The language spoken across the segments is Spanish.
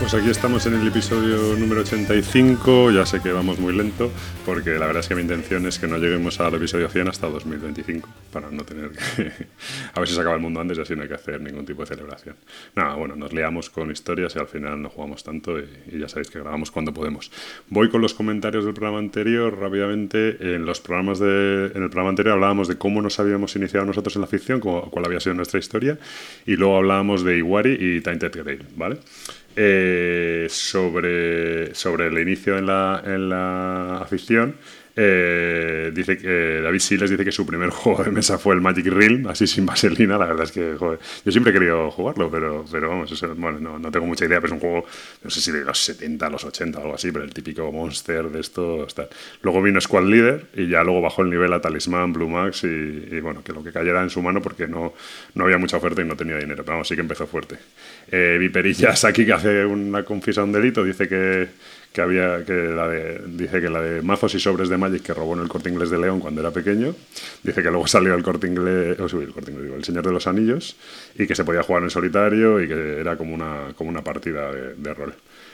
Pues aquí estamos en el episodio número 85, ya sé que vamos muy lento, porque la verdad es que mi intención es que no lleguemos al episodio 100 hasta 2025, para no tener que... a ver si se acaba el mundo antes y así no hay que hacer ningún tipo de celebración. Nada, bueno, nos liamos con historias y al final no jugamos tanto y ya sabéis que grabamos cuando podemos. Voy con los comentarios del programa anterior rápidamente. En el programa anterior hablábamos de cómo nos habíamos iniciado nosotros en la ficción, cuál había sido nuestra historia, y luego hablábamos de Iwari y Tainted Grail, ¿vale? Sobre el inicio en la afición, dice que David Siles dice que su primer juego de mesa fue el Magic Realm, así sin vaselina. La verdad es que, joder, yo siempre he querido jugarlo, pero vamos, eso, bueno, no tengo mucha idea, pero es un juego, no sé si de los 70, los 80 o algo así, pero el típico Monster de esto. Luego vino Squad Leader y ya luego bajó el nivel a Talismán, Blue Max y bueno, que lo que cayera en su mano porque no había mucha oferta y no tenía dinero, pero vamos, sí que empezó fuerte. Viperillas aquí, que hace una confisa a un delito, dice que la de mazos y sobres de Magic que robó en el Corte Inglés de León cuando era pequeño. Dice que luego salió el Corte Inglés, el Señor de los Anillos, y que se podía jugar en solitario y que era como una partida de rol.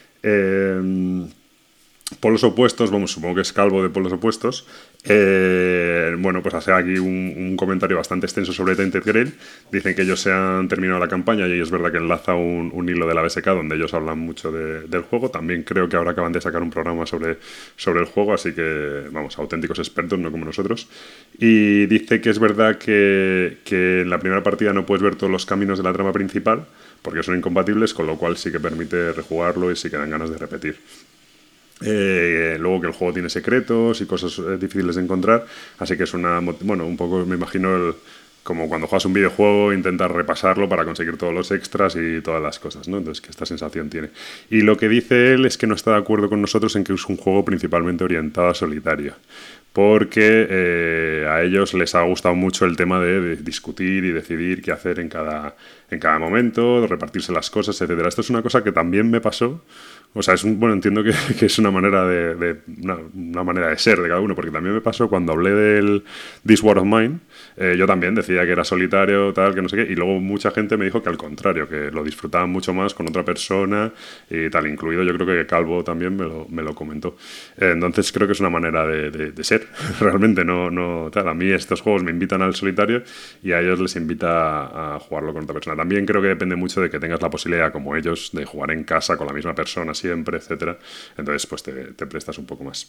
Polos opuestos, vamos, supongo que es Calvo de Polos Opuestos. Bueno, pues hace aquí un comentario bastante extenso sobre Tainted Grail. Dicen que ellos se han terminado la campaña y es verdad que enlaza un hilo de la BSK donde ellos hablan mucho del juego. También creo que ahora acaban de sacar un programa sobre el juego, así que, vamos, auténticos expertos, no como nosotros. Y dice que es verdad que en la primera partida no puedes ver todos los caminos de la trama principal porque son incompatibles, con lo cual sí que permite rejugarlo y sí que dan ganas de repetir. Luego que el juego tiene secretos y cosas difíciles de encontrar, así que es un poco, me imagino, como cuando juegas un videojuego, intentas repasarlo para conseguir todos los extras y todas las cosas, ¿no? Entonces, que esta sensación tiene. Y lo que dice él es que no está de acuerdo con nosotros en que es un juego principalmente orientado a solitario, porque a ellos les ha gustado mucho el tema de discutir y decidir qué hacer en cada momento, de repartirse las cosas, etcétera. Esto es una cosa que también me pasó. O sea, entiendo que es una manera una manera de ser de cada uno, porque también me pasó cuando hablé del This War of Mine. Yo también decía que era solitario, tal, que no sé qué, y luego mucha gente me dijo que al contrario, que lo disfrutaban mucho más con otra persona y tal, incluido yo creo que Calvo también me lo comentó. Entonces creo que es una manera de ser, realmente, no tal. A mí estos juegos me invitan al solitario y a ellos les invita a jugarlo con otra persona. También creo que depende mucho de que tengas la posibilidad, como ellos, de jugar en casa con la misma persona siempre, etcétera. Entonces pues te prestas un poco más.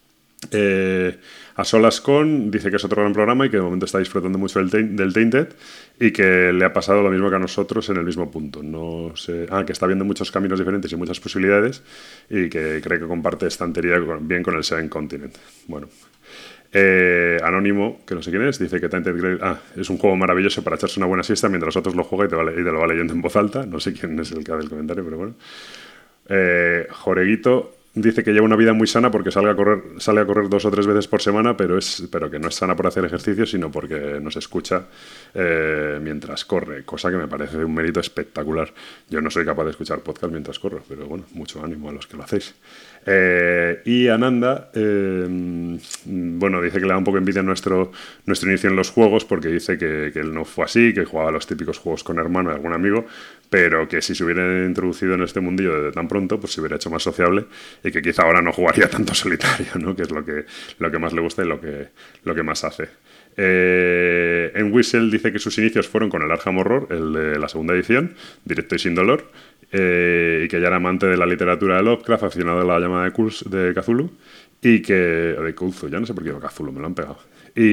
A solas con dice que es otro gran programa y que de momento está disfrutando mucho del Tainted y que le ha pasado lo mismo que a nosotros en el mismo punto. No sé, que está viendo muchos caminos diferentes y muchas posibilidades y que cree que comparte estantería bien con el Seven Continent. Bueno, Anónimo, que no sé quién es, dice que Tainted Grail es un juego maravilloso para echarse una buena siesta mientras otros lo juega y te lo va leyendo en voz alta. No sé quién es el que hace el comentario, pero bueno. Joreguito dice que lleva una vida muy sana porque sale a correr 2 o 3 veces por semana, pero que no es sana por hacer ejercicio, sino porque nos escucha mientras corre, cosa que me parece un mérito espectacular. Yo no soy capaz de escuchar podcast mientras corro, pero bueno, mucho ánimo a los que lo hacéis. Y Ananda, bueno, dice que le da un poco envidia nuestro inicio en los juegos, porque dice que él no fue así, que jugaba los típicos juegos con hermano de algún amigo, pero que si se hubiera introducido en este mundillo desde tan pronto, pues se hubiera hecho más sociable y que quizá ahora no jugaría tanto solitario, ¿no? Que es lo que más le gusta y lo que más hace. En Whistle dice que sus inicios fueron con el Arkham Horror, el de la segunda edición, directo y sin dolor, y que ya era amante de la literatura de Lovecraft, aficionado a la llamada de Cthulhu, y que... de Cthulhu, ya no sé por qué digo Cthulhu, me lo han pegado.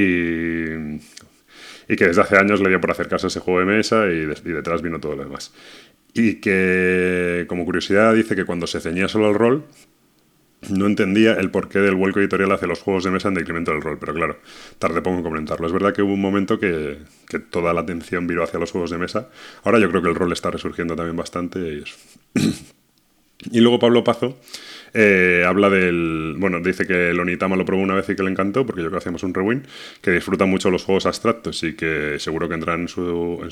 Y que desde hace años le dio por acercarse a ese juego de mesa y detrás vino todo lo demás. Y que, como curiosidad, dice que cuando se ceñía solo al rol, no entendía el porqué del vuelco editorial hacia los juegos de mesa en detrimento del rol, pero claro, tardé poco en comentarlo. Es verdad que hubo un momento que toda la atención viró hacia los juegos de mesa. Ahora yo creo que el rol está resurgiendo también bastante y eso. Y luego Pablo Pazo habla dice que el Onitama lo probó una vez y que le encantó, porque yo creo que hacíamos un rewind, que disfruta mucho los juegos abstractos y que seguro que entra en su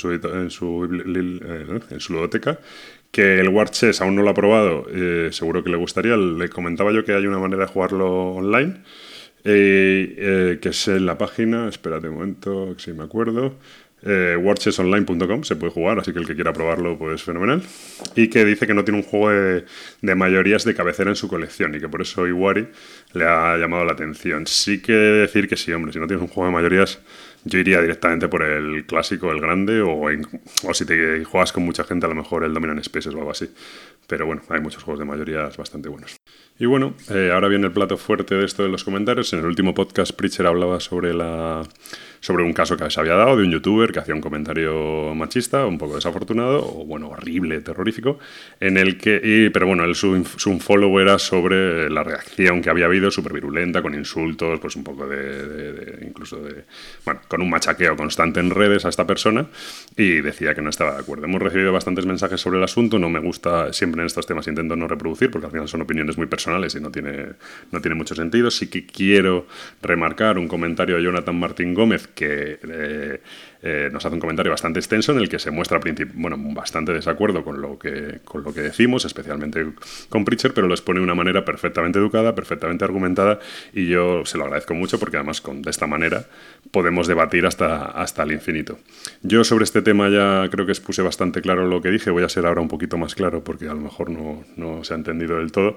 ludoteca. Que el War Chess aún no lo ha probado, seguro que le gustaría. Le comentaba yo que hay una manera de jugarlo online, que es en la página, espérate un momento, que si me acuerdo, warchesonline.com, se puede jugar, así que el que quiera probarlo, pues fenomenal. Y que dice que no tiene un juego de mayorías de cabecera en su colección y que por eso Iwari le ha llamado la atención. Sí que decir que sí, hombre, si no tienes un juego de mayorías, yo iría directamente por el clásico, el grande, o si te juegas con mucha gente, a lo mejor el Dominant Spaces o algo así. Pero bueno, hay muchos juegos de mayorías bastante buenos. Y bueno, ahora viene el plato fuerte de esto de los comentarios. En el último podcast, Preacher hablaba sobre un caso que se había dado de un youtuber que hacía un comentario machista, un poco desafortunado, o bueno, horrible, terrorífico, en el que, pero bueno, su follow era sobre la reacción que había habido, súper virulenta, con insultos, pues un poco incluso bueno, con un machaqueo constante en redes a esta persona, y decía que no estaba de acuerdo. Hemos recibido bastantes mensajes sobre el asunto, no me gusta, siempre en estos temas intento no reproducir, porque al final son opiniones muy personales y no tiene mucho sentido. Sí que quiero remarcar un comentario de Jonathan Martín Gómez que nos hace un comentario bastante extenso en el que se muestra bastante desacuerdo con lo que decimos, especialmente con Preacher, pero lo expone de una manera perfectamente educada, perfectamente argumentada, y yo se lo agradezco mucho porque además de esta manera podemos debatir hasta el infinito. Yo sobre este tema ya creo que expuse bastante claro lo que dije, voy a ser ahora un poquito más claro porque a lo mejor no se ha entendido del todo.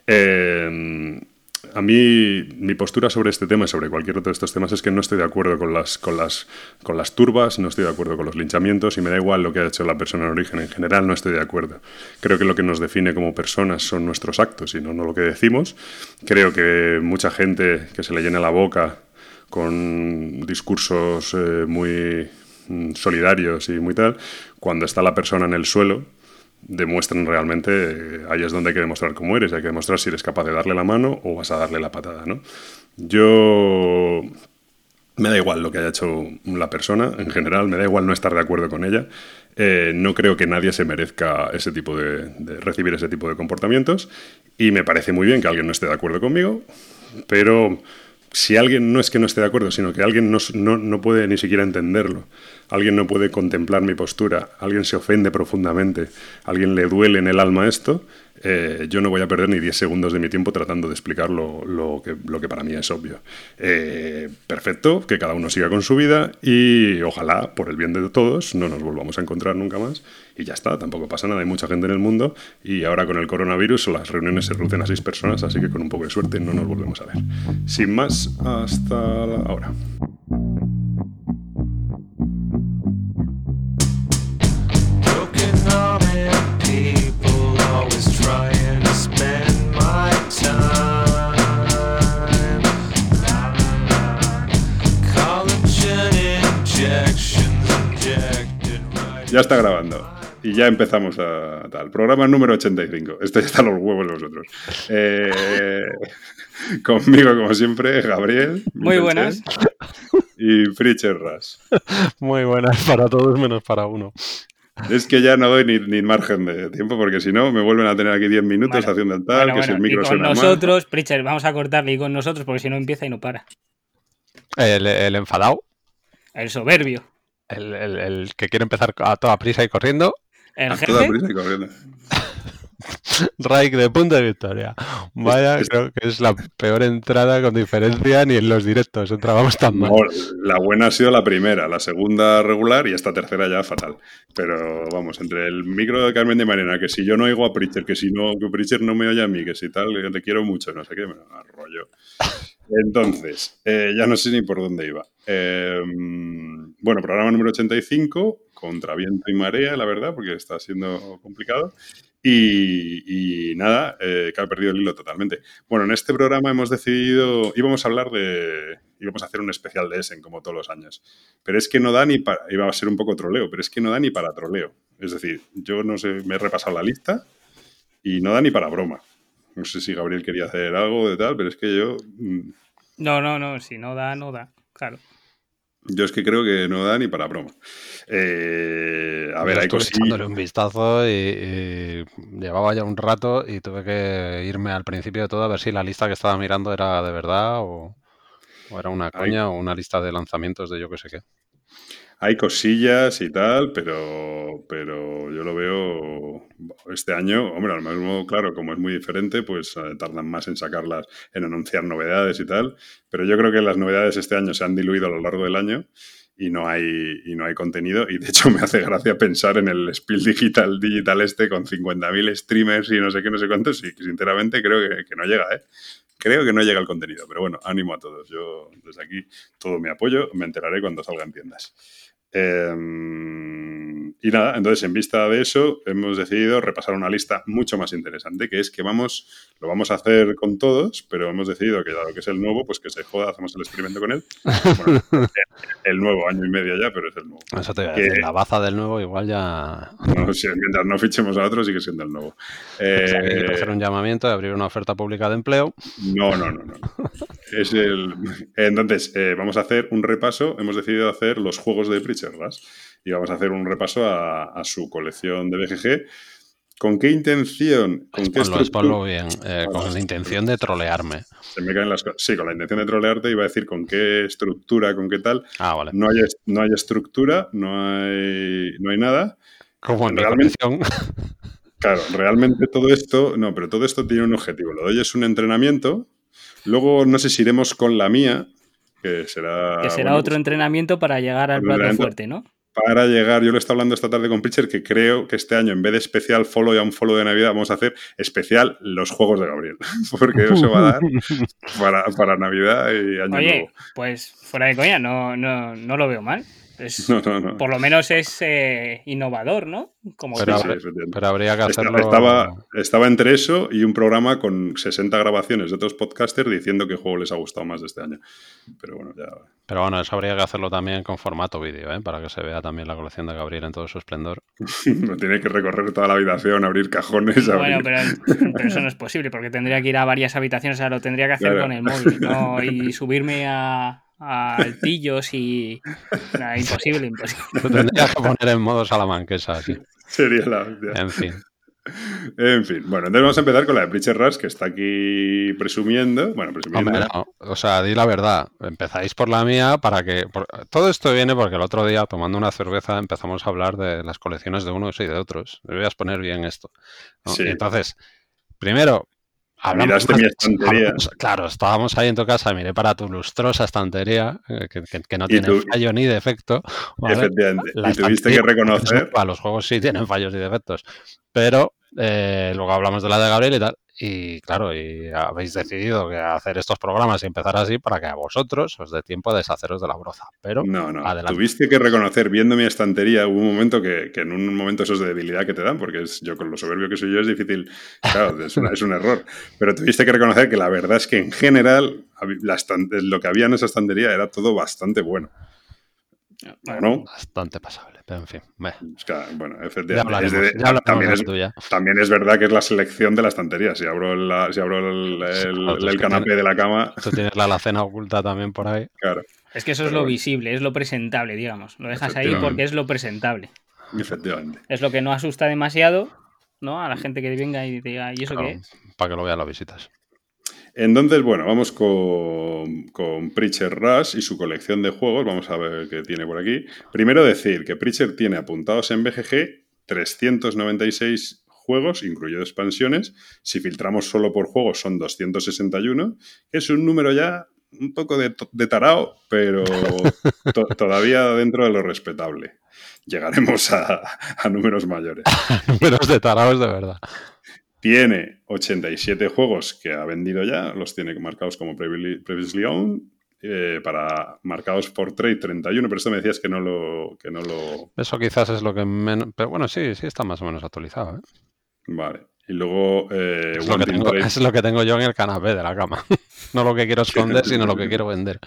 A mí, mi postura sobre este tema y sobre cualquier otro de estos temas es que no estoy de acuerdo con las turbas, no estoy de acuerdo con los linchamientos y me da igual lo que ha hecho la persona en origen. En general no estoy de acuerdo. Creo que lo que nos define como personas son nuestros actos y no lo que decimos. Creo que mucha gente que se le llena la boca con discursos muy solidarios y muy tal, cuando está la persona en el suelo, demuestran realmente, ahí es donde hay que demostrar cómo eres, hay que demostrar si eres capaz de darle la mano o vas a darle la patada, ¿no? Yo me da igual lo que haya hecho la persona, en general, me da igual no estar de acuerdo con ella. No creo que nadie se merezca ese tipo de recibir ese tipo de comportamientos y me parece muy bien que alguien no esté de acuerdo conmigo, pero si alguien no es que no esté de acuerdo, sino que alguien no puede ni siquiera entenderlo, alguien no puede contemplar mi postura, alguien se ofende profundamente, alguien le duele en el alma esto, yo no voy a perder ni 10 segundos de mi tiempo tratando de explicar lo que para mí es obvio. Perfecto, que cada uno siga con su vida y ojalá, por el bien de todos, no nos volvamos a encontrar nunca más y ya está, tampoco pasa nada, hay mucha gente en el mundo y ahora con el coronavirus las reuniones se reducen a 6 personas, así que con un poco de suerte no nos volvemos a ver. Sin más, hasta ahora. Ya está grabando. Y ya empezamos a tal. Programa número 85. Este ya está a los huevos vosotros. Conmigo, como siempre, Gabriel. Muy buenas. Y Preacher Ras. Muy buenas para todos menos para uno. Es que ya no doy ni margen de tiempo porque si no me vuelven a tener aquí 10 minutos haciendo el tal, que si el micro suena mal. Y con nosotros, Preacher, vamos a cortarle y con nosotros porque si no empieza y no para. El enfadado. El soberbio. El que quiere empezar a toda prisa y corriendo. El jefe. A toda prisa y corriendo. Raik de punto de victoria. Vaya, creo que es la peor entrada con diferencia ni en los directos. Entrábamos tan mal. No, la buena ha sido la primera, la segunda regular y esta tercera ya fatal. Pero vamos, entre el micro de Carmen de Marena, que si yo no oigo a Preacher, que Preacher no me oye a mí, que si tal, te quiero mucho, no sé qué, me arrollo. Entonces, ya no sé ni por dónde iba. Bueno, programa número 85, contra viento y marea, la verdad, porque está siendo complicado. Y nada, que he perdido el hilo totalmente. Bueno, en este programa hemos decidido, íbamos a hacer un especial de Essen, como todos los años. Pero es que no da ni para, iba a ser un poco troleo, pero es que no da ni para troleo. Es decir, yo no sé, me he repasado la lista y no da ni para broma. No sé si Gabriel quería hacer algo de tal, pero es que yo... No, si no da, claro. Yo es que creo que no da ni para broma. A ver, hay cosas. Echándole un vistazo y llevaba ya un rato y tuve que irme al principio de todo a ver si la lista que estaba mirando era de verdad o era una coña o una lista de lanzamientos de yo que sé qué. Hay cosillas y tal, pero yo lo veo este año, hombre, al mismo, claro, como es muy diferente, pues tardan más en sacarlas, en anunciar novedades y tal, pero yo creo que las novedades este año se han diluido a lo largo del año y no hay contenido, y de hecho me hace gracia pensar en el Spiel digital este con 50.000 streamers y no sé qué, no sé cuántos, y sinceramente creo que no llega, ¿eh? Creo que no llega el contenido, pero bueno, ánimo a todos. Yo desde aquí todo mi apoyo, me enteraré cuando salga en tiendas. Y nada, entonces en vista de eso hemos decidido repasar una lista mucho más interesante, que es que lo vamos a hacer con todos, pero hemos decidido que dado que es el nuevo, pues que se joda, hacemos el experimento con él. Bueno, el nuevo, año y medio ya, pero es el nuevo. Eso te iba a decir, la baza del nuevo igual ya... No, si, mientras no fichemos a otro sigue siendo el nuevo. Hay que hacer un llamamiento de abrir una oferta pública de empleo. No. Entonces, vamos a hacer un repaso. Hemos decidido hacer los juegos de Preacher Rush y vamos a hacer un repaso a su colección de BGG. ¿Con qué intención? Ponlo bien. Con la intención de trolearme. Se me caen las cosas. Sí, con la intención de trolearte iba a decir con qué estructura, con qué tal. Vale. No hay estructura, no hay nada. Como en mi colección. Claro, realmente todo esto tiene un objetivo. Lo de hoy es un entrenamiento. Luego no sé si iremos con la mía, que será otro entrenamiento para llegar al plato fuerte, ¿no? Para llegar, yo lo estaba hablando esta tarde con Preacher, que creo que este año, en vez de especial follow y un follow de Navidad, vamos a hacer especial los juegos de Gabriel. Porque eso va a dar para Navidad y Año Nuevo. Oye, pues fuera de coña, no lo veo mal. No. Por lo menos es innovador, ¿no? Pero habría que hacerlo... Estaba entre eso y un programa con 60 grabaciones de otros podcasters diciendo qué juego les ha gustado más de este año. Pero bueno, ya... Pero bueno, eso habría que hacerlo también con formato vídeo, ¿eh? Para que se vea también la colección de Gabriel en todo su esplendor. No tiene que recorrer toda la habitación, abrir cajones... Bueno, pero eso no es posible, porque tendría que ir a varias habitaciones, o sea, lo tendría que hacer con el móvil, ¿no? Y subirme a altillos y... No, imposible. Lo tendrías que poner en modo salamanquesa, así. Sería la hostia. En fin. Bueno, entonces vamos a empezar con la de Preacher Rush, que está aquí presumiendo. Bueno, presumiendo. Hombre, no. O sea, di la verdad. Empezáis por la mía para que... Todo esto viene porque el otro día, tomando una cerveza, empezamos a hablar de las colecciones de unos y de otros. Me voy a exponer bien esto, ¿no? Sí. Y entonces, primero... Miraste mi estantería. Claro, estábamos ahí en tu casa, miré para tu lustrosa estantería, que no tiene fallo ni defecto. ¿Vale? Efectivamente. Y tuviste que reconocer... Los juegos sí tienen fallos y defectos. Pero luego hablamos de la de Gabriel y tal. Y claro, y habéis decidido que hacer estos programas y empezar así para que a vosotros os dé tiempo a deshaceros de la broza. Pero no. Adelante. Tuviste que reconocer, viendo mi estantería, hubo un momento que en un momento esos de debilidad que te dan, porque yo con lo soberbio que soy yo es difícil, claro, es un error. Pero tuviste que reconocer que la verdad es que en general lo que había en esa estantería era todo bastante bueno. Bueno, ¿no? Bastante pasable, pero en fin. Bueno, efectivamente. También es verdad que es la selección de la estantería. Si abro el canapé de la cama... Tú tienes la alacena oculta también por ahí. Claro. Es que eso es lo visible, es lo presentable, digamos. Lo dejas ahí porque es lo presentable. Efectivamente. Es lo que no asusta demasiado, ¿no? A la gente que venga y diga, ¿y eso qué es? Para que lo vean las visitas. Entonces, bueno, vamos con Preacher Rush y su colección de juegos. Vamos a ver qué tiene por aquí. Primero decir que Preacher tiene apuntados en BGG 396 juegos, incluyendo expansiones. Si filtramos solo por juegos son 261, que es un número ya un poco de tarao, pero todavía dentro de lo respetable. Llegaremos a números mayores. Números de taraos de verdad. Tiene 87 juegos que ha vendido ya, los tiene marcados como previously owned, marcados por trade 31, pero esto me decías que no lo... Eso quizás es lo que menos... Pero bueno, sí está más o menos actualizado, ¿eh? Vale. Y luego... es lo que tengo yo en el canapé de la cama. No lo que quiero esconder, sino lo que quiero vender.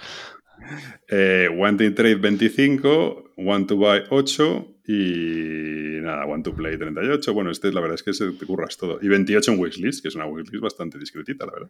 Wanting Trade 25, Want to Buy 8 y nada, Want to Play 38. Bueno, la verdad es que te curras todo. Y 28 en Wishlist, que es una wishlist bastante discretita, la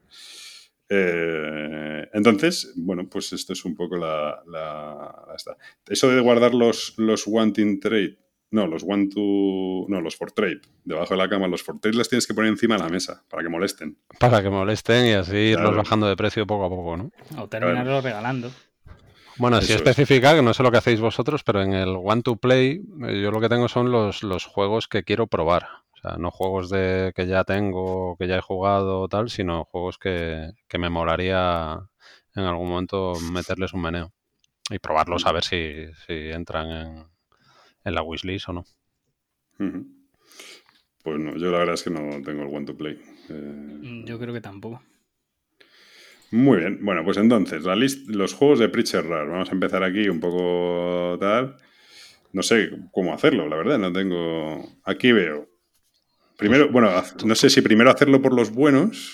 verdad. Entonces, bueno, pues esto es un poco esta. Eso de guardar los Wanting Trade, los for trade, debajo de la cama, los for trade las tienes que poner encima de la mesa para que molesten. Para que molesten y así irlos bajando de precio poco a poco, ¿no? O terminarlos regalando. Bueno, sí Eso es. especifica que no sé lo que hacéis vosotros, pero en el One to Play yo lo que tengo son los juegos que quiero probar. O sea, no juegos de que ya tengo, que ya he jugado o tal, sino juegos que me molaría en algún momento meterles un meneo y probarlos a ver si entran en la wishlist o no. Ujú. Pues no, yo la verdad es que no tengo el One to Play. Yo creo que tampoco. Muy bien, bueno, pues entonces, los juegos de Preacher Rare. Vamos a empezar aquí un poco tal. No sé cómo hacerlo, la verdad, no tengo... Aquí veo. Primero, bueno, no sé si primero hacerlo por los buenos.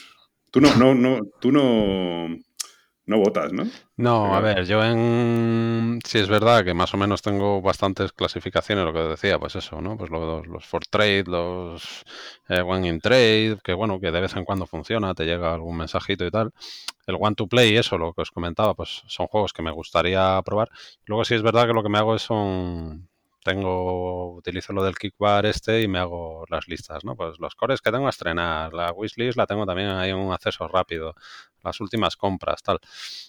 Tú no votas, ¿no? No, a Claro. ver, sí es verdad que más o menos tengo bastantes clasificaciones, lo que decía, pues eso, ¿no? Pues los for trade, los one in trade, que bueno, que de vez en cuando funciona, te llega algún mensajito y tal. El one to play, eso, lo que os comentaba, pues son juegos que me gustaría probar. Luego sí es verdad que lo que me hago utilizo lo del Kickbar y me hago las listas, ¿no? Pues los cores que tengo a estrenar, la wishlist la tengo también ahí en un acceso rápido, las últimas compras, tal.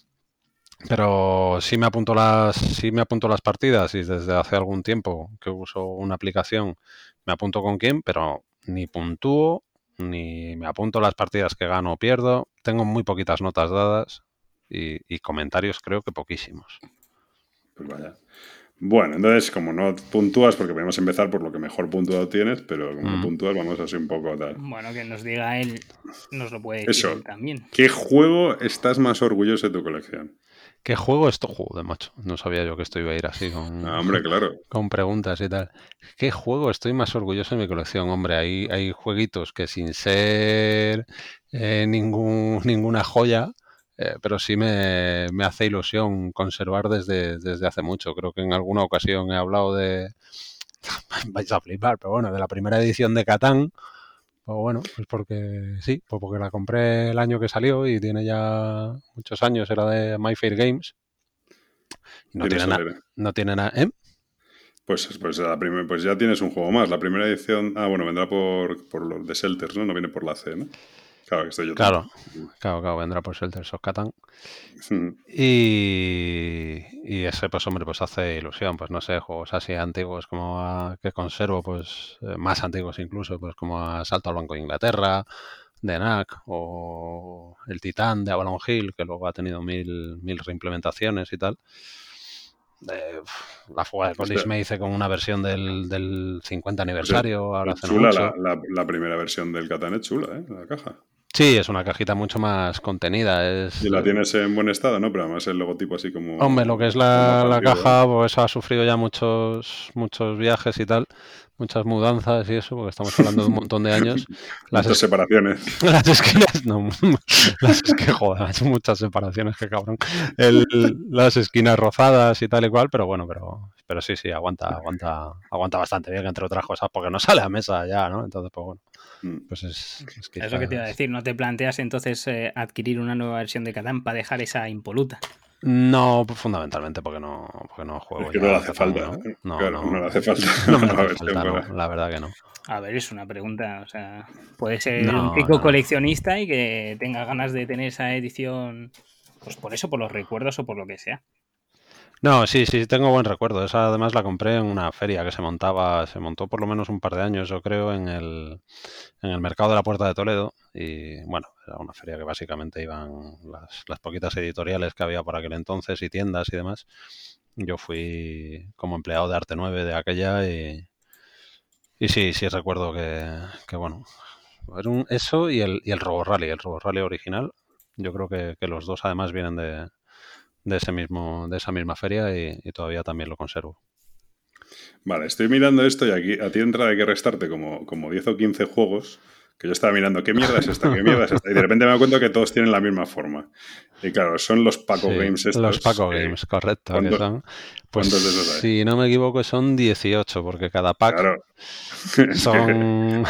Pero sí me apunto las partidas y desde hace algún tiempo que uso una aplicación me apunto con quién, pero ni puntúo ni me apunto las partidas que gano o pierdo. Tengo muy poquitas notas dadas y comentarios creo que poquísimos. Pues vaya. Bueno, entonces, como no puntúas, porque podemos empezar por lo que mejor puntuado tienes, pero como no puntúas, vamos así un poco tal. Bueno, que nos diga él, nos lo puede decir Eso, él también. ¿qué juego estás más orgulloso de tu colección? ¿Qué juego esto? Joder, macho. No sabía yo que esto iba a ir así con, Ah, hombre, claro. con preguntas y tal. ¿Qué juego estoy más orgulloso de mi colección? Hombre, hay jueguitos que sin ser ninguna joya, pero sí me hace ilusión conservar desde hace mucho. Creo que en alguna ocasión he hablado de... vais a flipar, pero bueno, de la primera edición de Catán. Pues bueno, pues porque sí, pues porque la compré el año que salió y tiene ya muchos años, era de My Fair Games. No ¿Quién tiene suele nada, leer? no tiene nada, ¿eh? Pues ya tienes un juego más. La primera edición. Ah, bueno, vendrá por los de Shelters, ¿no? No viene por la C, ¿no? Claro, que estoy yo tonto. Claro, vendrá por Shelters of Catan. Y ese, pues hombre, pues hace ilusión, pues no sé, juegos así antiguos como que conservo, pues más antiguos incluso, pues como Asalto al Banco de Inglaterra, de NAC, o el Titán de Avalon Hill, que luego ha tenido mil reimplementaciones y tal. La fuga de Colis me hice con una versión del 50 Pues es, aniversario, ahora es hace no chula mucho. la primera versión del Catán, es chula, ¿eh? La caja. Sí, es una cajita mucho más contenida. Y la tienes en buen estado, ¿no? Pero además el logotipo así Hombre, lo que es como más la antiguo, ¿eh? caja, pues ha sufrido ya muchos viajes y tal, muchas mudanzas y eso, porque estamos hablando de un montón de años. Muchas separaciones. Las esquinas, no, joder, ha hecho muchas separaciones, qué cabrón. Las esquinas rozadas y tal y cual, pero bueno, pero sí, aguanta bastante bien, entre otras cosas, porque no sale a mesa ya, ¿no? Entonces, pues bueno, pues es Es lo que te iba a decir, ¿no te planteas entonces adquirir una nueva versión de Catán para dejar esa impoluta? No, pues fundamentalmente porque no Es juego que no le ya al hace Catán, falta. ¿no? Claro, no le hace falta No me una hace versión falta, no, para... la verdad que no. A ver, es una pregunta, o sea, puede ser un No, pico no. coleccionista y que tenga ganas de tener esa edición, pues por eso, por los recuerdos o por lo que sea. No, sí, tengo buen recuerdo. Esa además la compré en una feria que se montó por lo menos un par de años, yo creo, en el mercado de la Puerta de Toledo. Y bueno, era una feria que básicamente iban las poquitas editoriales que había por aquel entonces y tiendas y demás. Yo fui como empleado de Arte 9 de aquella y sí recuerdo que bueno, eso y el Robo Rally original. Yo creo que los dos además vienen de esa misma feria y todavía también lo conservo. Vale, estoy mirando esto y aquí a ti entra hay que restarte como 10 o 15 juegos que yo estaba mirando, ¿qué mierda es esta? ¿Qué mierda es esta? Y de repente me doy cuenta que todos tienen la misma forma. Y claro, son los Paco Sí, Games los estos. Paco Games, correcto, que son. Pues ¿Cuántos de esos hay? si no me equivoco son 18, porque cada pack Claro. Es que... son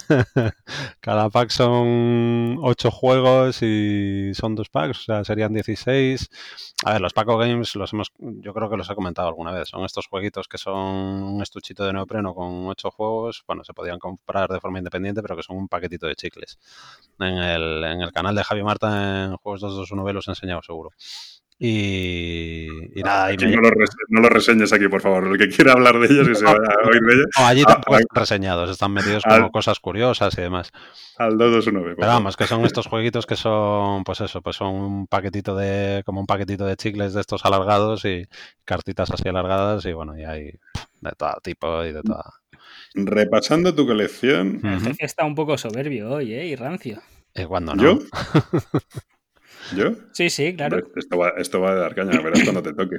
cada pack son 8 juegos y son 2 packs, o sea, serían 16. A ver, los Paco Games yo creo que los he comentado alguna vez. Son estos jueguitos que son un estuchito de neopreno con 8 juegos. Bueno, se podían comprar de forma independiente, pero que son un paquetito de chicles. En el canal de Javi Marta en Juegos 221B los he enseñado seguro. Y nada. Y no lo reseñes aquí, por favor. El que quiera hablar de ellos, que se vaya a oír de ellos. No, allí tampoco están reseñados, están metidos como cosas curiosas y demás. Al 229. Pero vamos, que son estos jueguitos que son, pues eso, pues son como un paquetito de chicles de estos alargados y cartitas así alargadas y bueno, y hay de todo tipo y de toda. Repasando tu colección. El jefe está un poco soberbio hoy, y rancio. ¿Cuándo no? ¿Yo? ¿Yo? Sí, claro. Esto va a dar caña, verás cuando te toque.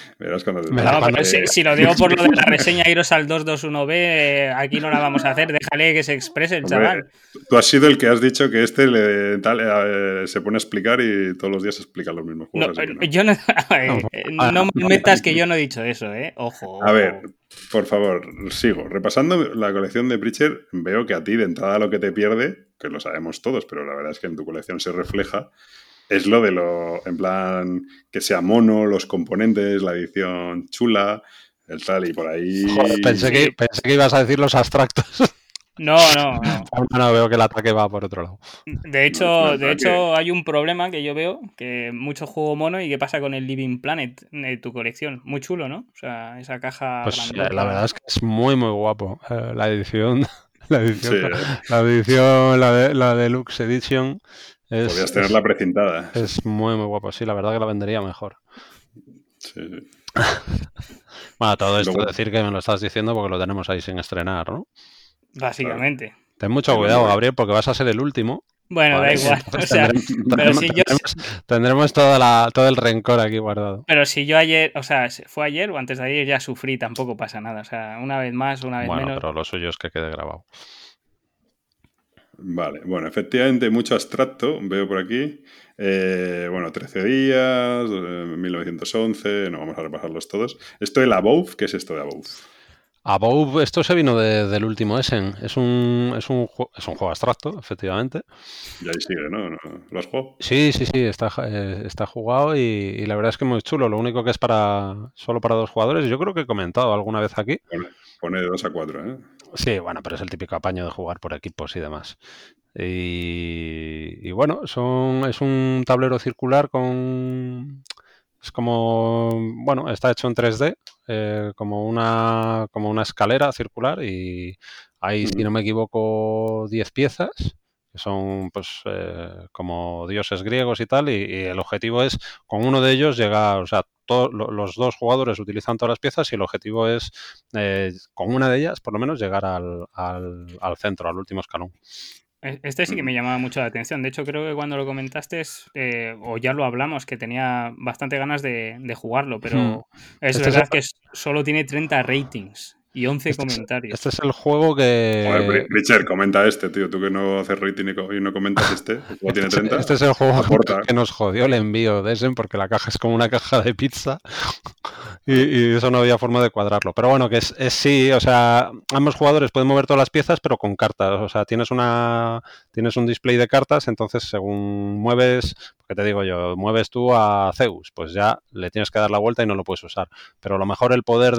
Si lo digo por lo de la reseña, iros al 221B, aquí no la vamos a hacer, déjale que se exprese el chaval. Tú has sido el que has dicho que se pone a explicar y todos los días explica los mismos juegos. No me metas que yo no he dicho eso, ojo. A ver, por favor, sigo. Repasando la colección de Preacher, veo que a ti de entrada lo que te pierde, que lo sabemos todos, pero la verdad es que en tu colección se refleja, es lo de en plan, que sea mono, los componentes, la edición chula, el tal y por ahí... Joder, pensé que ibas a decir los abstractos. No. No, veo que el ataque va por otro lado. De hecho, hay un problema que yo veo, que mucho juego mono y qué pasa con el Living Planet de tu colección. Muy chulo, ¿no? O sea, esa caja... Pues la verdad es que es muy, muy guapo. La edición... La Deluxe Edition... Podrías tenerla precintada. Es muy, muy guapo. Sí, la verdad que la vendería mejor. Sí. Bueno, todo esto decir que me lo estás diciendo porque lo tenemos ahí sin estrenar, ¿no? Básicamente. Claro. Ten mucho cuidado, Gabriel, porque vas a ser el último. Bueno, da igual. O sea, tendremos todo el rencor aquí guardado. Pero si yo ayer, o sea, fue ayer o antes de ayer ya sufrí, tampoco pasa nada. O sea, una vez más, una vez menos. Bueno, pero lo suyo es que quede grabado. Vale, bueno, efectivamente mucho abstracto, veo por aquí. 13 días, 1911, no vamos a repasarlos todos. Esto del Above, ¿qué es esto de Above? Above, esto se vino del último Essen. Es un juego abstracto, efectivamente. Y ahí sigue, ¿no? ¿Lo has jugado? Sí, está jugado y la verdad es que es muy chulo. Lo único que es solo para 2 jugadores. Yo creo que he comentado alguna vez aquí. Pone de 2 a 4, ¿eh? Sí, bueno, pero es el típico apaño de jugar por equipos y demás. Y bueno, es un tablero circular es como, bueno, está hecho en 3D, como una escalera circular y hay, si no me equivoco, 10 piezas, que son pues como dioses griegos y tal, y el objetivo es, con uno de ellos llegar, o sea, los 2 jugadores utilizan todas las piezas y el objetivo es, con una de ellas, por lo menos, llegar al centro, al último escalón. Este sí que me llamaba mucho la atención. De hecho, creo que cuando lo comentaste, o ya lo hablamos, que tenía bastante ganas de jugarlo, pero es verdad que solo tiene 30 ratings y 11 comentarios. Este es el juego que... Joder, Richard, comenta tío. Tú que no haces rating y no comentas el juego tiene 30. Este es el juego que nos jodió el envío de Essen, porque la caja es como una caja de pizza y eso no había forma de cuadrarlo. Pero bueno, que es sí, o sea, ambos jugadores pueden mover todas las piezas, pero con cartas. O sea, tienes un display de cartas, entonces según mueves, porque te digo yo, mueves tú a Zeus, pues ya le tienes que dar la vuelta y no lo puedes usar. Pero a lo mejor el poder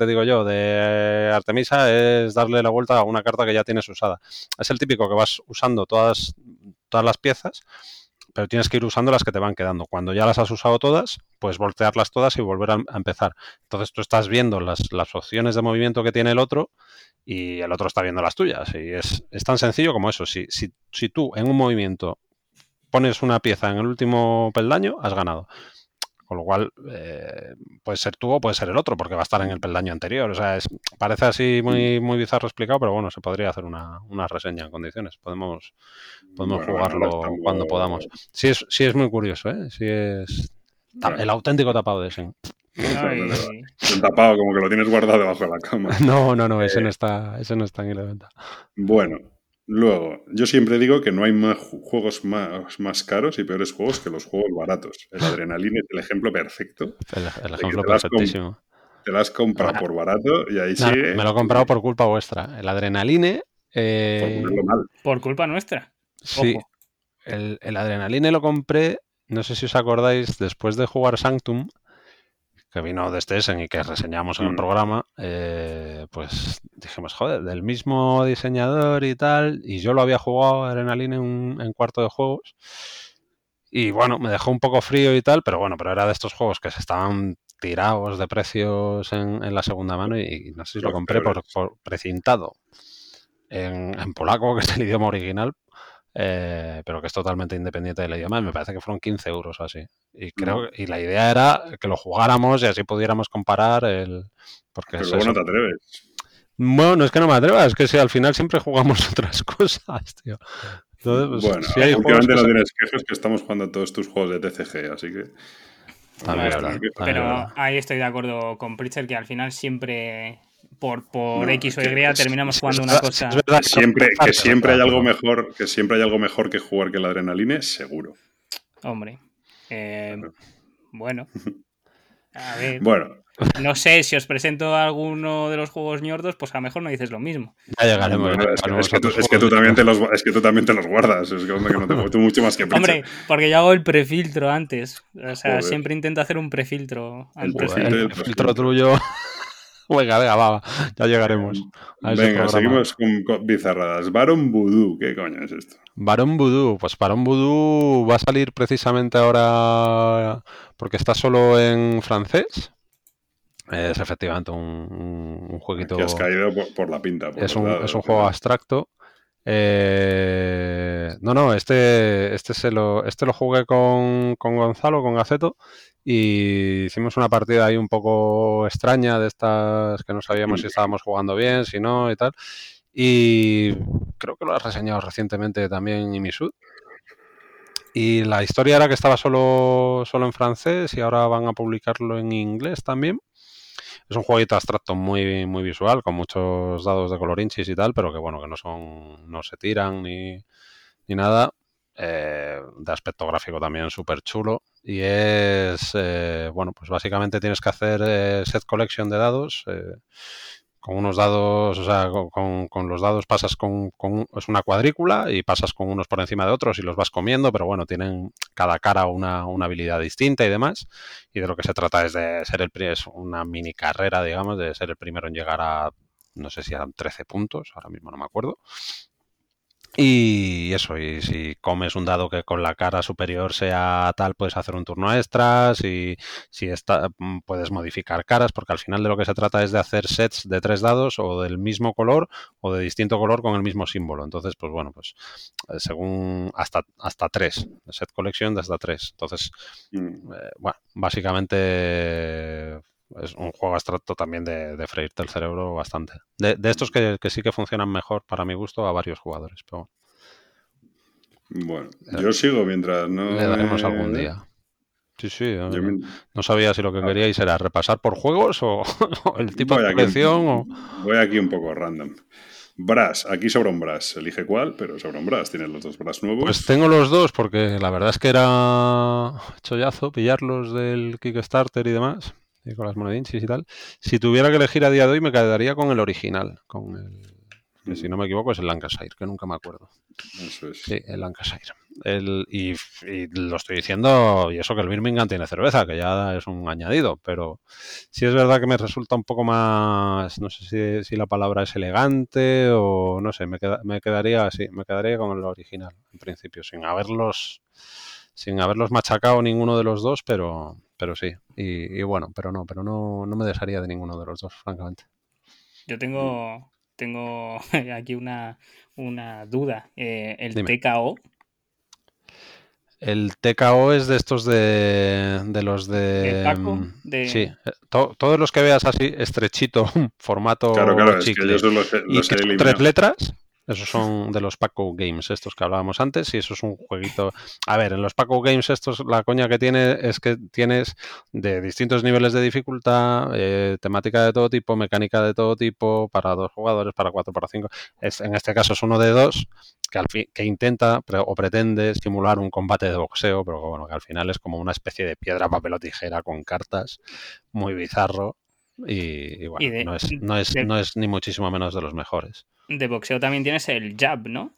de Artemisa es darle la vuelta a una carta que ya tienes usada. Es el típico que vas usando todas las piezas, pero tienes que ir usando las que te van quedando. Cuando ya las has usado todas, pues voltearlas todas y volver a empezar. Entonces tú estás viendo las opciones de movimiento que tiene el otro y el otro está viendo las tuyas. Y es tan sencillo como eso. Si tú en un movimiento pones una pieza en el último peldaño, has ganado. Con lo cual, puede ser tú o puede ser el otro, porque va a estar en el peldaño anterior. O sea, parece así muy, muy bizarro explicado, pero bueno, se podría hacer una reseña en condiciones. Podemos jugarlo cuando podamos. Sí es muy curioso, ¿eh? Sí es el auténtico tapado de Essen. El tapado, como que lo tienes guardado debajo de la cama. No, ese no está en la venta. Bueno, luego, yo siempre digo que no hay juegos más caros y peores juegos que los juegos baratos. El Adrenaline es el ejemplo perfecto. El ejemplo perfectísimo. Te lo has comprado por barato y ahí sigue. Me lo he comprado por culpa vuestra. El Adrenaline... por ponerlo mal. Por culpa nuestra. Sí. El Adrenaline lo compré, no sé si os acordáis, después de jugar Sanctum, que vino de Essen y que reseñamos en el programa, pues dijimos, joder, del mismo diseñador y tal, y yo lo había jugado Adrenaline en cuarto de juegos, Y bueno, me dejó un poco frío y tal, pero bueno, pero era de estos juegos que se estaban tirados de precios en la segunda mano y no sé si lo compré por precintado en polaco, que es el idioma original, pero que es totalmente independiente del idioma. Me parece que fueron 15 euros o así. Y creo y la idea era que lo jugáramos y así pudiéramos comparar el... Porque pero es luego eso. no te atreves. Bueno, no es que no me atrevas, es que si al final siempre jugamos otras cosas, tío. Entonces, pues, Bueno, si hay últimamente juegos no que tienes quejas, que estamos jugando a todos tus juegos de TCG, así que... También es verdad, Pero ahí estoy de acuerdo con Pritchard, que al final siempre por No, X o Y terminamos jugando una es cosa. verdad que siempre hay algo mejor, que siempre hay algo mejor que jugar que el Adrenaline, seguro. Hombre, bueno, a ver. Bueno. No sé, si os presento alguno de los juegos ñordos, pues a lo mejor no dices lo mismo. Ya llegaremos. Bueno, es que tú también te los guardas. Es que no te tú mucho más que Pritchard. Hombre, porque yo hago el prefiltro antes. O sea, Joder. siempre intento hacer un prefiltro antes. El prefiltro tuyo. Venga, va, ya llegaremos. Venga, seguimos con bizarradas. Baron Voodoo, ¿qué coño es esto? Baron Voodoo, pues Baron Voodoo va a salir precisamente ahora porque está solo en francés. Es efectivamente un jueguito. Que has caído por la pinta. Es un juego abstracto. No, este lo jugué con Gonzalo, con Gaceto, y hicimos una partida ahí un poco extraña de estas que no sabíamos si estábamos jugando bien, si no y tal. Y creo que lo has reseñado recientemente también Imisud. Y la historia era que estaba solo en francés y ahora van a publicarlo en inglés también. Es un jueguito abstracto muy, muy visual, con muchos dados de colorinchis y tal, pero que bueno, que no se tiran ni nada. De aspecto gráfico también súper chulo. Y es, bueno, pues básicamente tienes que hacer set collection de dados. Con unos dados, o sea, con los dados pasas es una cuadrícula y pasas con unos por encima de otros y los vas comiendo, pero bueno, tienen cada cara una habilidad distinta y demás. Y de lo que se trata es de ser es una mini carrera, digamos, de ser el primero en llegar a, no sé si eran 13 puntos, ahora mismo no me acuerdo. Y eso, y si comes un dado que con la cara superior sea tal, puedes hacer un turno extra, si puedes modificar caras, porque al final de lo que se trata es de hacer sets de 3 dados o del mismo color o de distinto color con el mismo símbolo. Entonces, pues bueno, pues según hasta 3, set collection de hasta 3. Entonces, bueno, básicamente... es un juego abstracto también de freírte el cerebro bastante. De estos que sí que funcionan mejor, para mi gusto, a varios jugadores. Pero bueno, yo sigo mientras no... Le daremos algún día. Sí. No sabía si lo que queríais era repasar por juegos o el tipo de colección. Voy aquí un poco random. Brass, aquí sobra un Brass. Elige cuál, pero sobra un Brass. Tienes los dos Brass nuevos. Pues tengo los dos porque la verdad es que era chollazo pillarlos del Kickstarter y demás. Y con las monedinchis y tal. Si tuviera que elegir a día de hoy, me quedaría con el original. Con el que si no me equivoco es el Lancashire, que nunca me acuerdo. Eso es. Sí, el Lancashire. Y lo estoy diciendo, y eso que el Birmingham tiene cerveza, que ya es un añadido, pero sí es verdad que me resulta un poco más, no sé si la palabra es elegante o no sé, me quedaría con el original, en principio, sin haberlos machacado ninguno de los dos, pero sí. Y bueno, pero no me desharía de ninguno de los dos, francamente. Yo tengo aquí una duda. ¿El Dime. TKO? El TKO es de estos de los de... Paco? Sí, todos los que veas así, estrechito, formato claro, chicle, es que los y que son 3 letras, esos son de los Paco Games, estos que hablábamos antes, y eso es un jueguito... A ver, en los Paco Games estos, la coña que tiene es que tienes de distintos niveles de dificultad, temática de todo tipo, mecánica de todo tipo, para 2 jugadores, para 4, para 5. En este caso es uno de 2, que intenta o pretende simular un combate de boxeo, pero bueno, que al final es como una especie de piedra, papel o tijera con cartas, muy bizarro, y bueno, no es ni muchísimo menos de los mejores. De boxeo también tienes el jab, ¿no?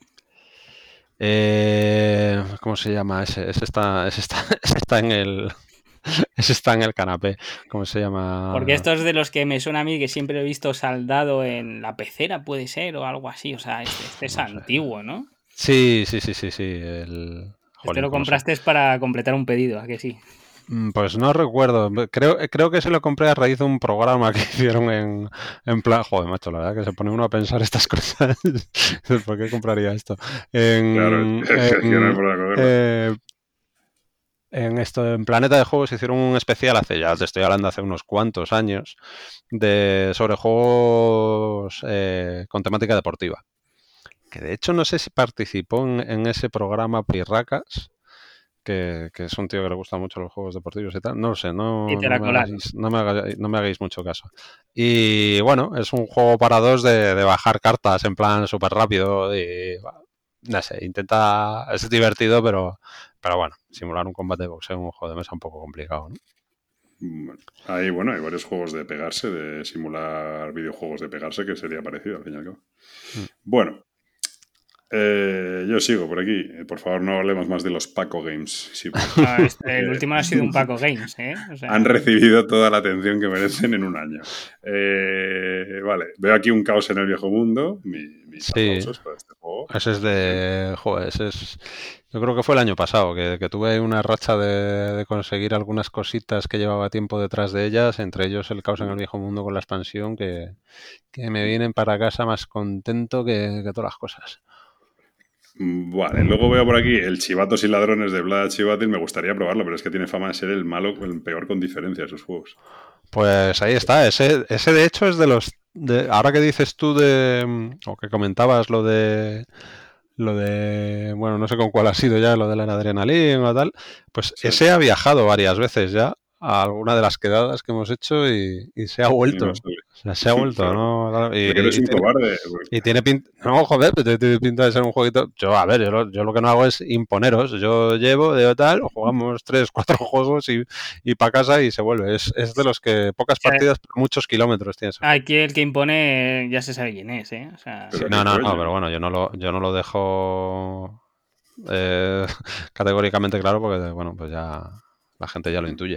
¿Cómo se llama? Ese está en el... Ese está en el canapé. ¿Cómo se llama? Porque esto es de los que me suena a mí, que siempre he visto saldado en la pecera, puede ser, o algo así. O sea, este es antiguo, ¿no? Sí. Jolín, lo ¿cómo se- compraste para completar un pedido, ¿a que sí? Pues no recuerdo. Creo que se lo compré a raíz de un programa que hicieron en plan. Joder, macho, la verdad que se pone uno a pensar estas cosas. ¿Por qué compraría esto? Claro, En, es que no hay en, por dónde cogerla. en Planeta de Juegos hicieron un especial ya te estoy hablando hace unos cuantos años, sobre juegos con temática deportiva. Que de hecho no sé si participó en ese programa Pirracas, que es un tío que le gusta mucho los juegos deportivos y tal. No lo sé, Y no, te no la me colaron. hagáis, no me hagáis mucho caso. Y bueno, es un juego para dos de bajar cartas en plan súper rápido y no sé, es divertido, pero bueno, simular un combate de boxeo en un juego de mesa es un poco complicado, ¿no? Bueno, hay varios juegos de pegarse, de simular videojuegos de pegarse, que sería parecido, al fin y al cabo. Bueno, yo sigo por aquí. Por favor, no hablemos más de los Paco Games. Sí, El último ha sido un Paco Games, ¿eh? O sea, han recibido toda la atención que merecen en un año. Vale, veo aquí un caos en el viejo mundo. Mis Sí, aplausos para este juego. ese es de... Joder, yo creo que fue el año pasado, que tuve una racha de conseguir algunas cositas que llevaba tiempo detrás de ellas, entre ellos el caos en el viejo mundo con la expansión, que me vienen para casa más contento que todas las cosas. Vale, luego veo por aquí el Chivatos y Ladrones de Vlad Chivatil. Me gustaría probarlo, pero es que tiene fama de ser el malo, el peor con diferencia de sus juegos. Pues ahí está, ese de hecho es de los... ahora que dices tú o que comentabas bueno, no sé con cuál ha sido ya, lo de la adrenalina o tal, pues Sí. ese ha viajado varias veces ya a alguna de las quedadas que hemos hecho y se ha vuelto. O sea, se ha vuelto, Pero, ¿no? porque eres un cobarde. Y tiene pinta... No, joder, pero tiene pinta de ser un jueguito... A ver, yo lo que no hago es imponeros. Yo llevo de tal, jugamos 3, 4 juegos y para casa y se vuelve. Es de los que pocas partidas, pero muchos kilómetros tienes. Aquí el que impone ya se sabe quién es, ¿eh? O sea, Sí, no, pero bueno, yo no lo dejo categóricamente claro porque, bueno, pues ya la gente ya lo intuye.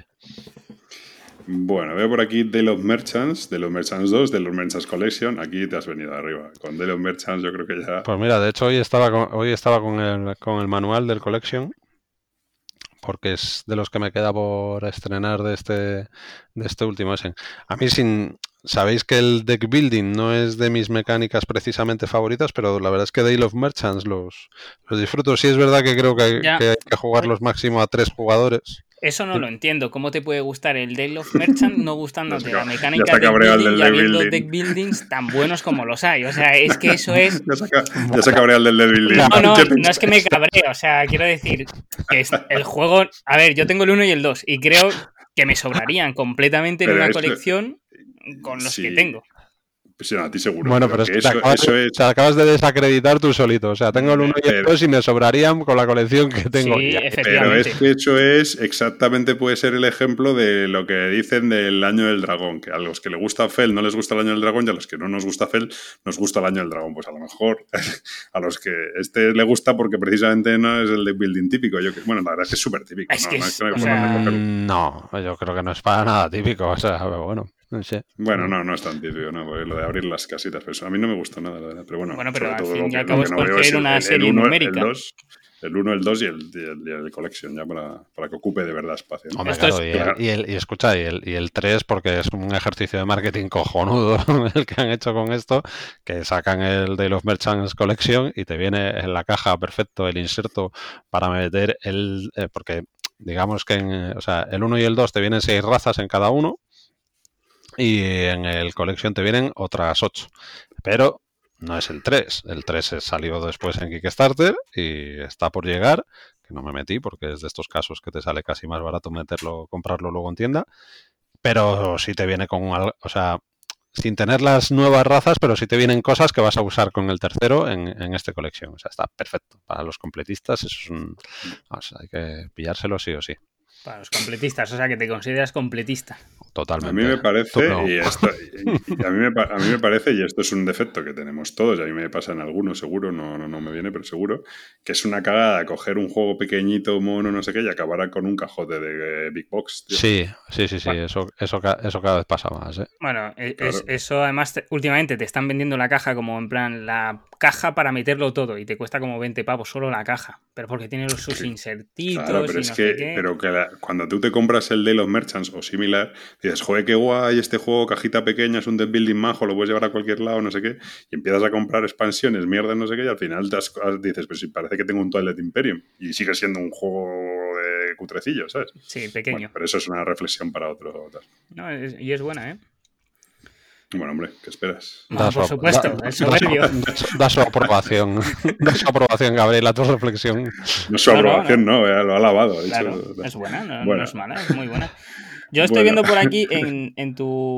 Bueno, veo por aquí The Love Merchants 2, The Love Merchants Collection. Aquí te has venido arriba. Con The Love Merchants yo creo que ya... Pues mira, de hecho hoy estaba con el manual del Collection, porque es de los que me queda por estrenar de este último Essen. A mí sabéis que el deck building no es de mis mecánicas precisamente favoritas, pero la verdad es que Day of Merchants los disfruto. Sí es verdad que creo que hay que jugarlos máximo a 3 jugadores. Eso no lo entiendo. ¿Cómo te puede gustar el Day of Merchant no gustándote la mecánica de deck building y habiendo deck buildings tan buenos como los hay? O sea, es que eso es... Ya se cabrea el del deck building. No es que me cabree. O sea, quiero decir que el juego... A ver, yo tengo el 1 y el 2 y creo que me sobrarían completamente en una colección con los que tengo. Pues sí, a ti seguro. Bueno, pero es que te acabas de desacreditar tú solito. O sea, tengo el 1 y el 2 y me sobrarían con la colección que tengo. Sí, pero es que eso es exactamente, puede ser el ejemplo de lo que dicen del Año del Dragón, que a los que le gusta Fel no les gusta el Año del Dragón y a los que no nos gusta Fel nos gusta el Año del Dragón. Pues a lo mejor a los que le gusta porque precisamente no es el deck building típico. Bueno, la verdad es que es súper típico. No, yo creo que no es para nada típico. O sea, bueno. No sé. Bueno, no es tan típico, ¿no? Porque lo de abrir las casitas, pues a mí no me gusta nada, la verdad. Pero bueno, pero al todo fin y al cabo es construir una serie numérica. El 1, el 2 y el Collection, ya para que ocupe de verdad espacio, ¿no? Hombre, claro, y el 3, porque es un ejercicio de marketing cojonudo el que han hecho con esto, que sacan el Day of Merchants Collection y te viene en la caja perfecto el inserto para meter porque digamos que el 1 y el 2 te vienen 6 razas en cada uno. Y en el Collection te vienen otras 8. Pero no es el 3. El 3 salió después en Kickstarter y está por llegar. Que no me metí porque es de estos casos que te sale casi más barato comprarlo luego en tienda. Pero sí te viene con... O sea, sin tener las nuevas razas, pero sí te vienen cosas que vas a usar con el tercero en este Collection. O sea, está perfecto. Para los completistas eso es hay que pillárselo sí o sí. Para los completistas, o sea, que te consideras completista. Totalmente. A mí me parece, a mí me parece, y esto es un defecto que tenemos todos, y a mí me pasa en algunos, seguro, no me viene, pero seguro, que es una cagada coger un juego pequeñito, mono, no sé qué, y acabar con un cajote de Big Box. Tío. Sí, bueno. Eso cada vez pasa más, ¿eh? Bueno, claro. Eso además últimamente te están vendiendo la caja como en plan la caja para meterlo todo y te cuesta como 20 pavos solo la caja, pero porque tiene sus insertitos. Claro, pero y es no que, sé qué. pero que cuando tú te compras el Day of Merchants o similar, dices, joder, qué guay este juego, cajita pequeña, es un deck building majo, lo puedes llevar a cualquier lado, no sé qué, y empiezas a comprar expansiones, mierda, no sé qué, y al final dices, pues sí, parece que tengo un Twilight Imperium, y sigue siendo un juego de cutrecillo, ¿sabes? Sí, pequeño. Bueno, pero eso es una reflexión para otro. No, y es buena, ¿eh? Bueno, hombre, ¿qué esperas? Por supuesto, el soberbio. Da su aprobación. Da su aprobación, Gabriel, a tu reflexión. No su aprobación, no, lo ha alabado. Claro, es buena, no es mala, es muy buena. Yo estoy viendo por aquí en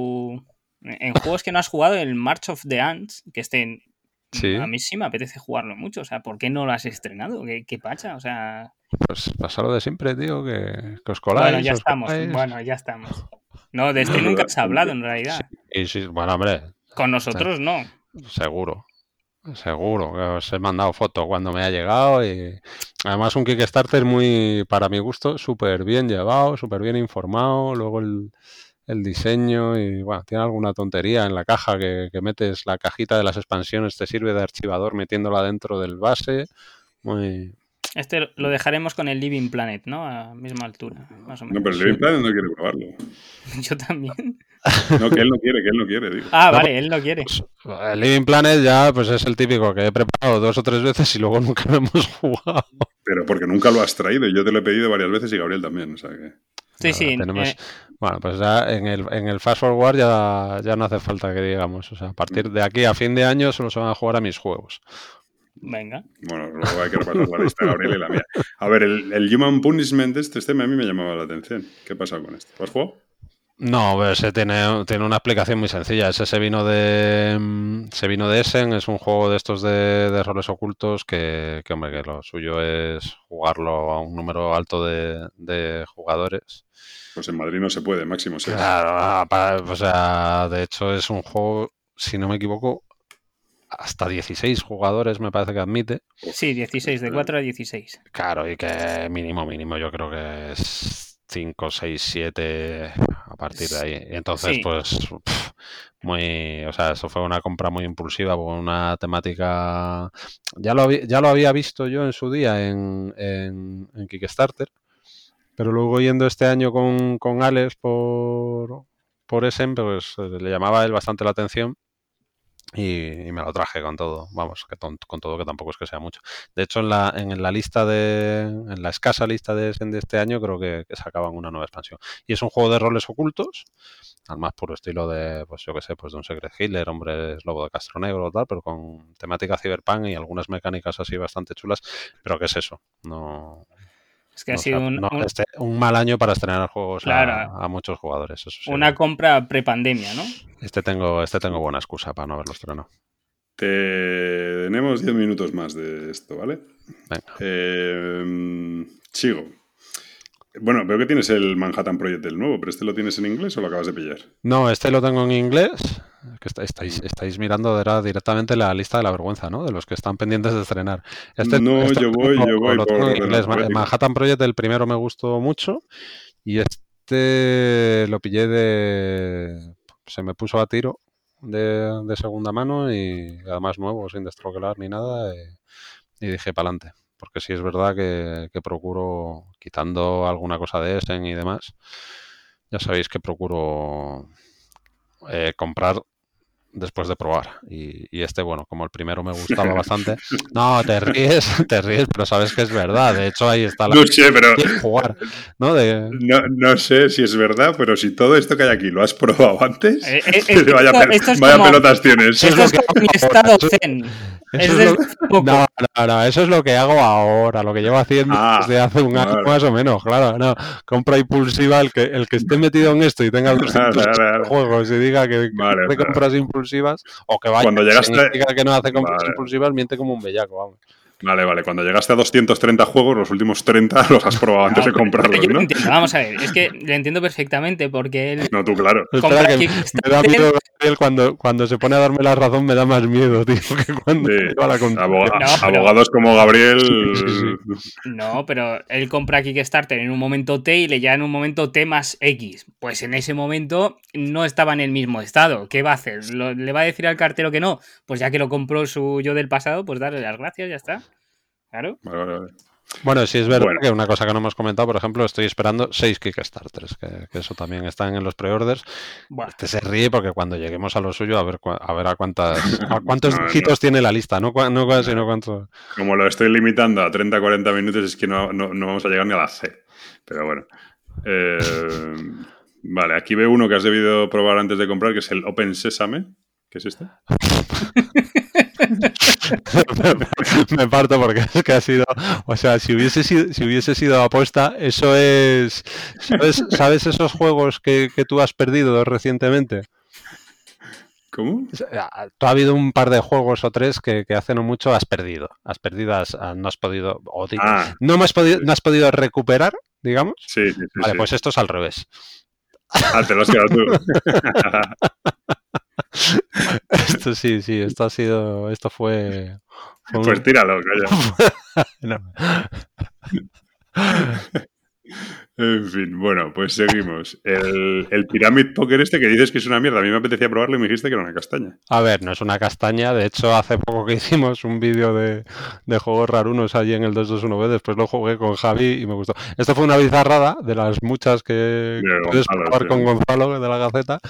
juegos que no has jugado, el March of the Ants, que Sí. A mí sí me apetece jugarlo mucho. O sea, ¿por qué no lo has estrenado? ¿Qué pacha? O sea... Pues pasa lo de siempre, tío, que os coláis. Bueno, ya estamos. No, de este nunca has hablado, en realidad. Sí, bueno, hombre. Con nosotros no. Seguro que os he mandado foto cuando me ha llegado y además un Kickstarter muy, para mi gusto, súper bien llevado, súper bien informado, luego el diseño y bueno, tiene alguna tontería en la caja que metes la cajita de las expansiones, te sirve de archivador metiéndola dentro del base, muy... Este lo dejaremos con el Living Planet, ¿no? A misma altura, más o menos. No, pero el Living Planet no quiere probarlo. Yo también. No, que él no quiere, digo. Ah, vale, él no quiere. Pues, el Living Planet ya pues es el típico que he preparado 2 o 3 veces y luego nunca lo hemos jugado. Pero porque nunca lo has traído y yo te lo he pedido varias veces y Gabriel también, o sea que... Sí. Tenemos, bueno, pues ya en el Fast Forward ya no hace falta que digamos. O sea, a partir de aquí a fin de año solo se van a jugar a mis juegos. Venga. Bueno, luego hay que repasar la lista de Gabriel y la mía. A ver, el Human Punishment este a mí me llamaba la atención. ¿Qué pasa con este? ¿Lo has jugado? No, ese tiene una explicación muy sencilla. Ese se vino de Essen, es un juego de estos de roles ocultos que lo suyo es jugarlo a un número alto de jugadores. Pues en Madrid no se puede, máximo 6. Claro, o sea, de hecho es un juego, si no me equivoco, hasta 16 jugadores me parece que admite. Sí, 16, de 4 a 16. Claro, y que mínimo yo creo que es 5, 6, 7 a partir de ahí. Y entonces, Sí. pues, o sea, eso fue una compra muy impulsiva, con una temática... Ya lo había visto yo en su día en Kickstarter, pero luego yendo este año con Alex por Essen, pues le llamaba a él bastante la atención. Y me lo traje con todo, vamos, con todo que tampoco es que sea mucho. De hecho, en la escasa lista de este año creo que sacaban una nueva expansión. Y es un juego de roles ocultos, al más puro estilo de, pues yo qué sé, pues de un Secret Hitler, Hombres Lobo de Castro Negro o tal, pero con temática cyberpunk y algunas mecánicas así bastante chulas. Pero ¿qué es eso? No... Es que ha sido un mal año para estrenar juegos claro, a muchos jugadores. Eso sí, una compra prepandemia, ¿no? Este tengo buena excusa para no haberlo estrenado. Tenemos 10 minutos más de esto, ¿vale? Venga. Sigo. Bueno, veo que tienes el Manhattan Project del nuevo, pero ¿este lo tienes en inglés o lo acabas de pillar? No, este lo tengo en inglés. Que estáis mirando directamente la lista de la vergüenza, ¿no? De los que están pendientes de estrenar. Yo voy lo tengo por en inglés. Manhattan Project, el primero me gustó mucho y este lo pillé se me puso a tiro de segunda mano y además nuevo, sin destroquelar ni nada y dije pa'lante. Porque sí es verdad que procuro, quitando alguna cosa de Essen y demás, ya sabéis que procuro comprar después de probar. Y este, bueno, como el primero me gustaba bastante. No, te ríes, pero sabes que es verdad. De hecho, ahí está la... No sé, pero... Jugar, ¿no? No sé si es verdad, pero si todo esto que hay aquí lo has probado antes, vaya pelotas tienes. Esto es como mi estado zen. No, eso es lo que hago ahora, lo que llevo haciendo desde hace un año más o menos, claro, no, compra impulsiva, el que esté metido en esto y tenga 200 juegos y diga que hace compras impulsivas, o que vaya, cuando llegaste... significa que no hace compras impulsivas, miente como un bellaco, vamos. Vale. Cuando llegaste a 230 juegos, los últimos 30 los has probado antes de comprarlos, yo ¿no? Entiendo, vamos a ver, es que lo entiendo perfectamente porque él... No, tú, claro. Espera, que me da miedo, Gabriel, cuando se pone a darme la razón me da más miedo, tío, que cuando lleva la contraria. Abogados como Gabriel... Sí. No, pero él compra Kickstarter en un momento T y le llega en un momento T más X. Pues en ese momento no estaba en el mismo estado. ¿Qué va a hacer? ¿Le va a decir al cartero que no? Pues ya que lo compró su yo del pasado, pues darle las gracias, ya está. Claro. Vale. Bueno, sí es verdad que una cosa que no hemos comentado, por ejemplo, estoy esperando 6 Kickstarters, que eso también están en los pre-orders. Bueno. Se ríe porque cuando lleguemos a lo suyo, a ver a cuántos dígitos tiene la lista, no sino cuánto. Como lo estoy limitando a 30-40 minutos, es que no vamos a llegar ni a la C. Pero bueno. Vale, aquí veo uno que has debido probar antes de comprar, que es el Open Sesame. ¿Qué es este? Me parto porque es que ha sido, o sea, si hubiese sido aposta, eso es, ¿sabes esos juegos que tú has perdido recientemente? ¿Cómo? Tú ha habido un par de juegos o tres que hace no mucho has perdido, no has podido, no has podido recuperar, digamos. Sí. Vale, pues esto es al revés. Te lo has quedado tú. Esto sí, esto fue pues tíralo, calla. No. En fin, bueno, pues seguimos. El Pyramid Poker este que dices que es una mierda. A mí me apetecía probarlo y me dijiste que era una castaña. A ver, no es una castaña. De hecho, hace poco que hicimos un vídeo de juegos rarunos allí en el 221B. Después lo jugué con Javi y me gustó. Esto fue una bizarrada de las muchas que puedes probar con Gonzalo de la Gaceta.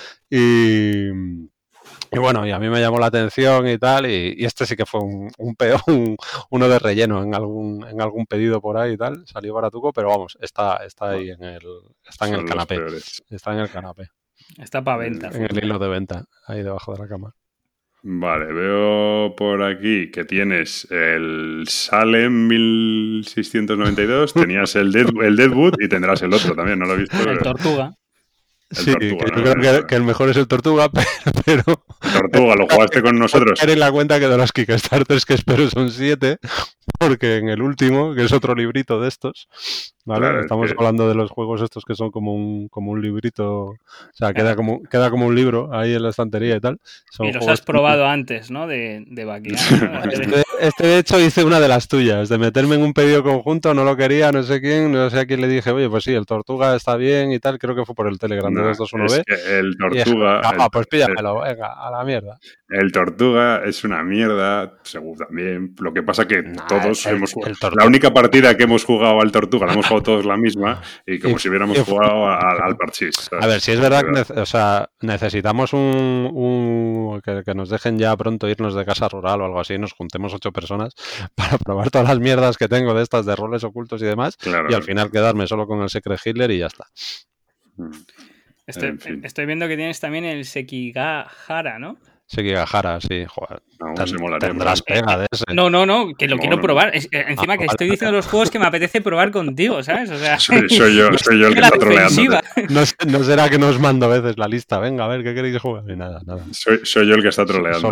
Y bueno, y a mí me llamó la atención y tal, y este sí que fue uno de relleno en algún pedido por ahí y tal, salió baratuco, pero vamos, está ahí en el canapé. Está en el canapé. Está para venta. En el hilo de venta, ahí debajo de la cama. Vale, veo por aquí que tienes el Salem 1692, tenías el Deadwood y tendrás el otro también, no lo he visto. El Tortuga. Sí, Tortuga, que yo creo que el mejor es el Tortuga, pero... Tortuga, lo jugaste con nosotros. Ten en la cuenta que de los Kickstarters que espero son 7, porque en el último, que es otro librito de estos, ¿vale? Claro, estamos hablando de los juegos estos que son como un librito, o sea, queda como un libro ahí en la estantería y tal. Son y los has probado antes, ¿no? De vaquear, ¿no? Este de hecho hice una de las tuyas, de meterme en un pedido conjunto, no lo quería, no sé a quién le dije, oye, pues sí, el Tortuga está bien y tal, creo que fue por el Telegram de 221B. Es que el Tortuga... pues píllamelo, venga, a la mierda. El Tortuga es una mierda, según también. Lo que pasa que todos hemos jugado. La única partida que hemos jugado al Tortuga la hemos jugado todos la misma y como si hubiéramos jugado al parchís. ¿Sabes? A ver, si es verdad que necesitamos que nos dejen ya pronto irnos de casa rural o algo así, nos juntemos 8 personas para probar todas las mierdas que tengo de estas de roles ocultos y demás, y al final quedarme solo con el Secret Hitler y ya está. Estoy viendo que tienes también el Sekigahara, ¿no? Sekigahara, sí, joder. Tendrás pega de ese. No, que lo quiero probar. Encima que estoy diciendo los juegos que me apetece probar contigo, ¿sabes? O sea, soy yo el que está troleando. No será que nos mando a veces la lista. Venga, a ver, ¿qué queréis jugar? Y nada. Soy yo el que está troleando.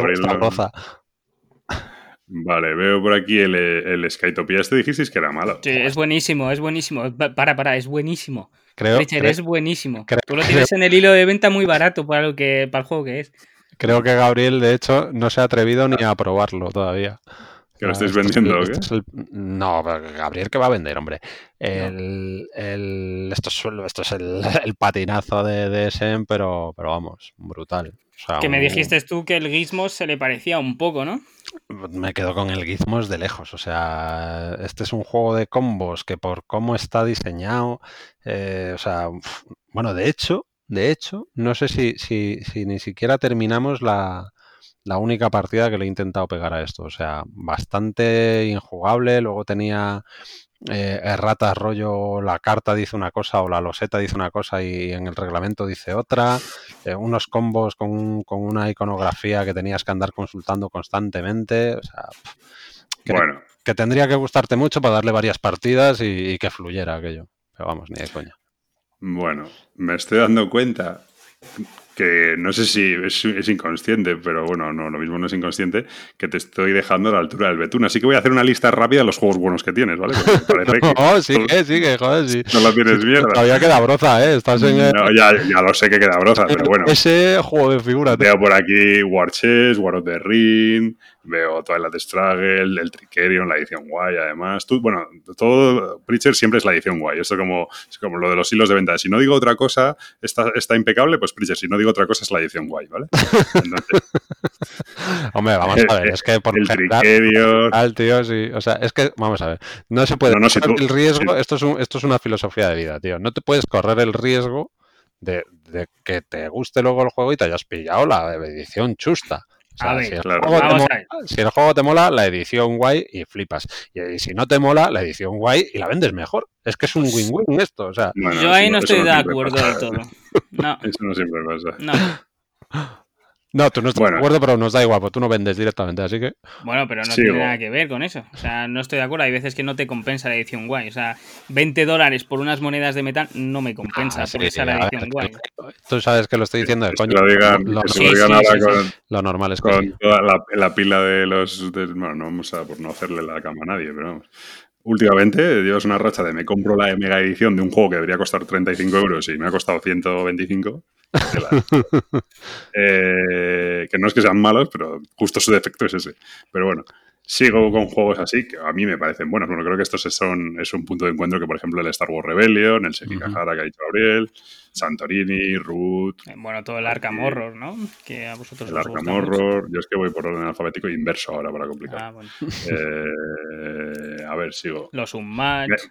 Vale, veo por aquí el Skytopia. Este dijisteis que era malo. Sí, es buenísimo. Para, es buenísimo. Richard, es buenísimo. Tú lo tienes en el hilo de venta muy barato para el juego que es. Creo que Gabriel, de hecho, no se ha atrevido ni a probarlo todavía. ¿Que lo estáis vendiendo o qué? No, Gabriel, ¿qué va a vender, hombre? Esto es el patinazo de SM, pero vamos, brutal. O sea, que me dijiste tú que el Gizmos se le parecía un poco, ¿no? Me quedo con el Gizmos de lejos. O sea, este es un juego de combos que por cómo está diseñado, o sea, bueno, de hecho, no sé si ni siquiera terminamos la única partida que le he intentado pegar a esto. O sea, bastante injugable. Luego tenía erratas rollo, la carta dice una cosa o la loseta dice una cosa y en el reglamento dice otra. Unos combos con una iconografía que tenías que andar consultando constantemente. O sea, que tendría que gustarte mucho para darle varias partidas y que fluyera aquello. Pero vamos, ni de coña. Bueno, me estoy dando cuenta que no sé si es inconsciente, pero bueno, no, lo mismo no es inconsciente, que te estoy dejando a la altura del betún. Así que voy a hacer una lista rápida de los juegos buenos que tienes, ¿vale? Porque me parece que No, sigue, joder, sí. no lo tienes mierda. Todavía queda broza, ¿eh? Estás en No, ya lo sé que queda broza, pero bueno. ese juego de figuras. Veo por aquí War Chess, War of the Ring, veo Twilight Struggle, el Trickerion, la edición guay, además. Bueno, todo Preacher siempre es la edición guay. Esto es como lo de los hilos de venta. Si no digo otra cosa, está impecable, pues Preacher. Si no digo otra cosa, es la edición guay, ¿vale? Entonces, hombre, vamos a ver, es que por el Trickerion... tío, sí. O sea, es que, vamos a ver, no se puede correr el riesgo, esto es una filosofía de vida, tío. No te puedes correr el riesgo de que te guste luego el juego y te hayas pillado la edición chusta. O sea, a ver, si el juego te mola, la edición guay y flipas. Y si no te mola, la edición guay y la vendes mejor. Es que es un win-win esto. O sea, bueno, yo ahí no estoy de acuerdo del todo. No. Eso no siempre pasa. No, tú no estás de acuerdo, pero nos da igual, pues tú no vendes directamente, así que... Bueno, pero no tiene nada que ver con eso. O sea, no estoy de acuerdo. Hay veces que no te compensa la edición guay. O sea, $20 por unas monedas de metal no me compensa por esa la edición guay. Tú sabes que lo estoy diciendo de coño. Lo normal es que con toda la pila de los... bueno, no vamos a por no hacerle la cama a nadie, pero vamos. Últimamente llevas una racha de me compro la mega edición de un juego que debería costar 35 euros y me ha costado 125. Que no es que sean malos, pero justo su defecto es ese. Pero bueno, sigo con juegos así que a mí me parecen buenos. Bueno, creo que estos es un punto de encuentro que, por ejemplo, el Star Wars Rebellion, el Sekigahara que ha dicho Gabriel, Santorini, Root... Bueno, todo el Arkham Horror, ¿no? Que a vosotros el os Arkham gusta Horror. mucho. Yo es que voy por orden alfabético inverso ahora para complicar. Bueno. A ver, sigo. Los Unmatched.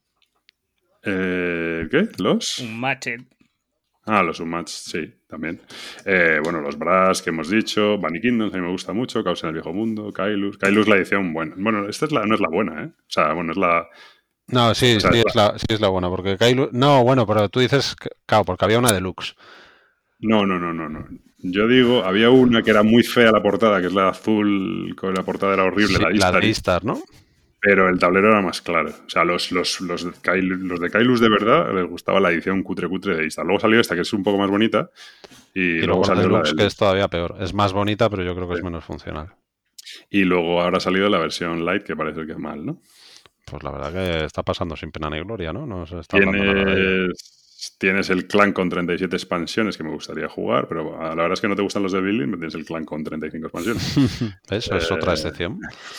¿Qué? ¿Los? Unmatched. Los Unmatched, sí, también. Bueno, los Brass que hemos dicho, Bunny Kingdoms, a mí me gusta mucho, Caos en el Viejo Mundo, Kailus, la edición buena. Bueno, esta no es la buena, ¿eh? O sea, bueno, es la... No, sí, es la buena, porque Kailus... No, bueno, pero tú dices, claro, porque había una deluxe. No. Yo digo, había una que era muy fea la portada, que es la azul, con la portada era horrible, sí, la de Istar, ¿no? Pero el tablero era más claro. O sea, los de Kailus de verdad les gustaba la edición cutre de Istar. Luego salió esta, que es un poco más bonita. Y luego salió Deluxe, que es todavía peor. Es más bonita, pero yo creo que es menos funcional. Y luego ahora ha salido la versión light, que parece que es mal, ¿no? Pues la verdad que está pasando sin pena ni gloria, ¿no? No se está Tienes el clan con 37 expansiones que me gustaría jugar, pero la verdad es que no te gustan los de building, tienes el clan con 35 expansiones. Eso es otra excepción.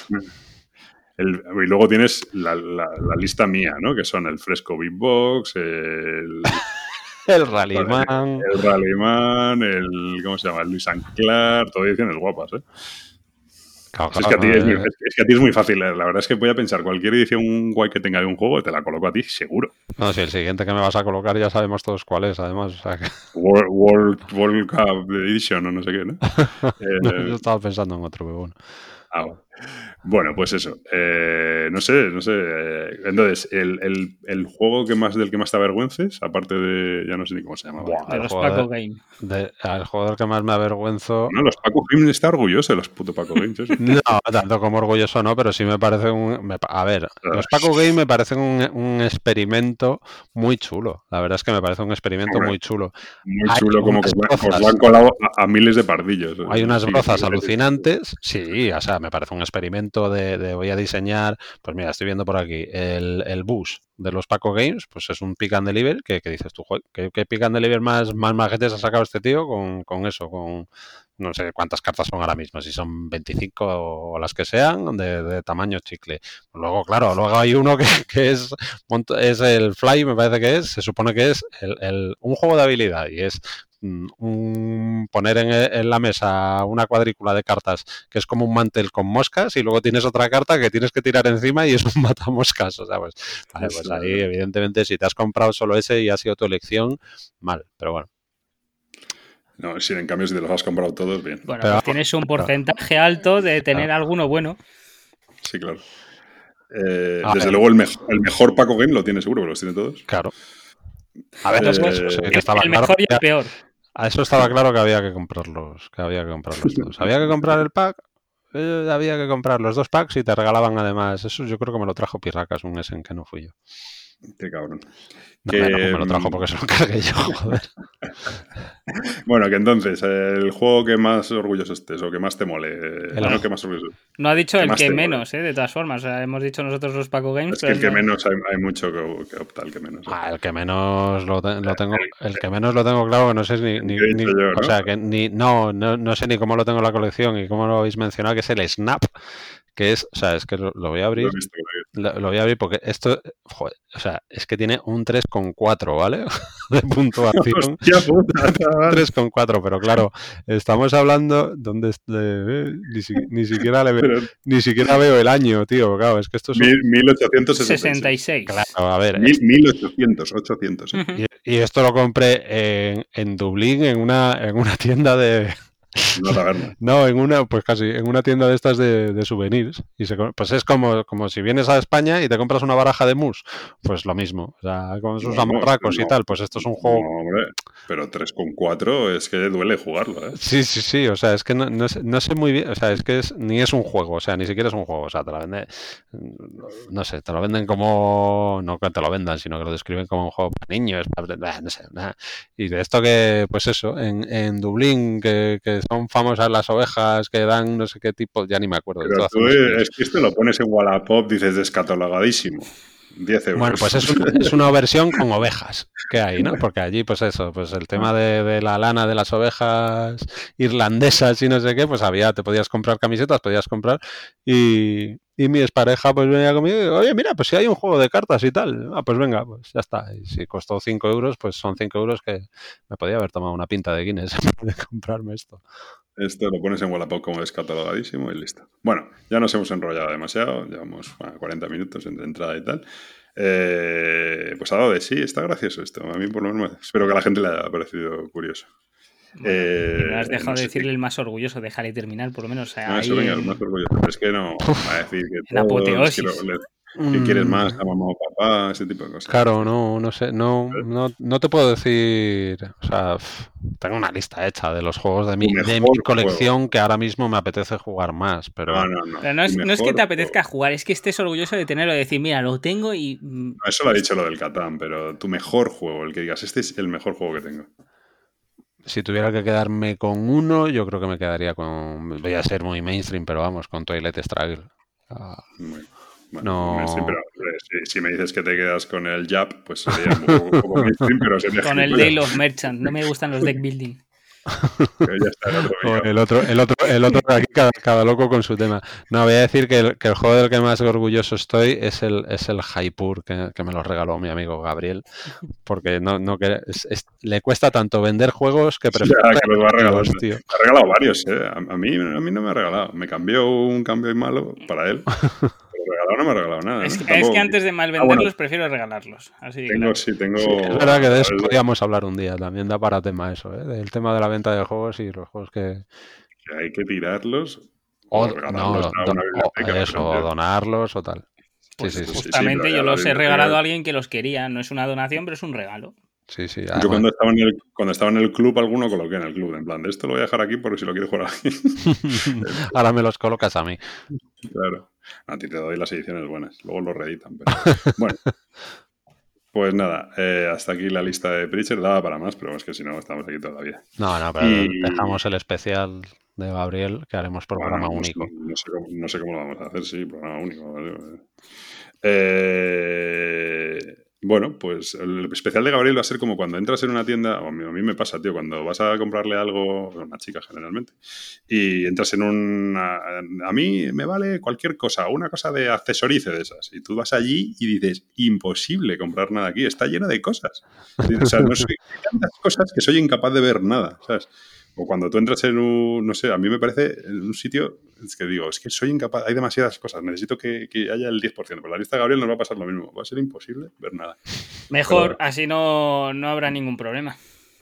Y luego tienes la lista mía, ¿no? Que son el Fresco Big Box, el Rallyman. El Rallyman, ¿cómo se llama? El Luis Anclar, todo ediciones guapas, ¿eh? Claro, es que a ti es muy fácil. La verdad es que voy a pensar, cualquier edición guay que tenga de un juego, te la coloco a ti, seguro. No, si el siguiente que me vas a colocar ya sabemos todos cuál es, además. O sea que... World Cup Edition o no sé qué, ¿no? Yo estaba pensando en otro, pero bueno. Bueno, pues eso. No sé. Entonces, el juego del que más te avergüences, aparte de... Ya no sé ni cómo se llama. De los Paco Game. El juego del que más me avergüenzo... No, los Paco Game está orgulloso de los putos Paco Games. No, tanto como orgulloso no, pero sí me parece A ver, los Paco Game me parecen un experimento muy chulo. La verdad es que me parece un experimento muy chulo. Muy chulo, como que os lo han colado a miles de pardillos. Hay unas brozas alucinantes. Sí, o sea, me parece un experimento de voy a diseñar, pues mira, estoy viendo por aquí el bus de los Paco Games, pues es un pick and deliver que dices tú, ¿qué pick and deliver más majetes ha sacado este tío con eso, con no sé cuántas cartas son ahora mismo, si son 25 o las que sean, de tamaño chicle. Luego, claro, luego hay uno que es el Fly, me parece que se supone que es un juego de habilidad y es poner en la mesa una cuadrícula de cartas que es como un mantel con moscas y luego tienes otra carta que tienes que tirar encima y es un matamoscas. O sea, pues ahí evidentemente si te has comprado solo ese y ha sido tu elección, mal, pero bueno. No, si en cambio si te los has comprado todos, bien. Bueno, pero, pues tienes un porcentaje alto de tener alguno bueno. Sí, claro. Desde luego el mejor Paco Game lo tiene seguro, pero los tiene todos. Claro. A ver, el mejor y el peor. A eso estaba claro que había que comprarlos todos. Había que comprar el pack, había que comprar los 2 packs y te regalaban además. Eso yo creo que me lo trajo Pirracas, un Essen que no fui yo. Qué cabrón. No, me lo trajo porque se lo cargué yo, joder. Bueno, que entonces, el juego que más orgulloso estés o que más te mole. Bueno, que más orgulloso. no ha dicho el más que te menos, de todas formas. O sea, hemos dicho nosotros los Paco Games. Es que el que menos hay mucho que opta el que menos. El que menos lo tengo. El que menos lo tengo claro, que no sé ni yo, ¿no? O sea, que no sé ni cómo lo tengo en la colección y cómo lo habéis mencionado, que es el Snap. Que es, o sea, es que lo voy a abrir. Lo voy a abrir porque esto, joder, o sea, es que tiene un 3,4, ¿vale? De puntuación. Hostia puta, 3,4, pero claro, estamos hablando donde ni siquiera ni siquiera veo el año, tío. Claro, es que esto es 1866. Claro, a ver. 1800. Y esto lo compré en Dublín, en una tienda de. Una taberna. No, pues casi, en una tienda de estas de souvenirs. Pues es como si vienes a España y te compras una baraja de mus, pues lo mismo. O sea, con sus amarracos y tal, pues esto es un juego. No, hombre, pero 3,4 es que duele jugarlo, ¿eh? Sí, o sea, es que no sé muy bien, o sea, es que ni es un juego, o sea, ni siquiera es un juego, o sea, te lo venden, no sé, te lo venden como, no que te lo vendan, sino que lo describen como un juego para niños, no sé, nada. Y de esto que, pues eso, en Dublín, que son famosas las ovejas que dan no sé qué tipo, ya ni me acuerdo. Pero tú es que esto lo pones en Wallapop, dices descatalogadísimo. 10 euros. Bueno, pues es una versión con ovejas que hay, ¿no? Porque allí, pues eso, pues el tema de la lana de las ovejas irlandesas y no sé qué, pues te podías comprar camisetas, y mi expareja pues venía conmigo y digo, oye, mira, pues si hay un juego de cartas y tal, pues venga, pues ya está. Y si costó 5 euros, pues son 5 euros que me podía haber tomado una pinta de Guinness de comprarme esto. Esto lo pones en Wallapop como descatalogadísimo y listo. Bueno, ya nos hemos enrollado demasiado, llevamos 40 minutos entre entrada y tal. Pues ha dado de sí, está gracioso esto. A mí por lo menos espero que a la gente le haya parecido curioso. Bueno, me has dejado de decirle el más orgulloso, déjale terminar por lo menos. O sea, no, eso venga, el más orgulloso. Pero es que no va a decir que en apoteosis. ¿Qué quieres más? ¿A mamá o papá? Ese tipo de cosas. Claro, no sé, no te puedo decir, o sea, tengo una lista hecha de los juegos de mi colección juego que ahora mismo me apetece jugar más, pero... No. Pero no es que te apetezca jugar, es que estés orgulloso de tenerlo, de decir, mira, lo tengo y... Eso lo ha dicho lo del Catán, pero tu mejor juego, el que digas, este es el mejor juego que tengo. Si tuviera que quedarme con uno, yo creo que me quedaría con... Voy a ser muy mainstream, pero vamos, con Twilight Struggle. Bueno, pero si me dices que te quedas con el Jab, pues sería un poco mainstream, pero sería con el Day of Merchant. No me gustan los deck building. Ya está, el otro aquí cada loco con su tema. No, voy a decir que el juego del que más orgulloso estoy es el Jaipur, que me lo regaló mi amigo Gabriel, porque le cuesta tanto vender juegos que prefiero que los va a regalar, tío. Me ha regalado varios, a mí no me ha regalado. Me cambió un cambio malo para él. Regalado no me ha regalado nada. Es que antes de mal venderlos prefiero regalarlos. Así tengo. Sí, es verdad que de eso podríamos hablar un día. También da para tema eso, del tema de la venta de juegos y los juegos que hay que tirarlos o donarlos o tal. Pues sí, justamente yo los he regalado a alguien que los quería. No es una donación, pero es un regalo. Sí. Yo cuando estaba en el club, alguno coloqué en el club. En plan, de esto lo voy a dejar aquí porque si lo quiere jugar alguien. Ahora me los colocas a mí. Claro. A ti te doy las ediciones buenas. Luego lo reeditan. Pero... Bueno. Pues nada, hasta aquí la lista de Preacher. Daba para más, pero es que si no, estamos aquí toda la vida. No, pero dejamos el especial de Gabriel, que haremos programa único. No sé cómo lo vamos a hacer, sí, programa único. Bueno, pues el especial de Gabriel va a ser como cuando entras en una tienda, o a mí me pasa, tío, cuando vas a comprarle algo, a una chica generalmente, y entras en a mí me vale cualquier cosa, una cosa de accesorice de esas, y tú vas allí y dices, imposible comprar nada aquí, está lleno de cosas. O sea, hay tantas cosas que soy incapaz de ver nada, ¿sabes? O cuando tú entras en no sé, a mí me parece en un sitio, es que digo, es que soy incapaz, hay demasiadas cosas, necesito que haya el 10%, pero la lista de Gabriel nos va a pasar lo mismo, va a ser imposible ver nada. Mejor, pero... así no habrá ningún problema.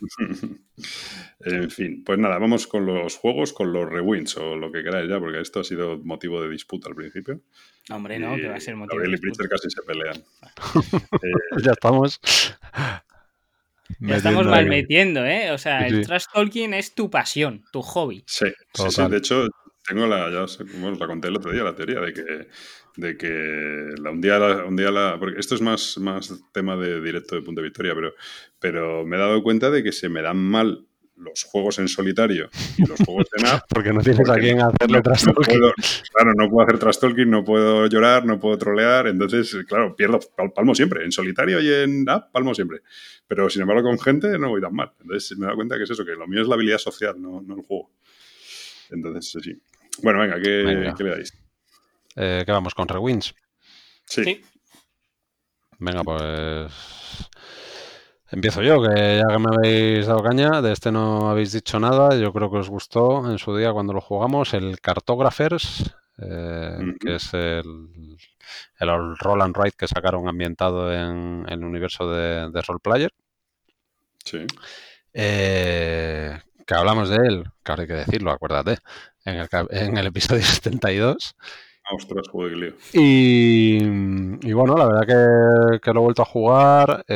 En fin, pues nada, vamos con los juegos, con los rewinds o lo que queráis ya, porque esto ha sido motivo de disputa al principio. Hombre, no, que va a ser motivo Gabriel de disputa. y Preacher casi se pelean. Ya estamos... Ya estamos malmetiendo, ¿eh? O sea, el trash talking es tu pasión, tu hobby. Sí, de hecho, Tengo bueno, la conté el otro día, la teoría de que porque esto es más tema de directo de Punto de Victoria, pero me he dado cuenta de que se me dan mal los juegos en solitario y los juegos en app Porque no tienes a porque quién hacerle trash no talking. puedo, claro, no puedo hacer trash talking, no puedo llorar, no puedo trolear, entonces, claro, palmo siempre, en solitario y en app palmo siempre, pero sin embargo con gente no voy tan mal, entonces me he dado cuenta que es eso, que lo mío es la habilidad social, no el juego. Entonces, sí. Bueno, venga, Venga. ¿qué le dais? ¿Qué vamos con Rewins? Sí. Venga, pues empiezo yo, que ya que me habéis dado caña, de este no habéis dicho nada, yo creo que os gustó en su día cuando lo jugamos, el Cartographers, que es el Roll and Write que sacaron ambientado en el universo de Roll Player. Sí. Que hablamos de él, claro, hay que decirlo, acuérdate, en el episodio 72. Ostras, juego de lío. Y bueno, la verdad que lo he vuelto a jugar.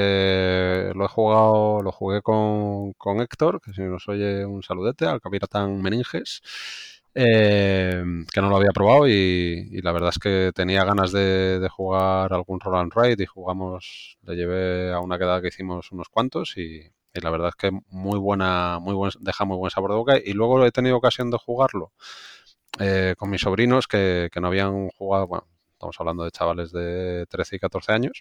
Lo jugué con Héctor, que si nos oye un saludete, al Capitán Meninges, que no lo había probado y la verdad es que tenía ganas de jugar algún Roll and Ride y jugamos, le llevé a una quedada que hicimos unos cuantos y la verdad es que deja muy buen sabor de boca y luego he tenido ocasión de jugarlo con mis sobrinos que no habían jugado, bueno, estamos hablando de chavales de 13 y 14 años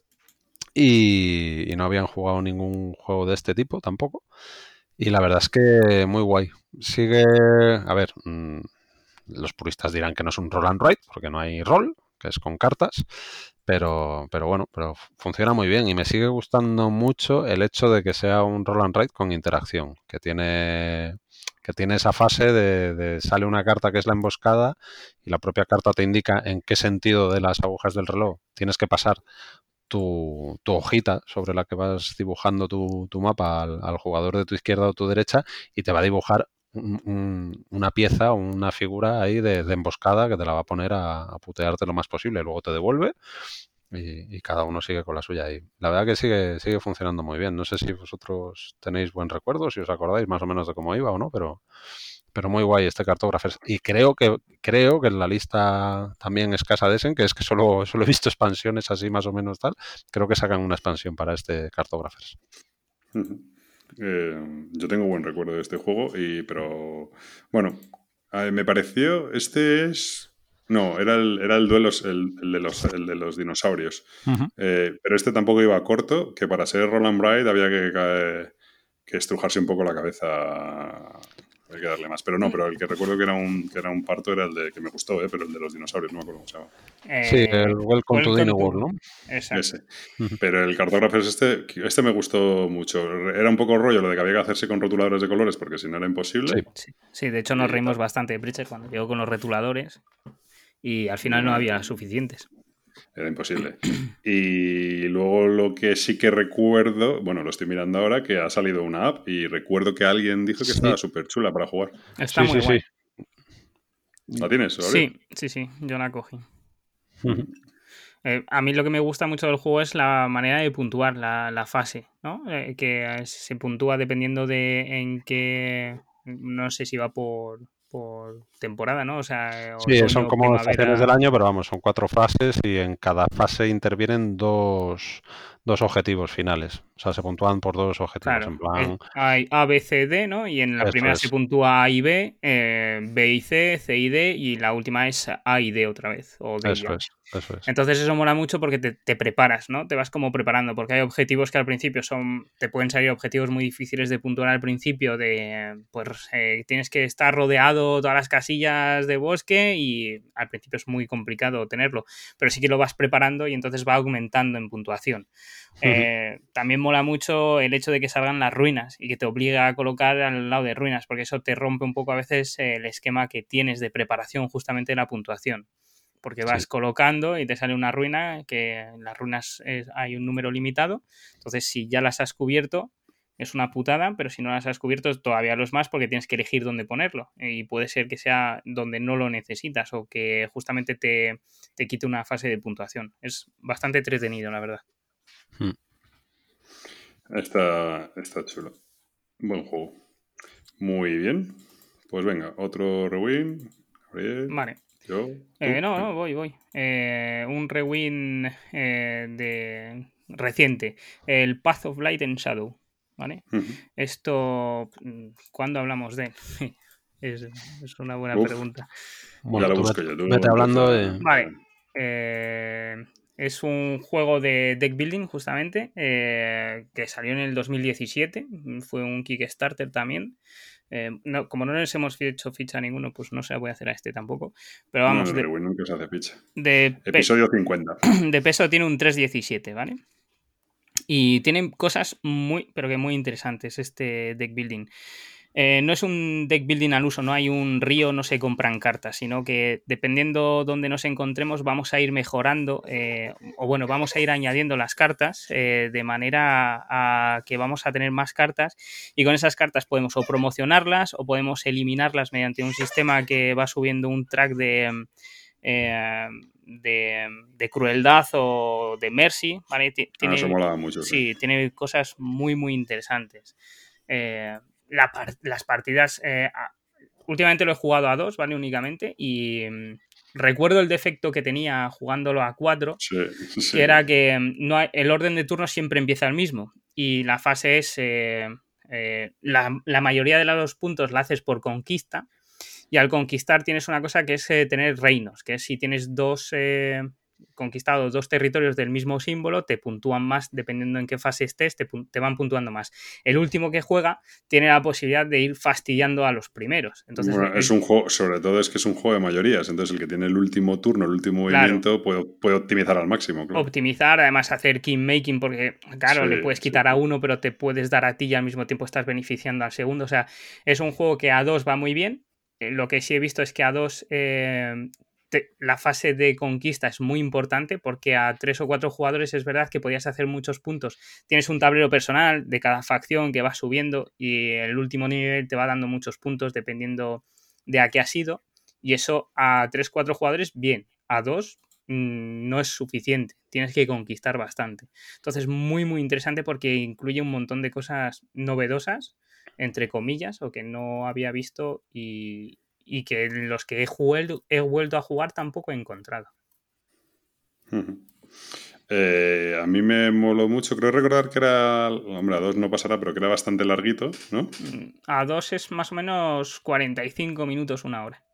y no habían jugado ningún juego de este tipo tampoco. Y la verdad es que muy guay. Sigue, a ver, los puristas dirán que no es un roll and write porque no hay rol, que es con cartas, pero bueno, pero funciona muy bien y me sigue gustando mucho el hecho de que sea un roll and write con interacción, que tiene esa fase de sale una carta que es la emboscada y la propia carta te indica en qué sentido de las agujas del reloj tienes que pasar tu hojita sobre la que vas dibujando tu mapa al jugador de tu izquierda o tu derecha y te va a dibujar una pieza o una figura ahí de emboscada que te la va a poner a putearte lo más posible. Luego te devuelve y cada uno sigue con la suya. Y la verdad que sigue funcionando muy bien. No sé si vosotros tenéis buen recuerdo, si os acordáis más o menos de cómo iba o no, pero muy guay este Cartographers. Y creo que en la lista también escasa de Essen, que es que solo he visto expansiones así más o menos tal, creo que sacan una expansión para este Cartographers. Yo tengo buen recuerdo de este juego, pero bueno, me pareció, no, era el duelo, el de los dinosaurios. Pero este tampoco iba corto, que para ser Roland Bride había que estrujarse un poco la cabeza. Hay que darle más. Pero no, pero el que recuerdo que era un parto era el de que me gustó, pero el de los dinosaurios, no me acuerdo cómo se llama. Sí, el Welcome to Dino World, ¿no? Exacto. Ese. Pero el Cartographers este me gustó mucho. Era un poco rollo lo de que había que hacerse con rotuladores de colores porque si no era imposible. Sí, de hecho nos reímos bastante de Pritchard cuando llegó con los rotuladores y al final no había suficientes. Era imposible. Y luego lo que sí que recuerdo, bueno, lo estoy mirando ahora, que ha salido una app y recuerdo que alguien dijo que estaba súper chula para jugar. Está muy guay. ¿La tienes, Gabriel? Sí, yo la cogí. A mí lo que me gusta mucho del juego es la manera de puntuar la fase, ¿no? Que se puntúa dependiendo de en qué, no sé si va por temporada, ¿no? O sea, sí, otoño, son como primavera... estaciones del año, pero vamos, son 4 fases y en cada fase intervienen dos objetivos finales. O sea, se puntúan por 2 objetivos. Claro, En plan, hay A, B, C, D, ¿no? Y en la primera se puntúa A y B, B y C, C y D, y la última es A y D otra vez, o D y A. Eso es. Entonces eso mola mucho porque te preparas, ¿no? Te vas como preparando, porque hay objetivos que al principio te pueden salir objetivos muy difíciles de puntuar al principio, pues tienes que estar rodeado todas las casillas de bosque y al principio es muy complicado tenerlo, pero sí que lo vas preparando y entonces va aumentando en puntuación. También mola mucho el hecho de que salgan las ruinas y que te obliga a colocar al lado de ruinas, porque eso te rompe un poco a veces el esquema que tienes de preparación justamente de la puntuación. Porque vas colocando y te sale una ruina, que en las ruinas hay un número limitado. Entonces, si ya las has cubierto, es una putada, pero si no las has cubierto, todavía lo es más porque tienes que elegir dónde ponerlo. Y puede ser que sea donde no lo necesitas o que justamente te quite una fase de puntuación. Es bastante entretenido, la verdad. Está chulo. Buen juego. Muy bien. Pues venga, otro rewind. Vale. Yo. No, voy. Un rewind reciente. El Path of Light and Shadow. ¿Vale? Esto, ¿cuándo hablamos de él? Es una buena pregunta. Bueno, ya lo busco yo. Vete hablando de... Vale. Es un juego de deck building, justamente, que salió en el 2017. Fue un Kickstarter también. Como no les hemos hecho ficha a ninguno, pues no se la voy a hacer a este tampoco. Pero vamos, no, nunca se hace ficha. de Episodio 50. De peso tiene un 3.17, ¿vale? Y tiene cosas pero que muy interesantes este deck building. No es un deck building al uso, no hay un río, no se compran cartas, sino que dependiendo dónde nos encontremos vamos a ir mejorando vamos a ir añadiendo las cartas de manera a que vamos a tener más cartas y con esas cartas podemos o promocionarlas o podemos eliminarlas mediante un sistema que va subiendo un track de crueldad o de mercy, ¿vale? Eso molaba mucho. Sí, tiene cosas muy, muy interesantes. Las partidas... últimamente lo he jugado a 2, ¿vale? Únicamente, y recuerdo el defecto que tenía jugándolo a 4, que era que el orden de turnos siempre empieza el mismo, y la fase es... la mayoría de los puntos la haces por conquista, y al conquistar tienes una cosa que es tener reinos, que es si tienes conquistados 2 territorios del mismo símbolo, te puntúan más, dependiendo en qué fase estés, te van puntuando más. El último que juega tiene la posibilidad de ir fastidiando a los primeros. Entonces, es un juego, sobre todo es que es un juego de mayorías, entonces el que tiene el último turno, el último movimiento, puede optimizar al máximo. Claro. Optimizar, además hacer kingmaking, porque claro, le puedes quitar a uno, pero te puedes dar a ti y al mismo tiempo estás beneficiando al segundo. O sea, es un juego que a 2 va muy bien. Lo que sí he visto es que a 2 la fase de conquista es muy importante porque a 3 o 4 jugadores es verdad que podías hacer muchos puntos. Tienes un tablero personal de cada facción que va subiendo y el último nivel te va dando muchos puntos dependiendo de a qué has ido. Y eso a 3 o 4 jugadores, bien. A 2 no es suficiente. Tienes que conquistar bastante. Entonces, muy, muy interesante porque incluye un montón de cosas novedosas, entre comillas, o que no había visto y que los que he vuelto a jugar tampoco he encontrado. A mí me moló mucho, creo recordar que era, hombre, a 2 no pasará, pero que era bastante larguito, ¿no? A 2 es más o menos 45 minutos, 1 hora.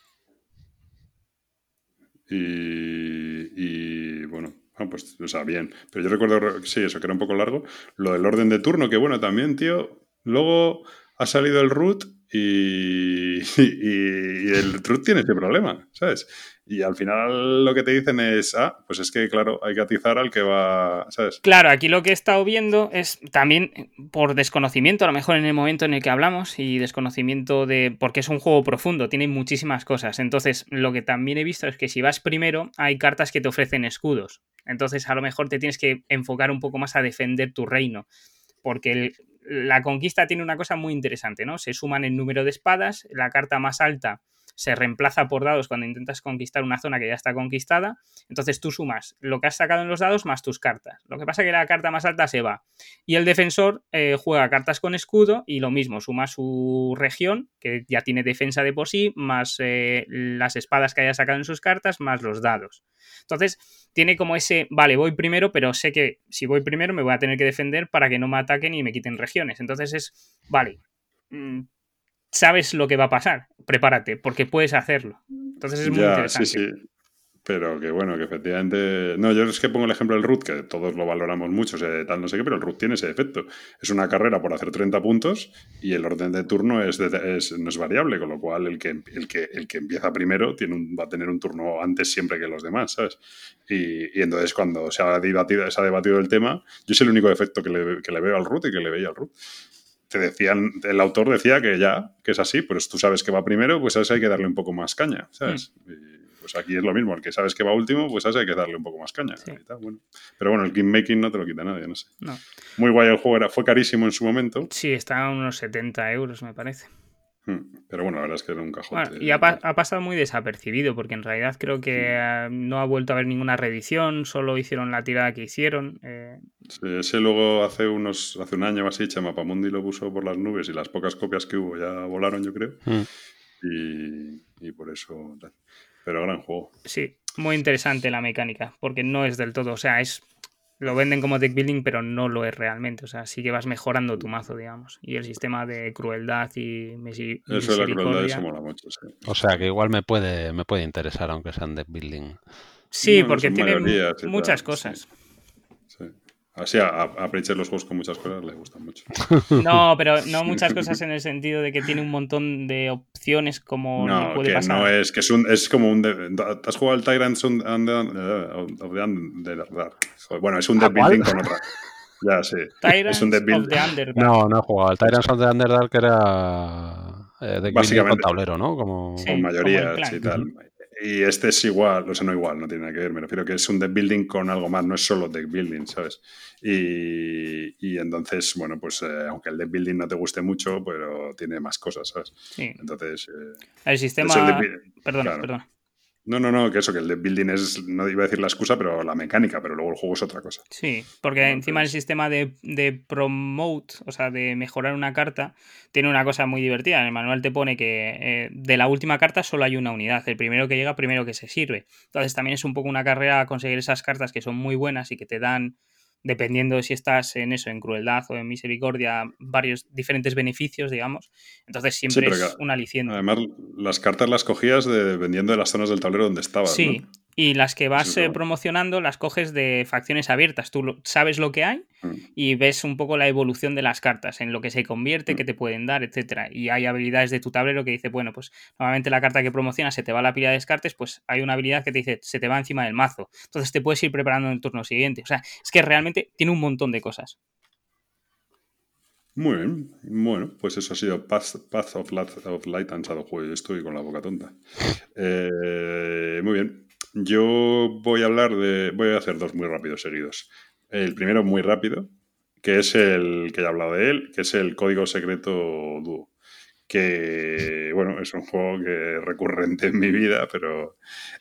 Y bueno, pues, o sea, bien. Pero yo recuerdo, sí, eso, que era un poco largo. Lo del orden de turno, que bueno, también, tío, luego ha salido el root y el root tiene ese problema, ¿sabes? Y al final lo que te dicen es, pues es que, claro, hay que atizar al que va, ¿sabes? Claro, aquí lo que he estado viendo es también por desconocimiento, a lo mejor en el momento en el que hablamos, y desconocimiento porque es un juego profundo, tiene muchísimas cosas. Entonces, lo que también he visto es que si vas primero, hay cartas que te ofrecen escudos. Entonces, a lo mejor te tienes que enfocar un poco más a defender tu reino. Porque la conquista tiene una cosa muy interesante, ¿no? Se suman el número de espadas, la carta más alta se reemplaza por dados cuando intentas conquistar una zona que ya está conquistada. Entonces tú sumas lo que has sacado en los dados más tus cartas. Lo que pasa es que la carta más alta se va. Y el defensor juega cartas con escudo y lo mismo, suma su región, que ya tiene defensa de por sí, más las espadas que haya sacado en sus cartas, más los dados. Entonces tiene como ese, vale, voy primero, pero sé que si voy primero me voy a tener que defender para que no me ataquen y me quiten regiones. Entonces es, vale, sabes lo que va a pasar, prepárate, porque puedes hacerlo. Entonces es muy interesante. Sí. Pero que bueno, que efectivamente... No, yo es que pongo el ejemplo del root, que todos lo valoramos mucho, tal no sé qué, pero el root tiene ese efecto. Es una carrera por hacer 30 puntos y el orden de turno no es variable, con lo cual el que empieza primero va a tener un turno antes siempre que los demás, ¿sabes? Y entonces cuando se ha debatido el tema, yo es el único efecto que le veo al root y que le veía al root. El autor decía que es así, pues tú sabes que va primero, pues a eso hay que darle un poco más caña, ¿sabes? Pues aquí es lo mismo, el que sabes que va último, pues a ese hay que darle un poco más caña. Sí. Bueno. Pero bueno, el kingmaking no te lo quita nadie, no sé. No. Muy guay el juego, fue carísimo en su momento. Sí, está a unos 70 euros, me parece. Pero bueno, la verdad es que era un cajote. Bueno, y ha pasado muy desapercibido, porque en realidad creo que no ha vuelto a haber ninguna reedición, solo hicieron la tirada que hicieron. Sí, ese luego hace un año o así, Mapamundi lo puso por las nubes y las pocas copias que hubo ya volaron, yo creo. Y y por eso tal. Pero gran juego. Sí, muy interesante la mecánica, porque no es del todo, o sea, lo venden como deck building, pero no lo es realmente, o sea, sí que vas mejorando tu mazo, digamos. Y el sistema de crueldad y Eso de la crueldad, eso misericordia. mola mucho, sí. O sea que igual me puede interesar, aunque sean deck building. Sí, Bueno, porque son tiene mayorías y muchas tal, sí. cosas. Sí. Así a Preacher los juegos con muchas cosas le gustan mucho. No, pero no muchas cosas en el sentido de que tiene un montón de opciones como le No, puede que no pasar. es, que es como un... ¿Te has jugado al Tyrants of the Underdark? Bueno, es un ¿A deck cuál? building con otra. Ya, sí. Es un Tyrants deck of building. the Underdark. No he jugado. El Tyrants of the Underdark era deck building con Básicamente, tablero, ¿no? Como... con Sí, como el mayorías y clan. tal. Y este es igual, o sea, no igual, no tiene nada que ver. Me refiero que es un deck building con algo más, no es solo deck building, ¿sabes? Y entonces, bueno, pues aunque el deck building no te guste mucho, pero tiene más cosas, ¿sabes? Sí. Entonces, El de hecho, el deck sistema. building, Perdona, claro. perdona. No, que eso, que el deck building es, no iba a decir la excusa, pero la mecánica, pero luego el juego es otra cosa. Sí, porque encima el Entonces, sistema de promote, o sea, de mejorar una carta, tiene una cosa muy divertida. En el manual te pone que de la última carta solo hay una unidad. El primero que llega, primero que se sirve. Entonces también es un poco una carrera a conseguir esas cartas que son muy buenas y que te dan, dependiendo de si estás en eso, en crueldad o en misericordia, varios diferentes beneficios, digamos. Entonces sí, siempre pero es un aliciente. además las cartas las cogías dependiendo de las zonas del tablero donde estabas, ¿no? Sí, y las que Eso vas es lo... promocionando las coges de facciones abiertas. Tú sabes lo que hay Mm, y ves un poco la evolución de las cartas, en lo que se convierte, mm. qué te pueden dar, etcétera. Y hay habilidades de tu tablero que dice, bueno, pues normalmente la carta que promocionas se te va a la pila de descartes, pues hay una habilidad que te dice, se te va encima del mazo. Entonces te puedes ir preparando en el turno siguiente. O sea, es que realmente tiene un montón de cosas. Muy bien. Bueno, pues eso ha sido Path of Light and Shadow. Joder, estoy con la boca tonta. Muy bien. Yo voy a hablar de... Voy a hacer dos muy rápidos seguidos. El primero muy rápido, que es el que ya he hablado de él, que es el Código Secreto Duo. Que, bueno, es un juego que es recurrente en mi vida, pero...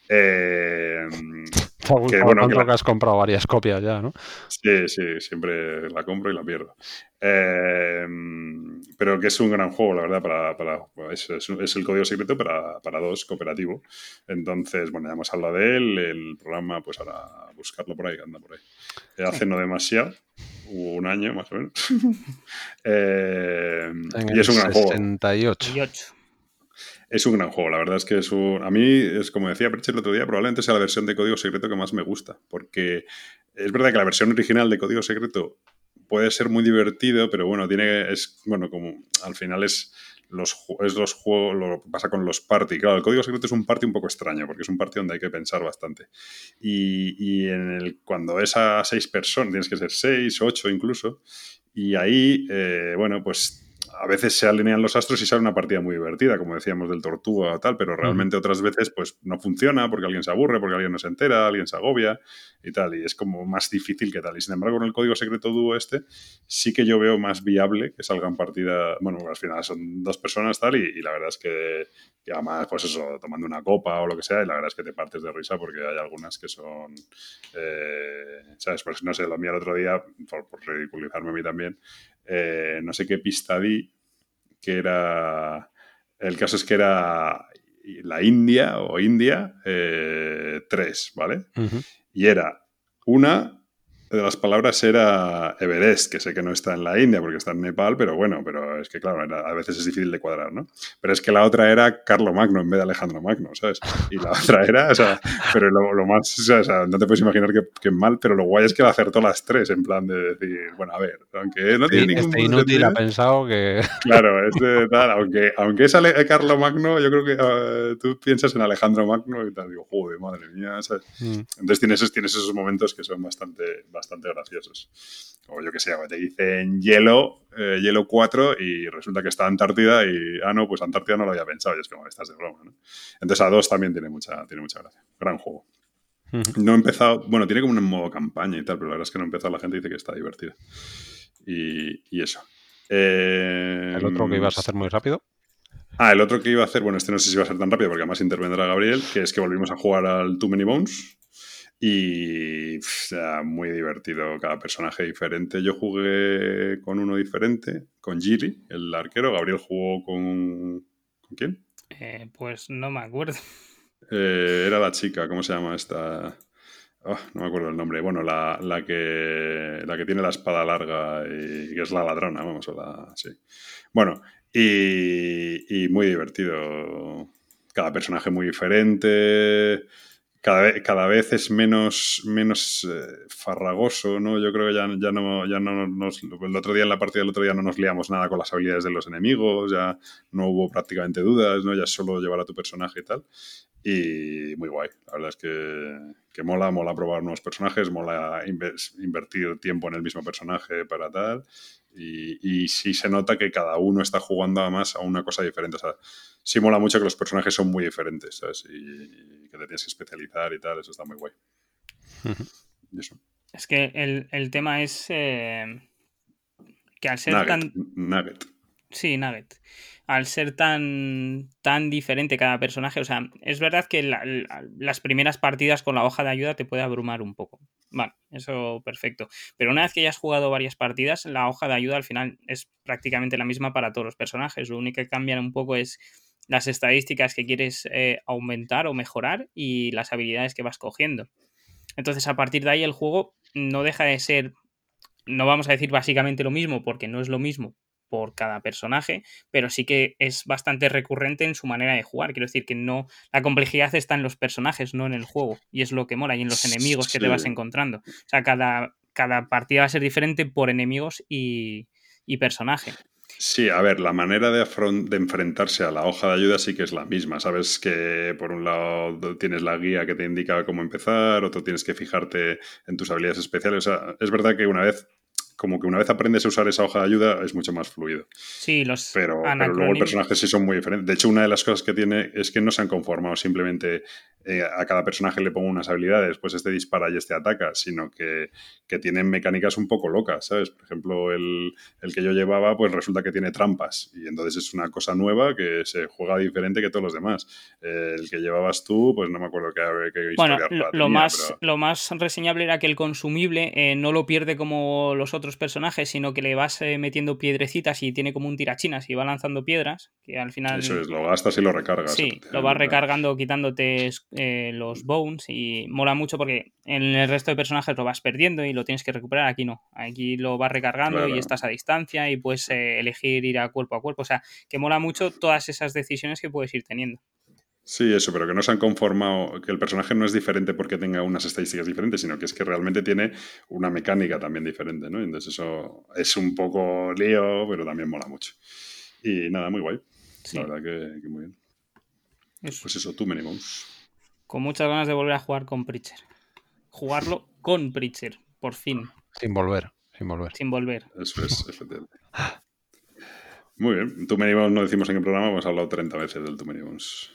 Te ha que, gustado bueno, tanto que has comprado varias copias ya, ¿no? Sí, siempre la compro y la pierdo. Pero que es un gran juego, la verdad, es el código secreto para dos, cooperativo. Entonces, bueno, ya hemos hablado de él, el programa, pues ahora buscarlo por ahí, anda por ahí. Sí. Hace no demasiado, un año más o menos. En Y es el un gran juego. 68. Y 8. Es un gran juego, la verdad es que a mí, es como decía Perche el otro día, probablemente sea la versión de Código Secreto que más me gusta, porque es verdad que la versión original de Código Secreto puede ser muy divertido, pero bueno, como al final es los juegos, lo que pasa con los party. Claro, el Código Secreto es un party un poco extraño, porque es un party donde hay que pensar bastante. Y cuando es a 6 personas, tienes que ser 6, 8 incluso, y ahí, bueno, pues a veces se alinean los astros y sale una partida muy divertida, como decíamos del Tortuga o tal, pero realmente otras veces pues no funciona porque alguien se aburre, porque alguien no se entera, alguien se agobia y tal, y es como más difícil que tal. Y sin embargo, con el código secreto dúo sí que yo veo más viable que salgan partida, bueno, al final son 2 personas tal, y la verdad es que además, pues eso, tomando una copa o lo que sea, y la verdad es que te partes de risa porque hay algunas que son, ¿sabes? Pues no sé, lo mío el otro día, por ridiculizarme a mí también, no sé qué pista di, que era... El caso es que era la India o India 3, ¿vale? Y era una de las palabras era Everest, que sé que no está en la India porque está en Nepal, pero bueno, pero es que claro, a veces es difícil de cuadrar, ¿no? Pero es que la otra era Carlomagno en vez de Alejandro Magno, ¿sabes? Y la otra era, o sea, pero lo más, o sea, no te puedes imaginar que mal, pero lo guay es que la acertó las 3, en plan de decir, bueno, a ver, aunque no tiene ningún Este puto inútil ha sentido. pensado que... Claro, es de tal, aunque es Carlo Magno, yo creo que tú piensas en Alejandro Magno y tal, digo, joder, madre mía, ¿sabes? Entonces tienes esos momentos que son bastante graciosos. O yo que sé, te dicen hielo 4 y resulta que está Antártida y, no, pues Antártida no lo había pensado y es como, estás de broma, ¿no? Entonces a 2 también tiene mucha gracia. Gran juego. No he empezado, bueno, tiene como un modo campaña y tal, pero la verdad es que no he empezado, la gente dice que está divertido. Y eso. El otro que ibas a hacer muy rápido. El otro que iba a hacer, bueno, no sé si va a ser tan rápido porque además intervendrá Gabriel, que es que volvimos a jugar al Too Many Bones y muy divertido, cada personaje diferente. Yo jugué con uno diferente, con Giri, el arquero. Gabriel jugó ¿con quién? Pues no me acuerdo. Era la chica, ¿cómo se llama esta? No me acuerdo el nombre. Bueno, la que tiene la espada larga y que es la ladrona, vamos, sí. Bueno, y muy divertido. Cada personaje muy diferente. Cada vez es menos farragoso, ¿no? Yo creo que ya no nos... El otro día, en la partida del otro día, no nos liamos nada con las habilidades de los enemigos, ya no hubo prácticamente dudas, ¿no? Ya solo llevar a tu personaje y tal. Y muy guay. La verdad es que mola probar nuevos personajes, mola invertir tiempo en el mismo personaje para tal. Y sí se nota que cada uno está jugando además a una cosa diferente. O sea, sí mola mucho que los personajes son muy diferentes, ¿sabes? Y que te tienes que especializar y tal, eso está muy guay. Y eso. Es que el tema es que al ser Nugget. Sí, Nugget. Al ser tan diferente cada personaje, o sea, es verdad que las primeras partidas con la hoja de ayuda te puede abrumar un poco. Vale, eso perfecto. Pero una vez que ya has jugado varias partidas, la hoja de ayuda al final es prácticamente la misma para todos los personajes. Lo único que cambian un poco es las estadísticas que quieres aumentar o mejorar y las habilidades que vas cogiendo. Entonces, a partir de ahí, el juego no deja de ser, no vamos a decir básicamente lo mismo, porque no es lo mismo por cada personaje, pero sí que es bastante recurrente en su manera de jugar. Quiero decir que no, la complejidad está en los personajes, no en el juego, y es lo que mola, y en los enemigos que te vas encontrando. O sea, cada partida va a ser diferente por enemigos y personaje. Sí, a ver, la manera de enfrentarse a la hoja de ayuda sí que es la misma. Sabes que por un lado tienes la guía que te indica cómo empezar, otro tienes que fijarte en tus habilidades especiales. O sea, es verdad que una vez aprendes a usar esa hoja de ayuda es mucho más fluido. Sí, pero luego el personaje sí son muy diferentes. De hecho, una de las cosas que tiene es que no se han conformado simplemente a cada personaje le pongo unas habilidades, pues este dispara y este ataca, sino que tienen mecánicas un poco locas, ¿sabes? Por ejemplo, el que yo llevaba, pues resulta que tiene trampas y entonces es una cosa nueva que se juega diferente que todos los demás. El que llevabas tú, pues no me acuerdo qué historia bueno, tenía, lo más reseñable era que el consumible no lo pierde como los otros personajes, sino que le vas metiendo piedrecitas y tiene como un tirachinas y va lanzando piedras, que al final... Eso es, lo gastas y lo recargas. Sí, lo vas recargando quitándote los bones y mola mucho porque en el resto de personajes lo vas perdiendo y lo tienes que recuperar. Aquí no, aquí lo vas recargando, claro, y estás a distancia y puedes elegir ir a cuerpo. O sea, que mola mucho todas esas decisiones que puedes ir teniendo. Sí, eso, pero que no se han conformado, que el personaje no es diferente porque tenga unas estadísticas diferentes, sino que es que realmente tiene una mecánica también diferente, ¿no? Entonces eso es un poco lío, pero también mola mucho. Y nada, muy guay. Sí. La verdad que muy bien. Eso. Pues eso, Too Many Bones. Con muchas ganas de volver a jugar con Preacher. Jugarlo con Preacher, por fin. Sin volver. Eso es, efectivamente. Muy bien. Too Many Bones no decimos en el programa, hemos hablado 30 veces del Too Many Bones.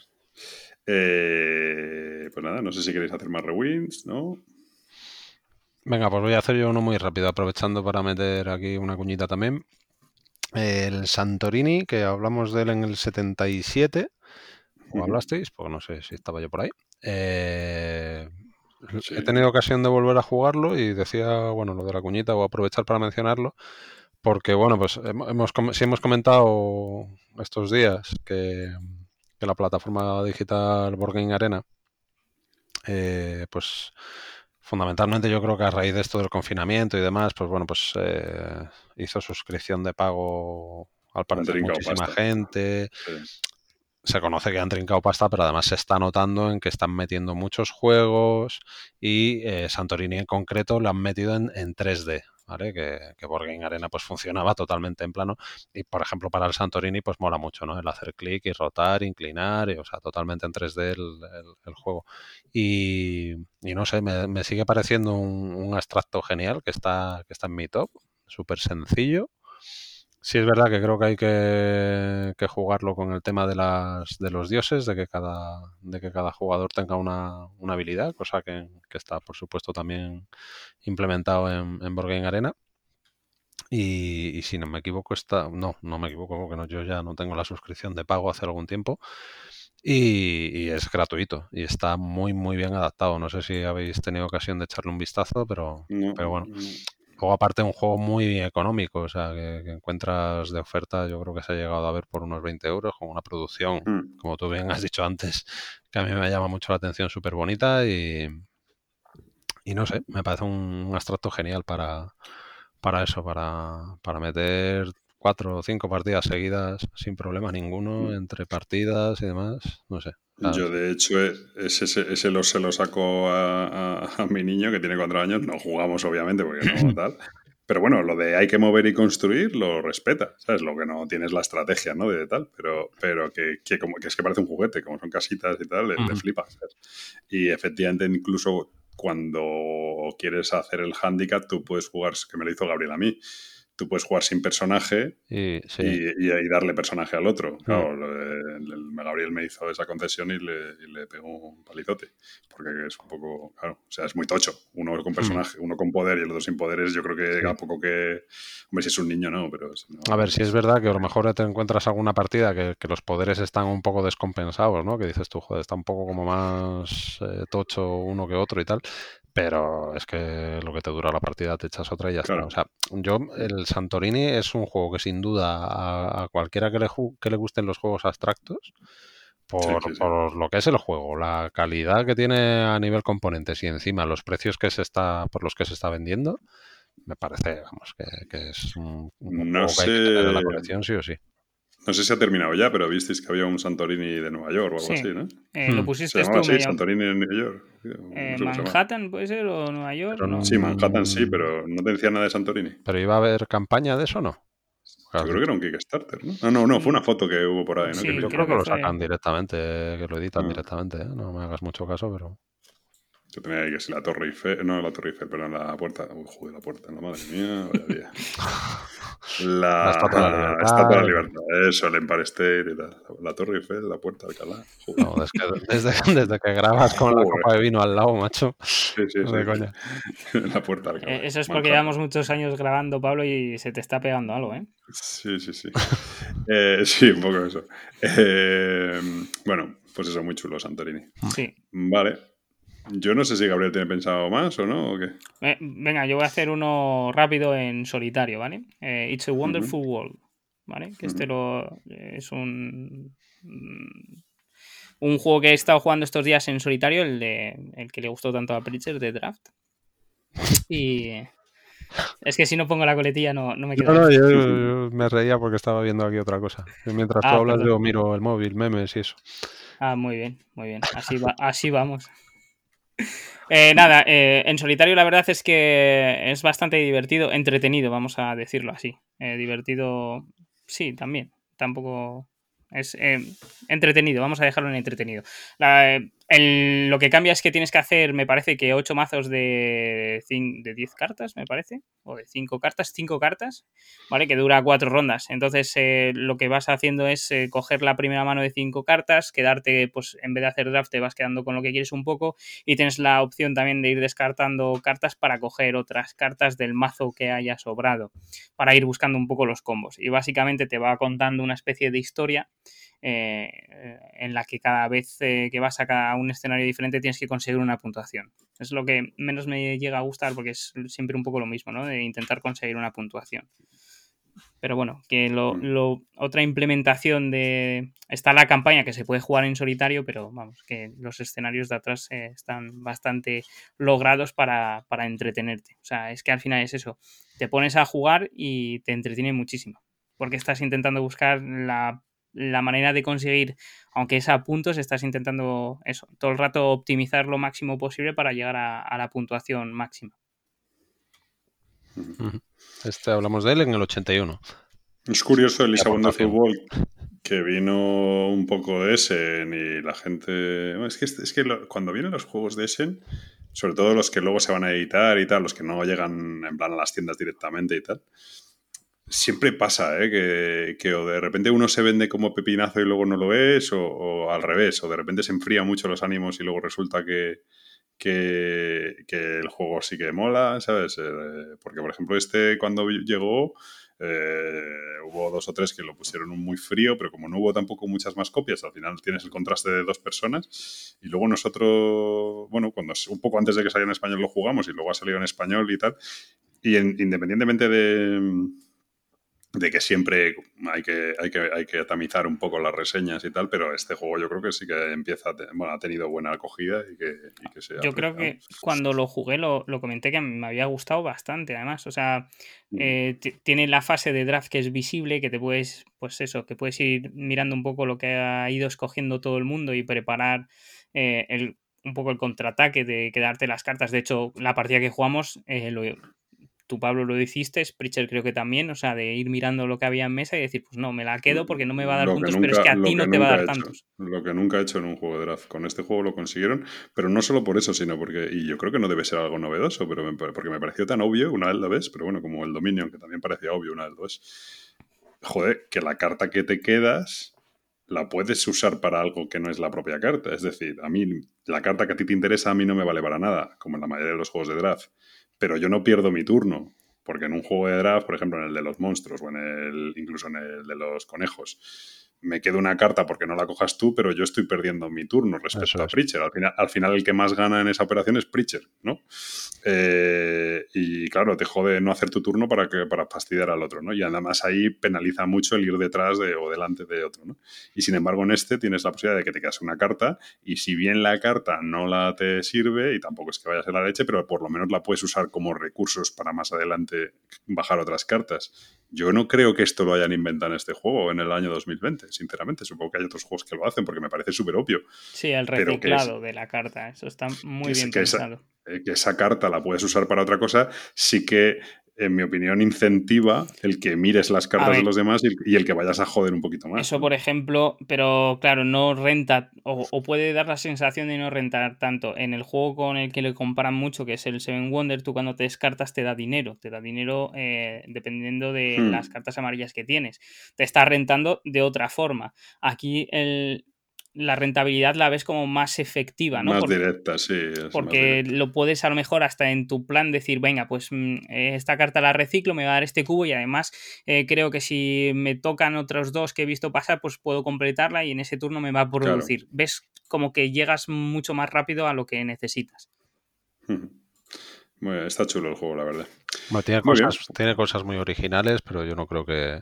Pues nada, no sé si queréis hacer más rewinds, ¿no? Venga, pues voy a hacer yo uno muy rápido, aprovechando para meter aquí una cuñita también. El Santorini, que hablamos de él en el 77, o hablasteis, pues no sé si estaba yo por ahí. Sí. He tenido ocasión de volver a jugarlo y decía, bueno, lo de la cuñita, voy a aprovechar para mencionarlo, porque, bueno, pues si hemos comentado estos días que la plataforma digital Board Game Arena, pues fundamentalmente yo creo que a raíz de esto del confinamiento y demás, pues bueno, pues hizo suscripción de pago al parecer muchísima gente. Sí. Se conoce que han trincado pasta, pero además se está notando en que están metiendo muchos juegos y Santorini en concreto lo han metido en 3D, ¿vale? Que Board Game Arena pues funcionaba totalmente en plano y, por ejemplo, para el Santorini pues mola mucho, ¿no? El hacer clic y rotar, inclinar, o sea, totalmente en 3D el juego. Y no sé, me sigue pareciendo un abstracto genial que está en mi top, súper sencillo. Sí, es verdad que creo que hay que jugarlo con el tema de los dioses, de que cada jugador tenga una habilidad, cosa que está, por supuesto, también implementado en Board Game Arena. Y si no me equivoco, no me equivoco, porque no, yo ya no tengo la suscripción de pago hace algún tiempo. Y es gratuito y está muy, muy bien adaptado. No sé si habéis tenido ocasión de echarle un vistazo, pero bueno. Luego, aparte, un juego muy económico, o sea, que encuentras de oferta, yo creo que se ha llegado a ver por unos 20 euros, con una producción, como tú bien has dicho antes, que a mí me llama mucho la atención, súper bonita y no sé, me parece un abstracto genial para eso, para meter 4 o 5 partidas seguidas sin problema ninguno, entre partidas y demás, no sé. Yo, de hecho, se lo saco a mi niño, que tiene 4 años. No jugamos, obviamente, porque no tal. Pero bueno, lo de hay que mover y construir lo respeta, ¿sabes? Lo que no tiene es la estrategia, ¿no? De tal, pero que es que parece un juguete, como son casitas y tal, le flipa, ¿sabes? Y efectivamente, incluso cuando quieres hacer el handicap, tú puedes jugar, que me lo hizo Gabriel a mí, tú puedes jugar sin personaje y darle personaje al otro. Claro, Gabriel me hizo esa concesión y le pegó un palizote. Porque es un poco, claro, o sea, es muy tocho. Uno con personaje, uno con poder y el otro sin poderes. Yo creo que a poco que... Hombre, si es un niño, no, pero... Si no, a ver, si es verdad que a lo mejor te encuentras alguna partida que los poderes están un poco descompensados, ¿no? Que dices tú, joder, está un poco como más tocho uno que otro y tal. Pero es que lo que te dura la partida te echas otra y ya está. O sea, el Santorini es un juego que sin duda a cualquiera que le gusten los juegos abstractos, por lo que es el juego, la calidad que tiene a nivel componentes y encima los precios por los que se está vendiendo, me parece, vamos, que es un no juego que hay que tener en la colección sí o sí. No sé si ha terminado ya, pero visteis que había un Santorini de Nueva York o algo así, ¿no? Lo pusiste ¿Se llamaba tú, así? ¿Santorini en Nueva York? No sé ¿Manhattan puede ser o Nueva York? Pero No. Sí, Manhattan sí, pero no te decía nada de Santorini. ¿Pero iba a haber campaña de eso o no? Yo creo que era un Kickstarter, ¿no? No, fue una foto que hubo por ahí, ¿no? Sí, Yo creo que lo sacan directamente, que lo editan directamente, ¿eh? No me hagas mucho caso, pero... Yo tenía ahí que si la Torre Eiffel, no la Torre Eiffel, pero la puerta. Uy, joder, la puerta, la madre mía, vaya día. La Estatua de la Libertad. Estatua de la Libertad, eso, el Empire State y tal. La Torre Eiffel, la Puerta de Alcalá. No, desde que grabas con la copa de vino al lado, macho. Sí. De coña. La Puerta de Alcalá. Eso es porque llevamos muchos años grabando, Pablo, y se te está pegando algo, ¿eh? Sí. Sí, un poco eso. Bueno, pues eso, muy chulo, Santorini. Sí. Vale. Yo no sé si Gabriel tiene pensado más o no, o qué. Venga, yo voy a hacer uno rápido en solitario, ¿vale? It's a Wonderful World, ¿vale? Que es un juego que he estado jugando estos días en solitario, el que le gustó tanto a Pritchard, de Draft. Y es que si no pongo la coletilla no me quedo. No, yo me reía porque estaba viendo aquí otra cosa. Mientras tú hablas, yo miro el móvil, memes y eso. Muy bien. Así vamos. Nada, en solitario la verdad es que es bastante divertido, entretenido, vamos a decirlo así. Divertido, sí, también. Tampoco es entretenido, vamos a dejarlo en entretenido. Lo que cambia es que tienes que hacer, me parece que 8 mazos de 10 cartas, me parece, o de 5 cartas, ¿vale? Que dura 4 rondas. Entonces lo que vas haciendo es coger la primera mano de 5 cartas, quedarte, pues en vez de hacer draft te vas quedando con lo que quieres un poco y tienes la opción también de ir descartando cartas para coger otras cartas del mazo que haya sobrado, para ir buscando un poco los combos. Y básicamente te va contando una especie de historia en la que cada vez que vas a un escenario diferente tienes que conseguir una puntuación. Es lo que menos me llega a gustar porque es siempre un poco lo mismo, ¿no? De intentar conseguir una puntuación. Pero bueno, que otra implementación está la campaña que se puede jugar en solitario, pero vamos, que los escenarios de atrás están bastante logrados para entretenerte. O sea, es que al final es eso. Te pones a jugar y te entretiene muchísimo. Porque estás intentando buscar la manera de conseguir, aunque es a puntos, estás intentando eso, todo el rato optimizar lo máximo posible para llegar a la puntuación máxima. Hablamos de él en el 81. Es curioso el Lisa Wonderful World, que vino un poco de Essen y la gente... Bueno, es que cuando vienen los juegos de Essen, sobre todo los que luego se van a editar y tal, los que no llegan en plan a las tiendas directamente y tal, siempre pasa, que o de repente uno se vende como pepinazo y luego no lo es, o al revés, o de repente se enfría mucho los ánimos y luego resulta que el juego sí que mola, ¿sabes? Porque, por ejemplo, cuando llegó, hubo 2 o 3 que lo pusieron muy frío, pero como no hubo tampoco muchas más copias, al final tienes el contraste de 2 personas. Y luego nosotros, bueno, un poco antes de que saliera en español lo jugamos y luego ha salido en español y tal. Y independientemente de que siempre hay que tamizar un poco las reseñas y tal, pero este juego yo creo que sí que ha tenido buena acogida y que se Yo creo aprecia. que cuando lo jugué lo comenté que me había gustado bastante, además. O sea, tiene la fase de draft que es visible, que te puedes, pues eso, que puedes ir mirando un poco lo que ha ido escogiendo todo el mundo y preparar un poco el contraataque de quedarte las cartas. De hecho, la partida que jugamos, tú, Pablo, lo hiciste, Pritchard creo que también, o sea, de ir mirando lo que había en mesa y decir, pues no, me la quedo porque no me va a dar puntos, pero es que a ti no te va a dar tantos. Lo que nunca he hecho en un juego de draft. Con este juego lo consiguieron, pero no solo por eso, sino porque, y yo creo que no debe ser algo novedoso, pero porque me pareció tan obvio una vez la vez, pero bueno, como el Dominion, que también parecía obvio una vez lo es. Joder, que la carta que te quedas la puedes usar para algo que no es la propia carta. Es decir, a mí, la carta que a ti te interesa a mí no me vale para nada, como en la mayoría de los juegos de draft. Pero yo no pierdo mi turno, porque en un juego de draft, por ejemplo, en el de los monstruos o incluso en el de los conejos, me quedo una carta porque no la cojas tú, pero yo estoy perdiendo mi turno respecto a Pritchard. Al final el que más gana en esa operación es Pritchard, ¿no? Y claro, te jode no hacer tu turno para fastidiar al otro, ¿no? Y además ahí penaliza mucho el ir detrás o delante de otro, ¿no? Y sin embargo en este tienes la posibilidad de que te quedas una carta y si bien la carta no la te sirve y tampoco es que vaya a ser la leche, pero por lo menos la puedes usar como recursos para más adelante bajar otras cartas. Yo no creo que esto lo hayan inventado en este juego en el año 2020, sinceramente. Supongo que hay otros juegos que lo hacen porque me parece súper obvio. Sí, el reciclado de la carta. Eso está muy bien pensado. Que esa carta la puedes usar para otra cosa, sí que, en mi opinión, incentiva el que mires las cartas de los demás y el que vayas a joder un poquito más. Eso, ¿no? por ejemplo, pero claro, no renta, o puede dar la sensación de no rentar tanto. En el juego con el que le comparan mucho, que es el Seven Wonders, tú cuando te descartas te da dinero. Te da dinero dependiendo de las cartas amarillas que tienes. Te está rentando de otra forma. Aquí la rentabilidad la ves como más efectiva, ¿no? Más directa, sí. Porque lo puedes a lo mejor hasta en tu plan decir, venga, pues esta carta la reciclo, me va a dar este cubo y además creo que si me tocan otros dos que he visto pasar, pues puedo completarla y en ese turno me va a producir. Claro. Ves como que llegas mucho más rápido a lo que necesitas. Bueno, está chulo el juego, la verdad. Bueno, tiene cosas muy originales, pero yo no creo que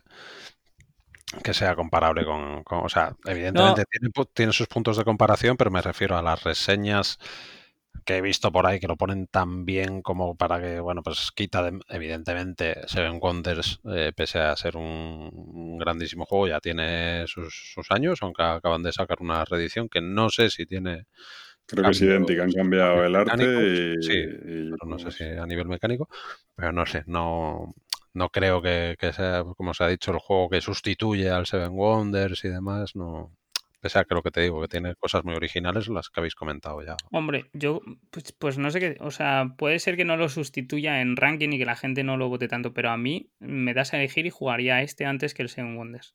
sea comparable con o sea, evidentemente tiene sus puntos de comparación, pero me refiero a las reseñas que he visto por ahí que lo ponen tan bien como para que, bueno, pues evidentemente Seven Wonders, pese a ser un grandísimo juego, ya tiene sus años, aunque acaban de sacar una reedición que no sé si tiene... Creo que es idéntica, han cambiado el arte sí, pero no sé si a nivel mecánico, pero no sé, no creo que sea, como se ha dicho, el juego que sustituye al Seven Wonders y demás, no. Pese a que lo que te digo, que tiene cosas muy originales, las que habéis comentado ya. Hombre, yo pues no sé qué, o sea, puede ser que no lo sustituya en ranking y que la gente no lo vote tanto, pero a mí me das a elegir y jugaría a este antes que el Seven Wonders.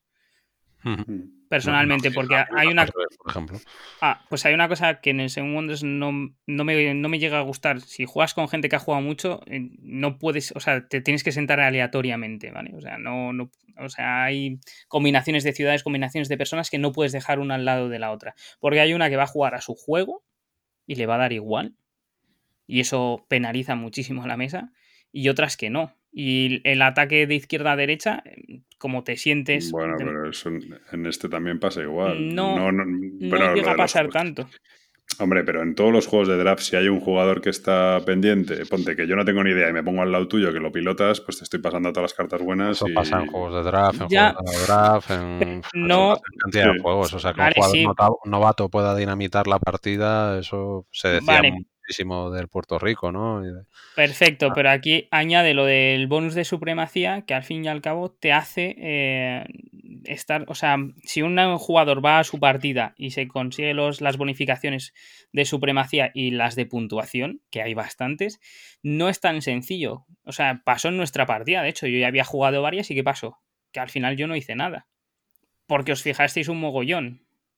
Personalmente, porque hay una... Por ejemplo. Pues hay una cosa que en el Seven Wonders no me llega a gustar. Si juegas con gente que ha jugado mucho, no puedes, o sea, te tienes que sentar aleatoriamente, ¿vale? O sea, o sea, hay combinaciones de ciudades, combinaciones de personas que no puedes dejar una al lado de la otra. Porque hay una que va a jugar a su juego y le va a dar igual. Y eso penaliza muchísimo a la mesa. Y otras que no. Y el ataque de izquierda a derecha, como te sientes... Bueno, pero eso en este también pasa igual. No llega a pasar tanto. Hombre, pero en todos los juegos de draft, si hay un jugador que está pendiente, ponte que yo no tengo ni idea y me pongo al lado tuyo que lo pilotas, pues te estoy pasando todas las cartas buenas. Eso pasa en juegos de draft, en juegos de draft, en cantidad de juegos. O sea, que un jugador novato pueda dinamitar la partida, eso se decía muchísimo del Puerto Rico, ¿no? Perfecto, pero aquí añade lo del bonus de supremacía, que al fin y al cabo te hace estar, o sea, si un jugador va a su partida y se consigue las bonificaciones de supremacía y las de puntuación, que hay bastantes, no es tan sencillo. O sea, pasó en nuestra partida, de hecho, yo ya había jugado varias y ¿qué pasó? Que al final yo no hice nada. Porque os fijasteis un mogollón.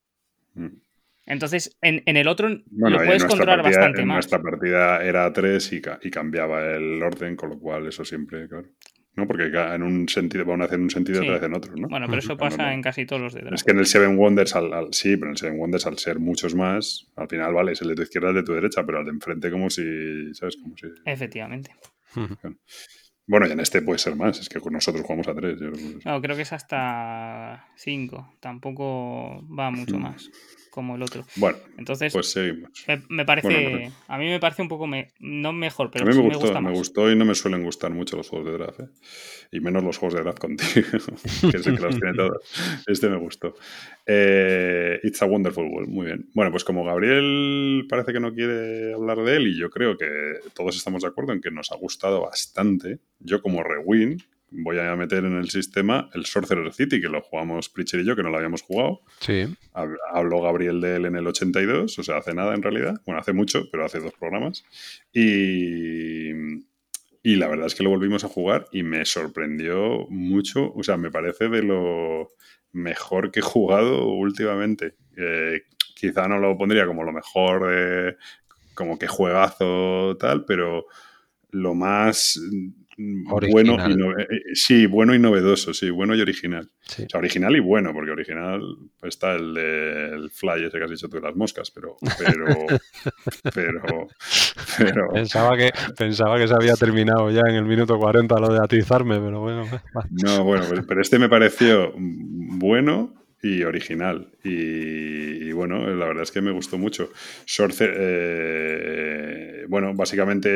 Entonces, en el otro lo puedes controlar bastante más. En nuestra partida era 3 y cambiaba el orden, con lo cual eso siempre, claro. No, porque en un sentido van a hacer un sentido y otra vez en otro, ¿no? Bueno, pero eso pasa en casi todos los de draft. Es que en el Seven Wonders, sí, pero en el Seven Wonders al ser muchos más, al final, vale, es el de tu izquierda, el de tu derecha, pero al de enfrente como si, ¿sabes? Como si... Efectivamente. Claro. Bueno, y en este puede ser más, es que con nosotros jugamos a 3. No, creo que es hasta 5. Tampoco va mucho más como el otro. Bueno, Entonces, pues seguimos. me Bueno, parece. A mí me parece un poco. No mejor, a pero mí sí me gusta me más. gustó y no me suelen gustar mucho los juegos de draft, ¿eh? Y menos los juegos de draft contigo, que es el que los tiene todos. Este me gustó. It's a Wonderful World, muy bien. Bueno, pues como Gabriel parece que no quiere hablar de él y yo creo que todos estamos de acuerdo en que nos ha gustado bastante, yo como Rewind voy a meter en el sistema el Sorcerer City, que lo jugamos Pritchard y yo, que no lo habíamos jugado. Sí. Habló Gabriel de él en el 82, o sea, hace nada en realidad. Bueno, hace mucho, pero hace 2 programas. Y la verdad es que lo volvimos a jugar y me sorprendió mucho. O sea, me parece de lo mejor que he jugado últimamente. Quizá no lo pondría como lo mejor, como que juegazo tal, pero lo más bueno y sí, bueno y novedoso, sí, bueno y original. Sí. O sea, original y bueno, porque original está el del fly ese que has dicho tú de las moscas, pero Pensaba que se había terminado ya en el minuto 40 lo de atizarme, pero bueno. No, bueno, pero este me pareció bueno y original. Y bueno, la verdad es que me gustó mucho. Bueno, básicamente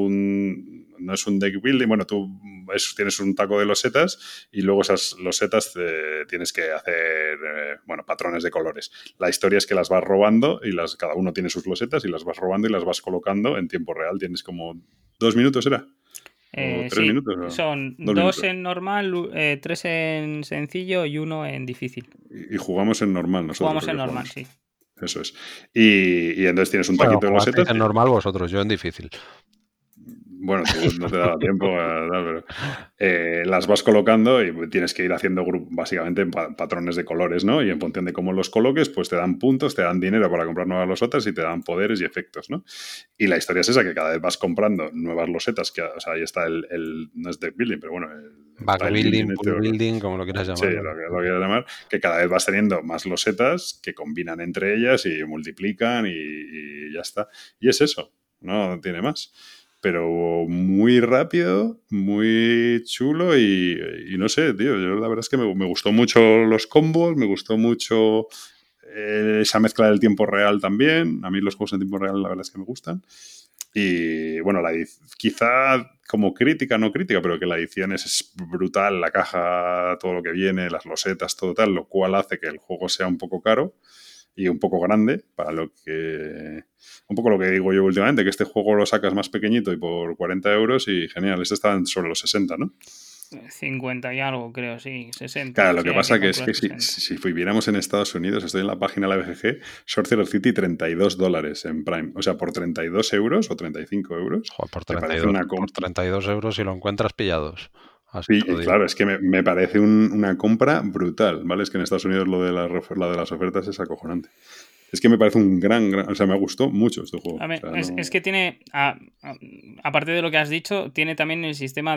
no es un deck building. Bueno, tú tienes un taco de losetas y luego esas losetas tienes que hacer patrones de colores. La historia es que las vas robando y cada uno tiene sus losetas y las vas robando y las vas colocando en tiempo real. Tienes como 2 minutos, ¿era? ¿O 3 minutos? ¿O? Son 2 minutos. en normal, 3 en sencillo y 1 en difícil. Y jugamos en normal nosotros. Jugamos en normal, sí. Eso es. Y entonces tienes un taquito de losetas. En normal vosotros, yo en difícil. Bueno, tú no te daba tiempo, pero las vas colocando y tienes que ir haciendo básicamente patrones de colores, ¿no? Y en función de cómo los coloques, pues te dan puntos, te dan dinero para comprar nuevas losetas y te dan poderes y efectos, ¿no? Y la historia es esa, que cada vez vas comprando nuevas losetas, o sea, ahí está no es deck building, pero bueno... Backbuilding, poolbuilding, como lo quieras llamar. Sí, lo quieras llamar, que cada vez vas teniendo más losetas que combinan entre ellas y multiplican y ya está. Y es eso, no tiene más. Pero muy rápido, muy chulo y no sé, tío, yo la verdad es que me gustó mucho los combos, me gustó mucho esa mezcla del tiempo real también. A mí los juegos en tiempo real la verdad es que me gustan. Y bueno, quizá como crítica, no crítica, pero que la edición es brutal, la caja, todo lo que viene, las losetas, todo tal, lo cual hace que el juego sea un poco caro y un poco grande para un poco lo que digo yo últimamente, que este juego lo sacas más pequeñito y por 40 euros y genial, este está sobre los 60, ¿no? 50 y algo, creo, sí, 60. Claro, lo que pasa que es que si viviéramos en Estados Unidos, estoy en la página de la BGG, Sorcerer City $32 en Prime. O sea, por 32 euros o 35 euros. Joder, por 32 euros si lo encuentras pillados. Y claro, es que me parece una compra brutal, ¿vale? Es que en Estados Unidos lo de las ofertas es acojonante. Es que me parece un gran... O sea, me gustó mucho este juego. A ver, o sea, es que tiene, aparte de lo que has dicho, tiene también el sistema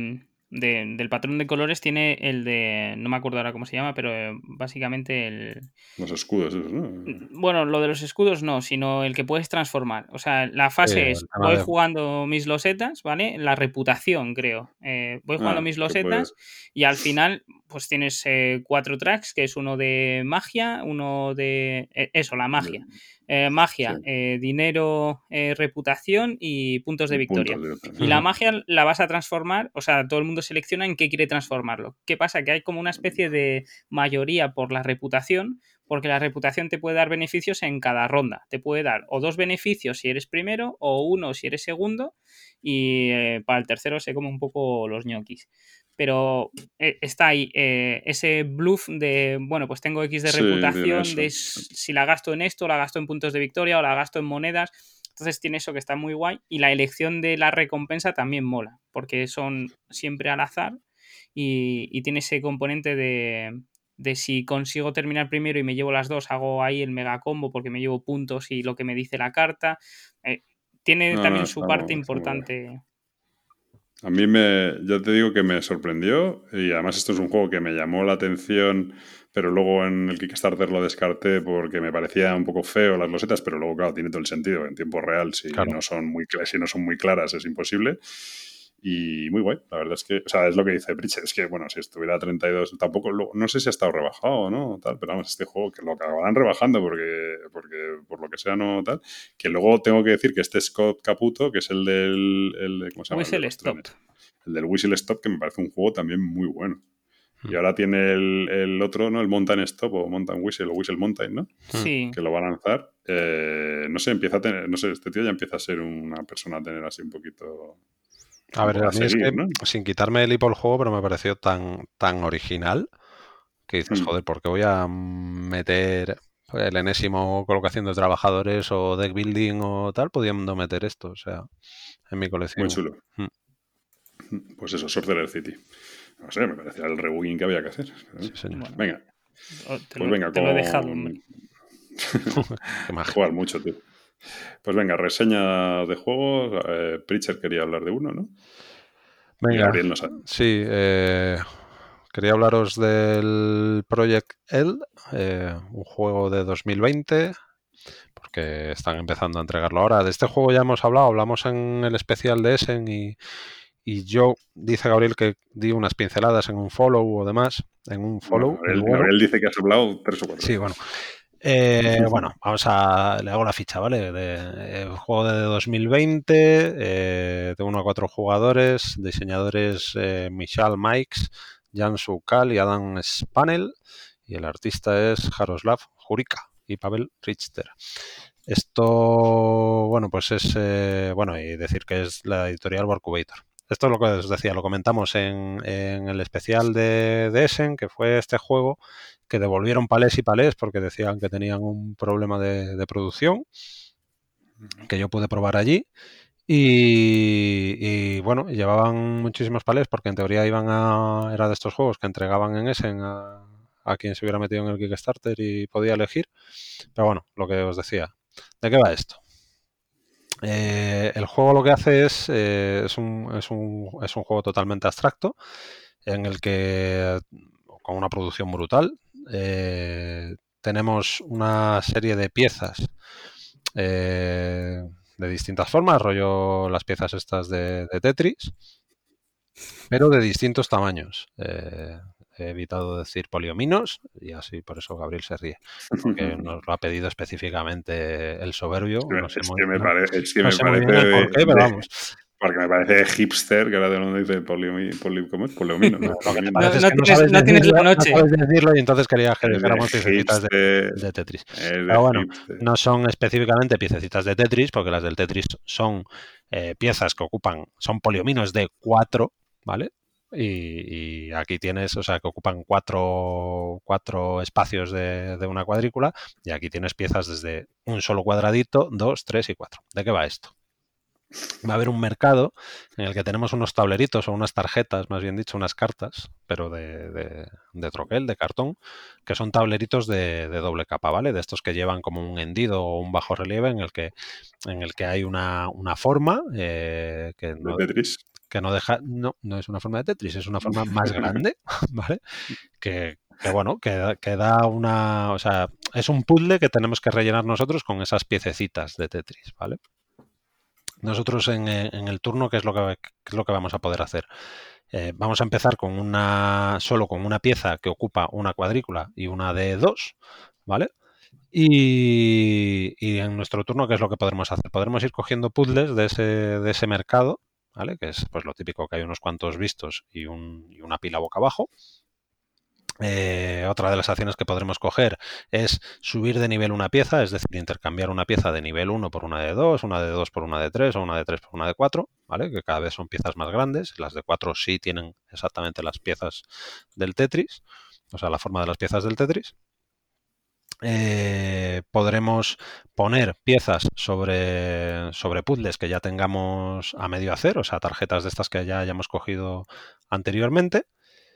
del patrón de colores, tiene el de, no me acuerdo ahora cómo se llama, pero básicamente los escudos, esos, ¿no? Bueno, lo de los escudos no, sino el que puedes transformar. O sea, la fase es, voy jugando mis losetas, ¿vale? La reputación, creo. Voy jugando mis losetas y al final, pues tienes 4 tracks, que es uno de magia, uno de... la magia. Magia, sí. Dinero, reputación y puntos de victoria. Y la magia la vas a transformar, o sea, todo el mundo selecciona en qué quiere transformarlo. ¿Qué pasa? Que hay como una especie de mayoría por la reputación, porque la reputación te puede dar beneficios en cada ronda. Te puede dar o 2 beneficios si eres primero, o 1 si eres segundo, y para el tercero se come un poco los ñoquis. Pero está ahí ese bluff de, bueno, pues tengo X de reputación, de si la gasto en esto, la gasto en puntos de victoria o la gasto en monedas. Entonces tiene eso que está muy guay. Y la elección de la recompensa también mola, porque son siempre al azar y tiene ese componente de si consigo terminar primero y me llevo las 2, hago ahí el mega combo porque me llevo puntos y lo que me dice la carta. Tiene también su parte importante. A mí ya te digo que me sorprendió y además esto es un juego que me llamó la atención, pero luego en el Kickstarter lo descarté porque me parecía un poco feo las losetas, pero luego, claro, tiene todo el sentido. En tiempo real, si no son muy claras, es imposible. Y muy guay, la verdad es que, o sea, es lo que dice Pritchett, es que, bueno, si estuviera a 32, tampoco, no sé si ha estado rebajado o no, tal, pero vamos, este juego que lo acabarán rebajando porque por lo que sea no tal, que luego tengo que decir que este Scott Caputo, que es el ¿cómo se llama? Whistle Stop. El del Whistle Stop, que me parece un juego también muy bueno. Y ahora tiene el otro, ¿no? El Mountain Stop o Mountain Whistle o Whistle Mountain, ¿no? Sí. Que lo va a lanzar. No sé, empieza a tener, no sé, este tío ya empieza a ser una persona a tener así un poquito... A ver, a mí seguir, es que, ¿no? sin quitarme el hipo el juego, pero me pareció tan original que dices, joder, ¿por qué voy a meter el enésimo colocación de trabajadores o deck building o tal, pudiendo meter esto? O sea, en mi colección. Muy chulo. Pues eso, Sorcerer City. No sé, me parecía el rebugging que había que hacer. Sí, señor. Bueno, venga. Te lo he dejado, hombre. Jugar mucho, tío. Pues venga, reseña de juegos. Pritchard quería hablar de uno, ¿no? Venga, no sabe. Sí, quería hablaros del Project L, un juego de 2020, porque están empezando a entregarlo ahora. De este juego ya hemos hablado, hablamos en el especial de Essen y yo, dice Gabriel que di unas pinceladas en un follow o demás, en un follow. Bueno, Gabriel dice que has hablado 3 o 4. Sí, bueno. Bueno, le hago la ficha, ¿vale? Juego de 2020, de 1 a 4 jugadores, diseñadores Michal Mikes, Jan Sukal y Adam Spanel, y el artista es Jaroslav Jurika y Pavel Richter. Esto, bueno, pues es, y decir que es la editorial Warcubator. Esto es lo que os decía, lo comentamos en el especial de Essen, que fue este juego que devolvieron palés y palés porque decían que tenían un problema de producción, que yo pude probar allí. Y bueno, llevaban muchísimos palés porque en teoría era de estos juegos que entregaban en Essen a quien se hubiera metido en el Kickstarter y podía elegir. Pero bueno, lo que os decía. ¿De qué va esto? El juego lo que hace es un juego totalmente abstracto en el que, con una producción brutal, tenemos una serie de piezas de distintas formas, rollo las piezas estas de Tetris, pero de distintos tamaños. He evitado decir poliominos y así por eso Gabriel se ríe, porque nos lo ha pedido específicamente el soberbio. Es que me parece por qué, pero vamos. Porque me parece hipster, que ahora de donde dice ¿cómo es? Poliomino. No tienes la noche. No sabes decirlo y entonces quería que dijéramos piececitas de Tetris. Pero bueno, no son específicamente piececitas de Tetris, porque las del Tetris son piezas que son poliominos de 4, ¿vale? Y aquí tienes, o sea, que ocupan cuatro espacios de una cuadrícula, y aquí tienes piezas desde un solo cuadradito, 2, 3 y 4. ¿De qué va esto? Va a haber un mercado en el que tenemos unos tableritos o unas tarjetas, más bien dicho, unas cartas, pero de troquel, de cartón, que son tableritos de doble capa, ¿vale? De estos que llevan como un hendido o un bajo relieve en el que hay una forma que no... ¿De Tetris? Que no deja, no es una forma de Tetris, es una forma más grande, ¿vale? Que bueno, que da una, o sea, es un puzzle que tenemos que rellenar nosotros con esas piececitas de Tetris, ¿vale? Nosotros en el turno, ¿qué es lo que vamos a poder hacer? Vamos a empezar solo con una pieza que ocupa una cuadrícula y una de 2, ¿vale? Y en nuestro turno, ¿qué es lo que podremos hacer? Podremos ir cogiendo puzzles de ese mercado, ¿vale? Que es pues lo típico, que hay unos cuantos vistos y una pila boca abajo. Otra de las acciones que podremos coger es subir de nivel una pieza, es decir, intercambiar una pieza de nivel 1 por una de 2, una de 2 por una de 3 o una de 3 por una de 4, ¿vale? Que cada vez son piezas más grandes. Las de 4 sí tienen exactamente las piezas del Tetris, o sea, la forma de las piezas del Tetris. Podremos poner piezas sobre puzzles que ya tengamos a medio hacer, o sea, tarjetas de estas que ya hayamos cogido anteriormente.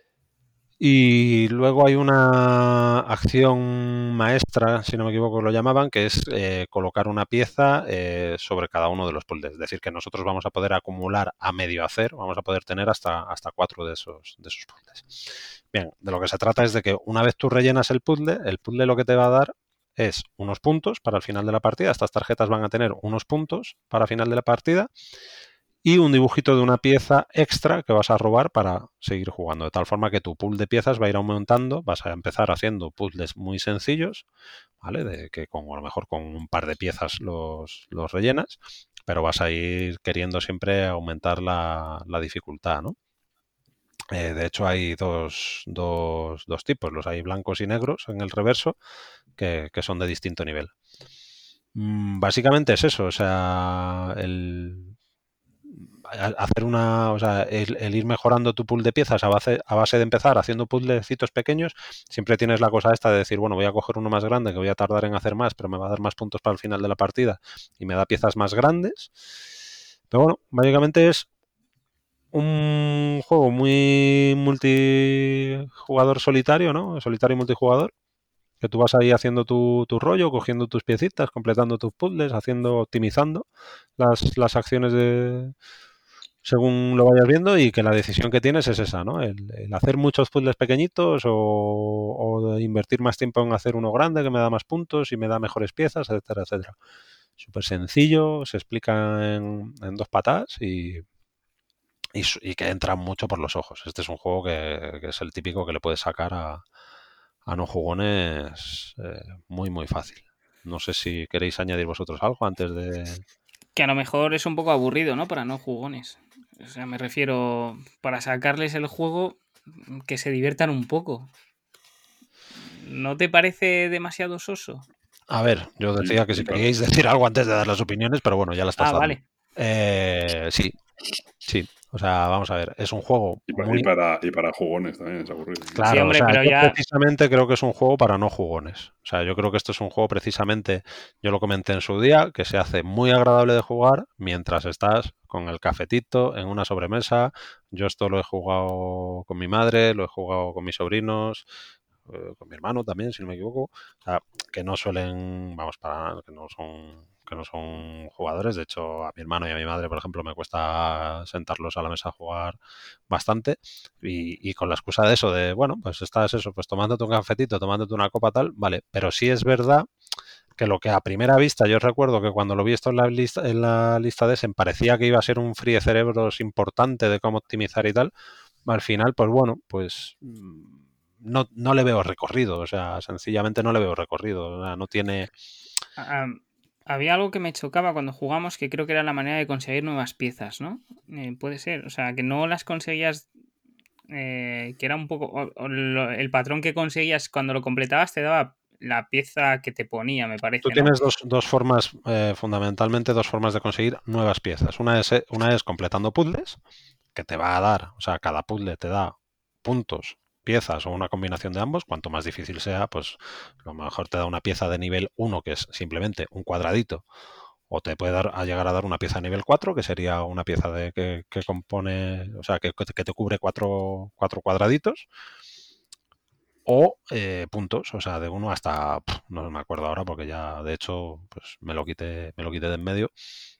Y luego hay una acción maestra, si no me equivoco lo llamaban, que es colocar una pieza sobre cada uno de los puzzles. Es decir, que nosotros vamos a poder acumular a medio hacer, vamos a poder tener hasta 4 de esos puzzles. Bien, de lo que se trata es de que una vez tú rellenas el puzzle lo que te va a dar es unos puntos para el final de la partida. Estas tarjetas van a tener unos puntos para el final de la partida. y un dibujito de una pieza extra que vas a robar para seguir jugando. De tal forma que tu pool de piezas va a ir aumentando, vas a empezar haciendo puzzles muy sencillos, ¿vale? De que a lo mejor con un par de piezas los rellenas, pero vas a ir queriendo siempre aumentar la dificultad, ¿no? De hecho, hay dos tipos, los hay blancos y negros en el reverso, que son de distinto nivel. Básicamente es eso, o sea, hacer o sea, el ir mejorando tu pool de piezas a base de empezar haciendo puzzlecitos pequeños, siempre tienes la cosa esta de decir, bueno, voy a coger uno más grande que voy a tardar en hacer más, pero me va a dar más puntos para el final de la partida y me da piezas más grandes. Pero bueno, básicamente es un juego muy multijugador solitario, ¿no? Solitario y multijugador, que tú vas ahí haciendo tu rollo, cogiendo tus piecitas, completando tus puzzles, optimizando las acciones según lo vayas viendo, y que la decisión que tienes es esa, ¿no? El hacer muchos puzzles pequeñitos o de invertir más tiempo en hacer uno grande que me da más puntos y me da mejores piezas, etcétera, etcétera. Súper sencillo, se explica en dos patas y que entra mucho por los ojos. Este es un juego que es el típico que le puedes sacar a no jugones muy, muy fácil. No sé si queréis añadir vosotros algo antes de... Que a lo mejor es un poco aburrido, ¿no? Para no jugones. O sea, me refiero, para sacarles el juego, que se diviertan un poco. ¿No te parece demasiado soso? A ver, yo decía que si queríais decir algo antes de dar las opiniones, pero bueno, ya las estás dando. Vale. Sí. O sea, vamos a ver, es un juego y muy... para jugones también es aburrido. Claro, sí, hombre, o sea, pero yo ya... precisamente creo que es un juego para no jugones. O sea, yo creo que esto es un juego precisamente, yo lo comenté en su día, que se hace muy agradable de jugar mientras estás con el cafetito en una sobremesa. Yo esto lo he jugado con mi madre, lo he jugado con mis sobrinos, con mi hermano también, si no me equivoco. O sea, que no suelen, vamos, para nada, que no son jugadores. De hecho, a mi hermano y a mi madre, por ejemplo, me cuesta sentarlos a la mesa a jugar bastante. Y con la excusa de eso, de, bueno, pues estás eso, pues tomándote un cafetito, tomándote una copa tal, vale. Pero sí es verdad que lo que a primera vista, yo recuerdo que cuando lo vi esto en la lista de Essen, parecía que iba a ser un fríe cerebros importante de cómo optimizar y tal. Al final, pues bueno, pues no le veo recorrido, o sea, sencillamente no le veo recorrido, o sea, no tiene... Había algo que me chocaba cuando jugamos, que creo que era la manera de conseguir nuevas piezas, ¿no? Puede ser, o sea, que no las conseguías, que era un poco... el patrón que conseguías cuando lo completabas te daba la pieza que te ponía, me parece, Tú ¿no? tienes dos formas, fundamentalmente dos formas de conseguir nuevas piezas. Una es completando puzzles, que te va a dar, o sea, cada puzzle te da puntos, piezas o una combinación de ambos. Cuanto más difícil sea, pues a lo mejor te da una pieza de nivel 1, que es simplemente un cuadradito, o te puede llegar a dar una pieza de nivel 4, que sería una pieza que compone, o sea, que te cubre cuatro cuadraditos, o puntos, o sea, de 1 hasta, no me acuerdo ahora porque ya, de hecho, pues me lo quité de en medio.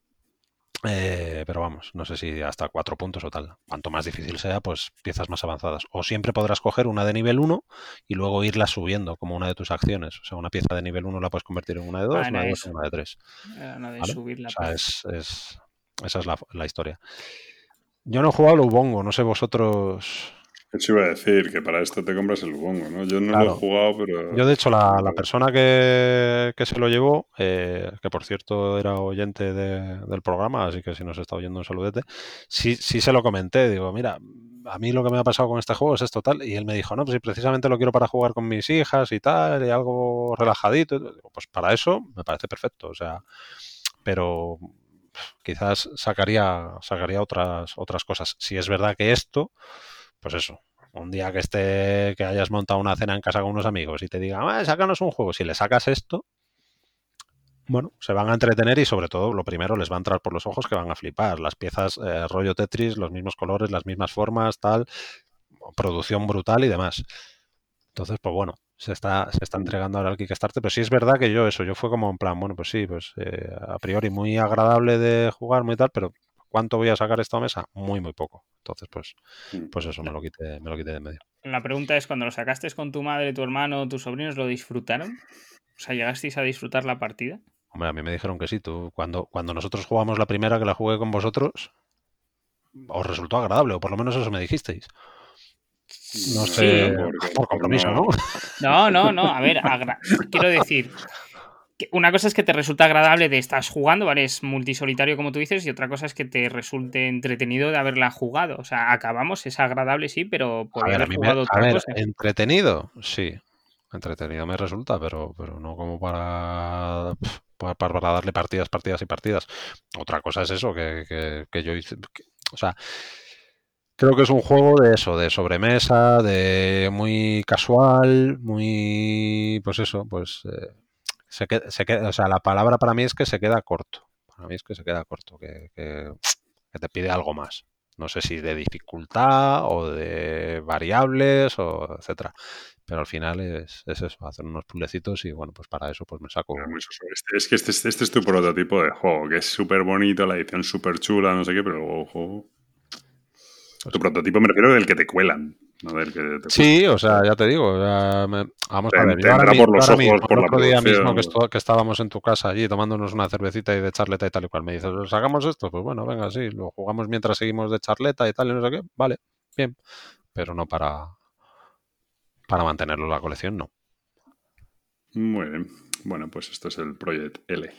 Pero vamos, no sé si hasta 4 puntos o tal. Cuanto más difícil sea, pues piezas más avanzadas. O siempre podrás coger una de nivel 1 y luego irla subiendo como una de tus acciones. O sea, una pieza de nivel 1 la puedes convertir en una de 2, una Era de 2 en eso. una de 3. Era lo de ¿Vale? subir O la sea, pieza. esa es la historia. Yo no he jugado al Ubongo, no sé vosotros... Eso iba a decir, que para esto te compras el bongo, ¿no? Yo no lo he Claro. jugado, pero... Yo, de hecho, la persona que se lo llevó, que por cierto era oyente del programa, así que si nos está oyendo un saludete, sí se lo comenté. Digo, mira, a mí lo que me ha pasado con este juego es esto tal. Y él me dijo, no, pues si precisamente lo quiero para jugar con mis hijas y tal, y algo relajadito. Digo, pues para eso me parece perfecto. O sea, pero quizás sacaría otras cosas. Si es verdad que esto, pues eso, un día que hayas montado una cena en casa con unos amigos y te digan, sácanos un juego, si le sacas esto, bueno, se van a entretener y sobre todo, lo primero, les va a entrar por los ojos que van a flipar. Las piezas rollo Tetris, los mismos colores, las mismas formas, tal, producción brutal y demás. Entonces, pues bueno, se está entregando ahora al Kickstarter, pero sí es verdad que yo fue como en plan, bueno, pues sí, pues a priori muy agradable de jugar, muy tal, pero ¿cuánto voy a sacar esta mesa? Muy, muy poco. Entonces, pues eso, me lo quité de en medio. La pregunta es, cuando lo sacaste con tu madre, tu hermano, tus sobrinos, ¿lo disfrutaron? O sea, ¿llegasteis a disfrutar la partida? Hombre, a mí me dijeron que sí. Cuando nosotros jugamos la primera, que la jugué con vosotros, os resultó agradable, o por lo menos eso me dijisteis. No Sí. sé, por compromiso, ¿no? No. A ver, quiero decir, que una cosa es que te resulta agradable de estás jugando, ¿vale? Es multisolitario como tú dices, y otra cosa es que te resulte entretenido de haberla jugado. O sea, acabamos, es agradable, sí, pero A podía ver, haber jugado a otra ver, cosa. entretenido, sí. Entretenido me resulta, pero no como para darle partidas y partidas. Otra cosa es eso, que yo hice. O sea, creo que es un juego de eso, de sobremesa, de muy casual, muy. Pues eso, pues. O sea, la palabra para mí es que se queda corto. Para mí es que se queda corto, que te pide algo más. No sé si de dificultad o de variables o etcétera. Pero al final es eso, hacer unos puzzlecitos y bueno, pues para eso pues me saco. Es que este es tu prototipo de juego, que es súper bonito, la edición súper chula, no sé qué, pero luego juego. Tu prototipo me refiero del que te cuelan, no del que te Sí, gusta. o sea, ya te digo, vamos a ver, Te entra por los ahora ojos, mismo, por el la otro día mismo producción. que estábamos en tu casa allí tomándonos una cervecita y de charleta y tal y cual, me dices, ¿os hagamos esto? Pues bueno, venga, sí, lo jugamos mientras seguimos de charleta y tal y no sé qué, vale, bien, pero no para mantenerlo en la colección, no. Muy bien. Bueno, pues esto es el Project L.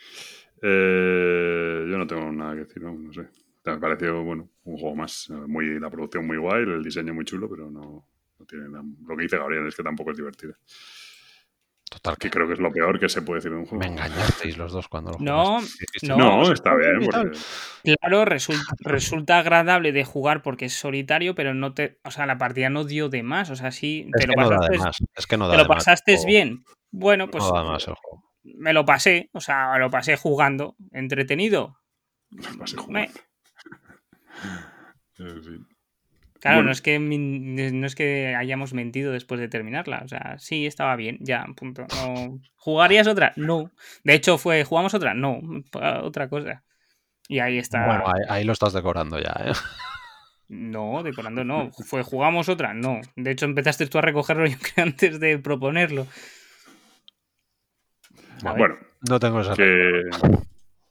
Yo no tengo nada que decir, no sé. Me pareció, bueno, un juego más. La producción muy guay, el diseño muy chulo, pero no tiene nada. Lo que dice Gabriel es que tampoco es divertido. Total, Que creo que es lo peor que se puede decir de un me juego. engañasteis los dos cuando lo No, jugasteis. Dijisteis, no, o sea, Está bien, y tal. porque claro, resulta agradable de jugar porque es solitario, pero no te, o sea, la partida no dio de más, o sea, sí, Es que no da de más, es que no te da lo de más el pasaste juego. bien. Bueno, No pues da de más el juego. me lo pasé, o sea, lo pasé jugando, entretenido. pasé Me- jugando. Sí. Claro, Bueno, no es que hayamos mentido después de terminarla, o sea, sí, estaba bien, ya, punto. No. ¿Jugarías otra? No. De hecho, ¿jugamos otra? No, otra cosa. Y ahí Bueno, está. ahí lo estás decorando ya, ¿eh? No, decorando no. ¿Jugamos otra? No. De hecho, empezaste tú a recogerlo yo creo antes de proponerlo. A ver. bueno, No tengo ese que, recuerdo.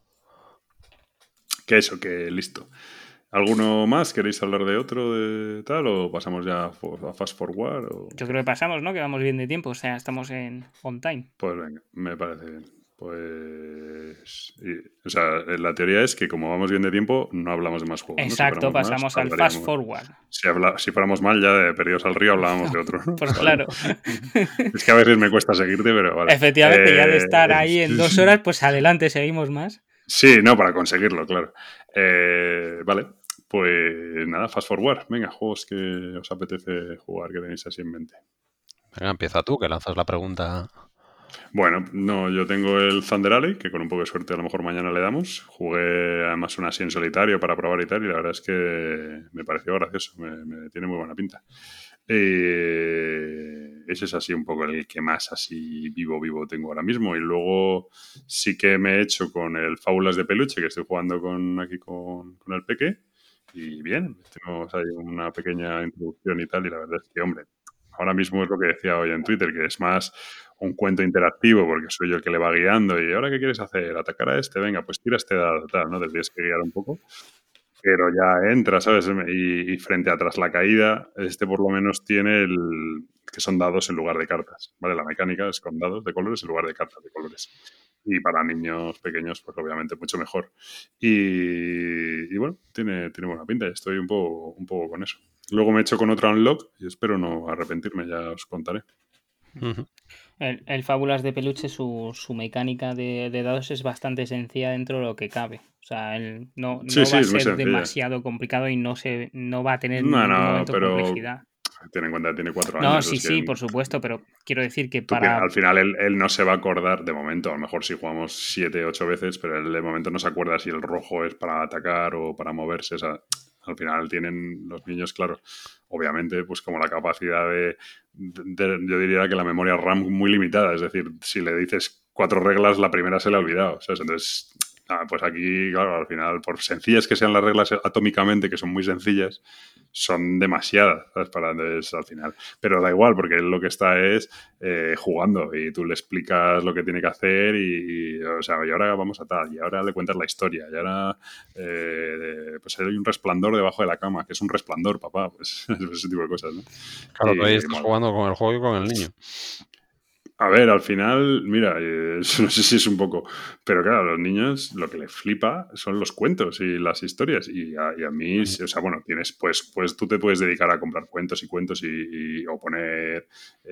que eso, que listo. ¿Alguno más? ¿Queréis hablar de otro de tal? ¿O pasamos ya a Fast Forward? Yo creo que pasamos, ¿no? Que vamos bien de tiempo, o sea, estamos en on time. Pues venga, me parece bien. Pues. O sea, la teoría es que como vamos bien de tiempo, no hablamos de más juegos, ¿no? Si Exacto, fuéramos más, pasamos al fast hablaríamos. forward. Si fuéramos mal, ya de Perdidos al Río hablábamos de otro, ¿no? Pues ¿Vale? claro. Es que a veces me cuesta seguirte, pero vale. Efectivamente, ya de estar ahí en 2 horas, pues adelante, seguimos más. Sí, no, para conseguirlo, claro. Vale, pues nada, Fast Forward. Venga, juegos que os apetece jugar, que tenéis así en mente. Venga, empieza tú, que lanzas la pregunta. Bueno, no, yo tengo el Thunder Alley, que con un poco de suerte a lo mejor mañana le damos. Jugué además una así en solitario para probar y tal, y la verdad es que me pareció gracioso, me tiene muy buena pinta. Ese es así un poco el que más así vivo tengo ahora mismo. Y luego sí que me he hecho con el Fábulas de Peluche, que estoy jugando aquí con el Peque. Y bien, tenemos ahí una pequeña introducción y tal, y la verdad es que, hombre, ahora mismo es lo que decía hoy en Twitter, que es más un cuento interactivo porque soy yo el que le va guiando y ¿ahora qué quieres hacer? ¿Atacar a este? Venga, pues tira este dado, tal, ¿no? Te tienes que guiar un poco. Pero ya entra, ¿sabes? Y frente a tras la caída, este por lo menos tiene que son dados en lugar de cartas, ¿vale? La mecánica es con dados de colores en lugar de cartas de colores. Y para niños pequeños, pues obviamente mucho mejor. Y bueno, tiene buena pinta y estoy un poco con eso. Luego me he hecho con otro unlock y espero no arrepentirme, ya os contaré. El Fábulas de Peluche, su mecánica de dados es bastante sencilla dentro de lo que cabe. O sea, no Sí, va a es muy ser sencilla. demasiado complicado y no va a tener en ningún No, momento pero complejidad. ten en cuenta que tiene 4 No, años. sí, Es que sí, por supuesto, pero quiero decir que al final él no se va a acordar de momento. A lo mejor si jugamos 7, 8 veces, pero él de momento no se acuerda si el rojo es para atacar o para moverse. O sea, al final tienen los niños, claro, obviamente, pues como la capacidad yo diría que la memoria RAM muy limitada. Es decir, si le dices 4 reglas, la primera se le ha olvidado. ¿Sabes? Entonces, pues aquí, claro, al final, por sencillas que sean las reglas atómicamente, que son muy sencillas, son demasiadas, ¿sabes? Para entonces, al final. Pero da igual, porque él lo que está es jugando y tú le explicas lo que tiene que hacer o sea, y ahora vamos a tal, y ahora le cuentas la historia, y ahora pues hay un resplandor debajo de la cama, que es un resplandor, papá, pues ese tipo de cosas, ¿no? Claro, tú ahí Y estás mola. jugando con el juego y con el niño. A ver, al final, mira, no sé si es un poco, pero claro, a los niños lo que les flipa son los cuentos y las historias. Y a mí, o sea, bueno, tienes, pues tú te puedes dedicar a comprar cuentos y cuentos o poner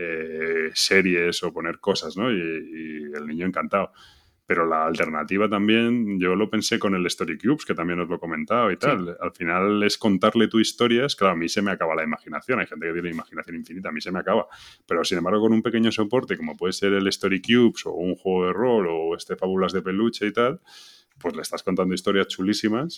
series o poner cosas, ¿no? Y el niño encantado. Pero la alternativa también, yo lo pensé con el Story Cubes, que también os lo he comentado y tal. Sí. Al final es contarle tu historias. Claro, a mí se me acaba la imaginación. Hay gente que tiene imaginación infinita, a mí se me acaba. Pero sin embargo, con un pequeño soporte, como puede ser el Story Cubes o un juego de rol o Fábulas de peluche y tal, pues le estás contando historias chulísimas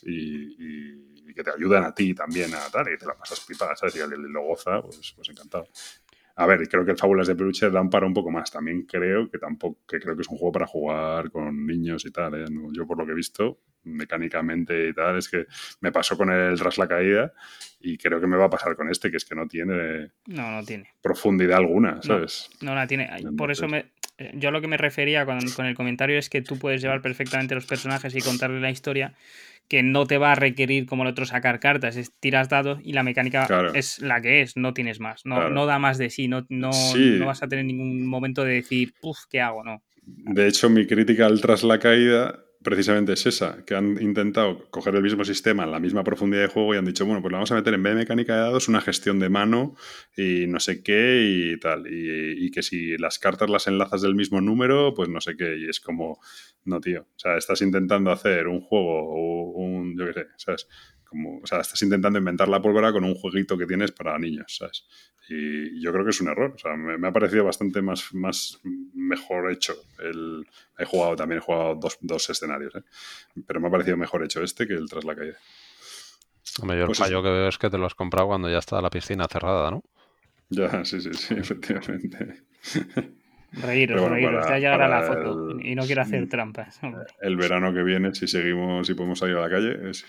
y que te ayudan a ti también a tal, y te la pasas pipada, ¿sabes? Y él lo goza, pues encantado. A ver, creo que el Fábulas de Peluche dan para un poco más. También creo que creo que es un juego para jugar con niños y tal. ¿Eh? Yo por lo que he visto, mecánicamente y tal, es que me pasó con el Tras la Caída y creo que me va a pasar con este, que es que no tiene No tiene profundidad alguna, ¿sabes? No la tiene. Por eso Entonces, yo a lo que me refería con el comentario es que tú puedes llevar perfectamente los personajes y contarle la historia, que no te va a requerir como el otro sacar cartas, es tiras dados y la mecánica claro, es la que es, no tienes más, no claro. da más de sí, no Sí, vas a tener ningún momento de decir, puf, ¿qué hago? No. de hecho, mi crítica al Tras la Caída precisamente es esa, que han intentado coger el mismo sistema, la misma profundidad de juego y han dicho, bueno, pues le vamos a meter en vez de mecánica de dados una gestión de mano y no sé qué y tal. Y que si las cartas las enlazas del mismo número, pues no sé qué. Y es como, no, tío. O sea, estás intentando hacer un juego o yo qué sé, ¿sabes? Como, o sea, estás intentando inventar la pólvora con un jueguito que tienes para niños, ¿sabes? Y yo creo que es un error. O sea, me ha parecido bastante más mejor hecho. He jugado dos escenarios, ¿eh? Pero me ha parecido mejor hecho este que el Tras la Caída. Hombre, yo el Pues eso. fallo que veo es que te lo has comprado cuando ya está la piscina cerrada, ¿no? Ya, sí, efectivamente. Pero bueno, Reíros, ya llegará la para foto y no quiero hacer trampas, hombre. el verano que viene, si seguimos y podemos salir a la calle, es...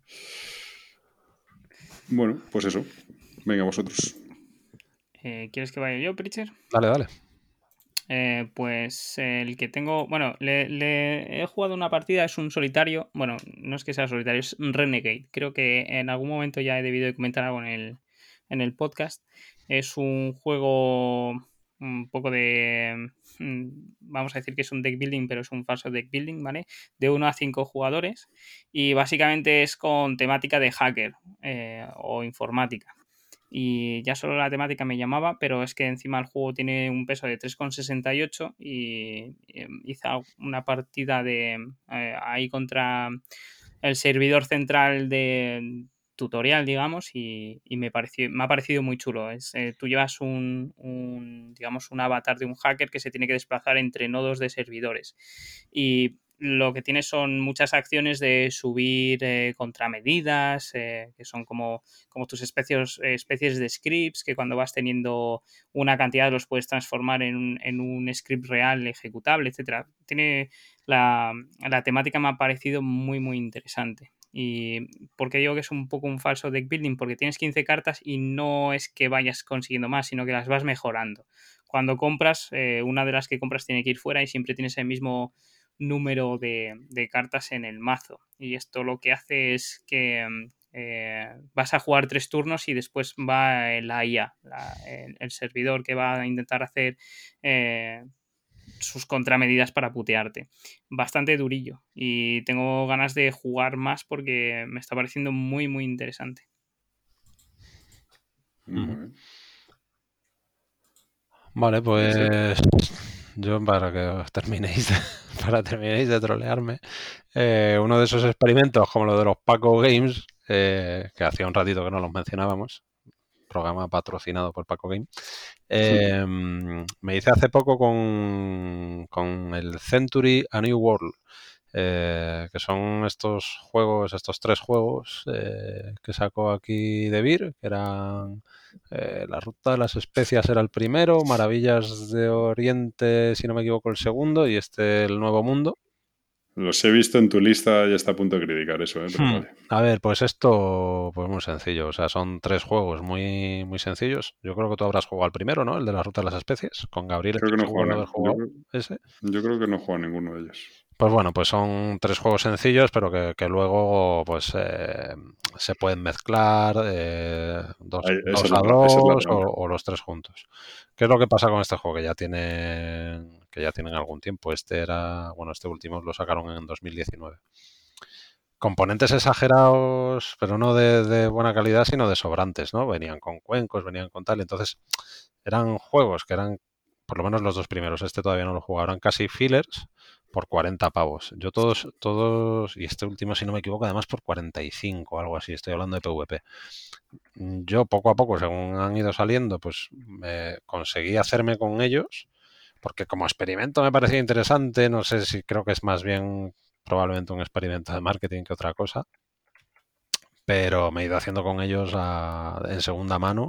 Bueno, pues eso. Venga, vosotros. ¿Quieres que vaya yo, Pritcher? Dale, dale. Pues el que tengo, bueno, le he jugado una partida, es un solitario, bueno, no es que sea solitario, es un Renegade. Creo que en algún momento ya he debido de comentar algo en el podcast. Es un juego un poco de, vamos a decir que es un deck building, pero es un falso deck building, ¿vale? De 1 a 5 jugadores y básicamente es con temática de hacker o informática. Y ya solo la temática me llamaba, pero es que encima el juego tiene un peso de 3,68 y hice una partida de ahí contra el servidor central de tutorial, digamos, y me ha parecido muy chulo. Tú llevas digamos, un avatar de un hacker que se tiene que desplazar entre nodos de servidores. Y lo que tiene son muchas acciones de subir contramedidas, que son como tus especies de scripts, que cuando vas teniendo una cantidad los puedes transformar en un script real ejecutable, etcétera. La temática me ha parecido muy, muy interesante. ¿Y por qué digo que es un poco un falso deck building? Porque tienes 15 cartas y no es que vayas consiguiendo más, sino que las vas mejorando. Cuando compras, una de las que compras tiene que ir fuera y siempre tienes el mismo número de cartas en el mazo. Y esto lo que hace es que vas a jugar 3 turnos y después va la IA, el servidor que va a intentar hacer sus contramedidas para putearte. Bastante durillo y tengo ganas de jugar más porque me está pareciendo muy, muy interesante. Muy bien. Vale, Richard. pues yo para que os terminéis de trolearme, uno de esos experimentos como lo de los Paco Games, que hacía un ratito que no los mencionábamos, programa patrocinado por Paco Game, me hice hace poco con el Century A New World, que son estos juegos, estos 3 juegos que sacó aquí de Beer, que eran La Ruta de las Especias era el primero, Maravillas de Oriente, si no me equivoco, el segundo, y el Nuevo Mundo. Los he visto en tu lista y está a punto de criticar eso, pero vale. A ver, pues esto pues muy sencillo. O sea, son 3 juegos muy, muy sencillos. Yo creo que tú habrás jugado al primero, ¿no? El de la ruta de las especies. Con Gabriel Creo estoy que no he seguro jugado, de haber jugado ese. yo creo que no he jugado a ninguno de ellos. Pues bueno, pues son 3 juegos sencillos, pero que luego pues se pueden mezclar dos Esa a es la dos trampa. o los 3 juntos. ¿Qué es lo que pasa con este juego? Que ya tienen algún tiempo. Este último lo sacaron en 2019. Componentes exagerados, pero no de buena calidad, sino de sobrantes, ¿no? Venían con cuencos, venían con tal. Entonces, eran juegos que eran, por lo menos los 2 primeros, este todavía no lo jugaba, eran casi fillers por 40 pavos. Yo todos, y este último, si no me equivoco, además por 45, algo así, estoy hablando de PvP. Yo poco a poco, según han ido saliendo, pues conseguí hacerme con ellos, porque como experimento me parecía interesante, no sé si creo que es más bien probablemente un experimento de marketing que otra cosa, pero me he ido haciendo con ellos en segunda mano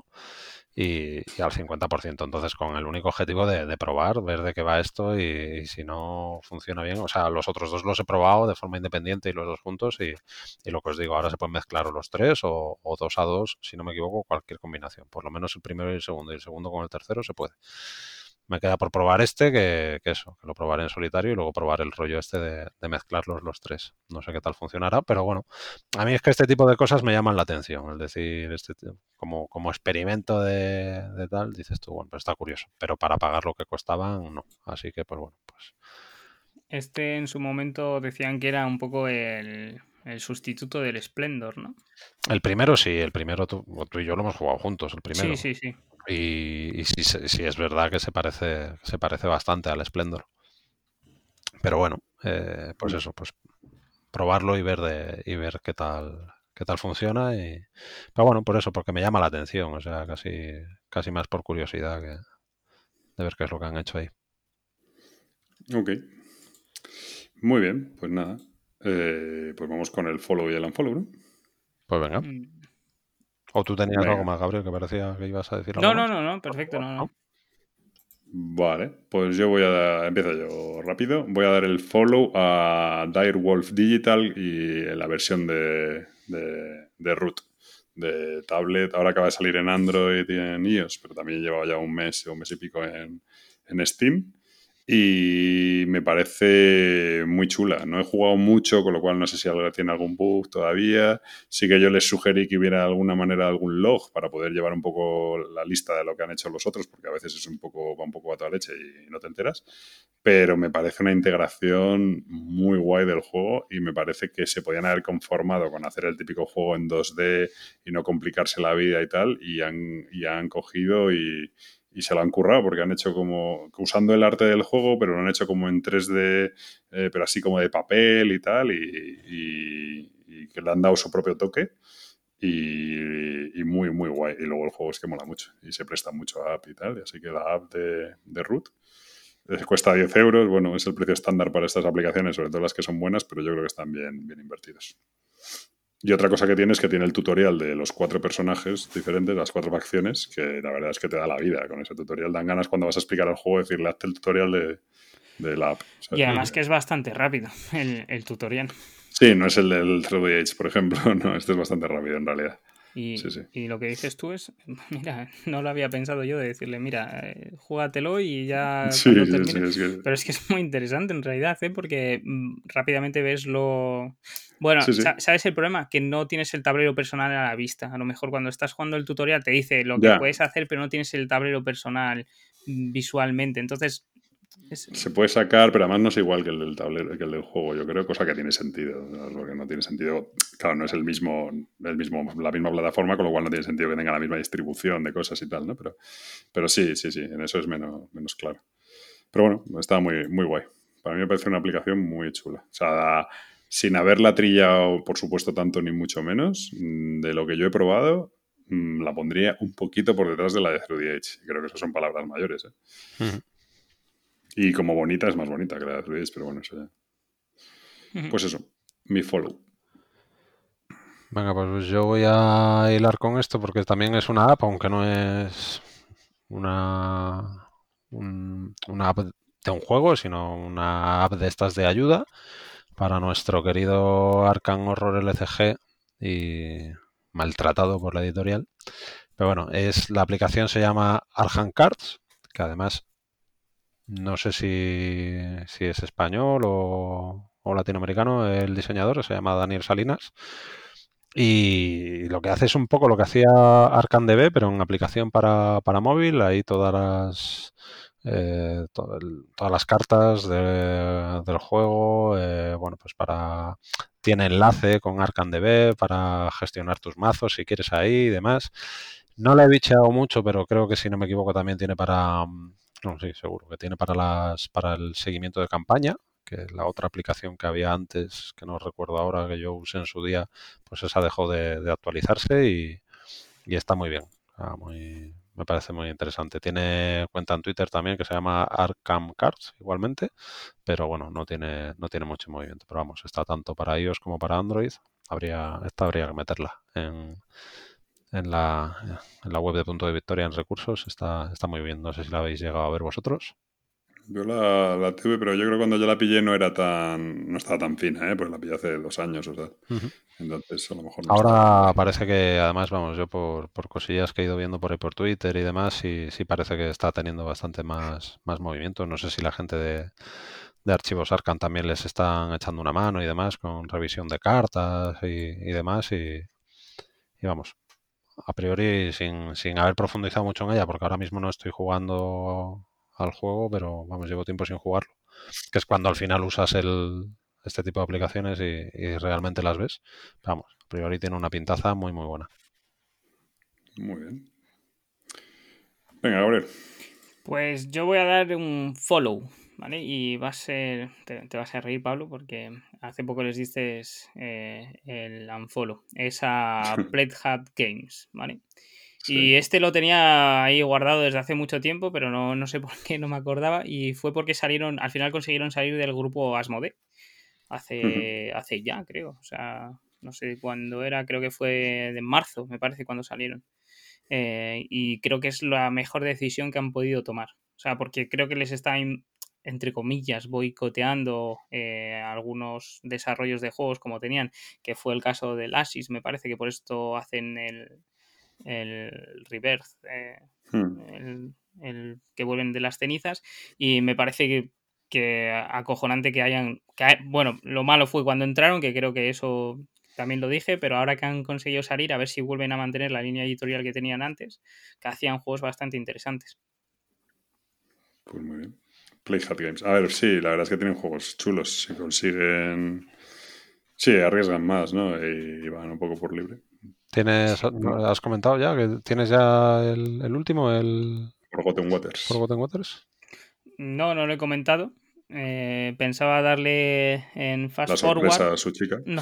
y al 50%. Entonces, con el único objetivo de probar, ver de qué va esto y si no funciona bien. O sea, los otros 2 los he probado de forma independiente y los 2 juntos y lo que os digo, ahora se pueden mezclar o los 3 o 2 a 2, si no me equivoco, cualquier combinación. Por lo menos el primero y el segundo con el tercero se puede. Me queda por probar que lo probaré en solitario y luego probar el rollo de mezclarlos los 3. No sé qué tal funcionará, pero bueno, a mí es que este tipo de cosas me llaman la atención. Es decir, como experimento de tal, dices tú, bueno, pues está curioso. Pero para pagar lo que costaban, no. Así que, pues bueno, pues. Este en su momento decían que era un poco el sustituto del Splendor, ¿no? El primero sí, el primero tú y yo lo hemos jugado juntos, el primero. Sí, sí, sí. Y sí es verdad que se parece bastante al Splendor. Pero bueno, pues eso, pues probarlo y ver qué tal funciona. Pero bueno, por eso, porque me llama la atención, o sea, casi más por curiosidad de ver qué es lo que han hecho ahí. Ok. Muy bien, pues nada. Pues vamos con el follow y el unfollow, ¿no? Pues venga. ¿O tú tenías Venga. algo más, Gabriel, que parecía que ibas a decir algo más? No, perfecto, no. Vale, pues empiezo yo rápido. Voy a dar el follow a Direwolf Digital y la versión de Root, de tablet. Ahora acaba de salir en Android y en iOS, pero también lleva ya un mes y pico en Steam. Y me parece muy chula. No he jugado mucho, con lo cual no sé si tiene algún bug todavía. Sí que yo les sugerí que hubiera alguna manera, algún log para poder llevar un poco la lista de lo que han hecho los otros, porque a veces va un poco a toda leche y no te enteras. Pero me parece una integración muy guay del juego y me parece que se podían haber conformado con hacer el típico juego en 2D y no complicarse la vida y tal, y han cogido y se lo han currado porque han hecho como usando el arte del juego, pero lo han hecho como en 3D, pero así como de papel y tal, y que le han dado su propio toque y muy, muy guay. Y luego el juego es que mola mucho y se presta mucho a app y tal, así que la app de Root cuesta 10 euros, bueno, es el precio estándar para estas aplicaciones, sobre todo las que son buenas, pero yo creo que están bien invertidos. Y otra cosa que tiene es que tiene el tutorial de los 4 personajes diferentes, las 4 facciones, que la verdad es que te da la vida con ese tutorial. Dan ganas cuando vas a explicar el juego decirle, hazte el tutorial de la app. ¿Sabes? Y además que es bastante rápido el tutorial. Sí, no es el del 3D Age, por ejemplo. No, este es bastante rápido en realidad. Y lo que dices tú es, mira, no lo había pensado yo de decirle, mira, júgatelo y ya cuando termine. Pero es que es muy interesante en realidad, porque rápidamente ves lo... Bueno, ¿sabes el problema? Que no tienes el tablero personal a la vista. A lo mejor cuando estás jugando el tutorial te dice lo que puedes hacer, pero no tienes el tablero personal visualmente. Entonces... Se puede sacar, pero además no es igual que el del tablero, que el del juego, yo creo, cosa que tiene sentido. ¿No? Porque no tiene sentido, claro, no es la misma plataforma, con lo cual no tiene sentido que tenga la misma distribución de cosas y tal, ¿no? Pero sí, en eso es menos claro. Pero bueno, está muy, muy guay. Para mí me parece una aplicación muy chula. O sea, sin haberla trillado, por supuesto, tanto ni mucho menos, de lo que yo he probado, la pondría un poquito por detrás de la de Through the Age. Creo que esas son palabras mayores, ¿eh? Uh-huh. Y como bonita, es más bonita que la de 3DS, pero bueno, eso ya. Pues eso, mi follow. Venga, pues yo voy a hilar con esto porque también es una app, aunque no es una app de un juego, sino una app de estas de ayuda para nuestro querido Arkham Horror LCG y maltratado por la editorial. Pero bueno, la aplicación se llama Arkham Cards, que además no sé si es español o latinoamericano el diseñador, se llama Daniel Salinas. Y lo que hace es un poco lo que hacía ArkhamDB, pero en aplicación para móvil. Ahí todas las cartas del juego, bueno, pues tiene enlace con ArkhamDB para gestionar tus mazos si quieres ahí y demás. No le he bicheado mucho, pero creo que si no me equivoco también tiene no, sí, seguro que tiene para el seguimiento de campaña, que la otra aplicación que había antes, que no recuerdo ahora, que yo usé en su día, pues esa dejó de actualizarse y está muy bien. Me parece muy interesante. Tiene cuenta en Twitter también que se llama Arkham Cards, igualmente, pero bueno, no tiene mucho movimiento. Pero vamos, está tanto para iOS como para Android. Esta habría que meterla en la web de Punto de Victoria en recursos. Está muy bien. No sé si la habéis llegado a ver vosotros. Yo la tuve, pero yo creo que cuando yo la pillé no estaba tan fina, pues la pillé hace 2 años, o sea. Uh-huh. Entonces a lo mejor no Ahora está... parece que, además, vamos, yo por cosillas que he ido viendo por ahí por Twitter y demás, sí parece que está teniendo bastante más movimiento. No sé si la gente de Archivos Arkham también les están echando una mano y demás con revisión de cartas y demás. Y vamos, a priori sin haber profundizado mucho en ella, porque ahora mismo no estoy jugando al juego, pero vamos, llevo tiempo sin jugarlo, que es cuando al final usas este tipo de aplicaciones y realmente las ves. Vamos, a priori tiene una pintaza muy, muy buena. Muy bien. Venga, Gabriel. Pues yo voy a dar un follow, ¿vale? Y va a ser... Te vas a reír, Pablo, porque hace poco les diste el unfollow. Es a Played Hat Games, ¿vale? Y Sí. lo tenía ahí guardado desde hace mucho tiempo, pero no sé por qué no me acordaba. Y fue porque al final consiguieron salir del grupo Asmodee. Hace ya, creo. O sea, no sé cuándo era, creo que fue de marzo, me parece, cuando salieron. Y creo que es la mejor decisión que han podido tomar. O sea, porque creo que les está, entre comillas, boicoteando algunos desarrollos de juegos como tenían, que fue el caso del Asis, me parece que por esto hacen el Rebirth, el que vuelven de las cenizas, y me parece que acojonante que hayan... bueno, lo malo fue cuando entraron, que creo que eso también lo dije, pero ahora que han conseguido salir, a ver si vuelven a mantener la línea editorial que tenían antes, que hacían juegos bastante interesantes. Pues muy bien. Play Hat Games. A ver, sí, la verdad es que tienen juegos chulos. Si consiguen... Sí, arriesgan más, ¿no? Y van un poco por libre. ¿Has comentado ya que tienes ya el último, el Forgotten Waters. Forgotten Waters? No lo he comentado. Pensaba darle en Fast La Forward. sorpresa a su chica. No.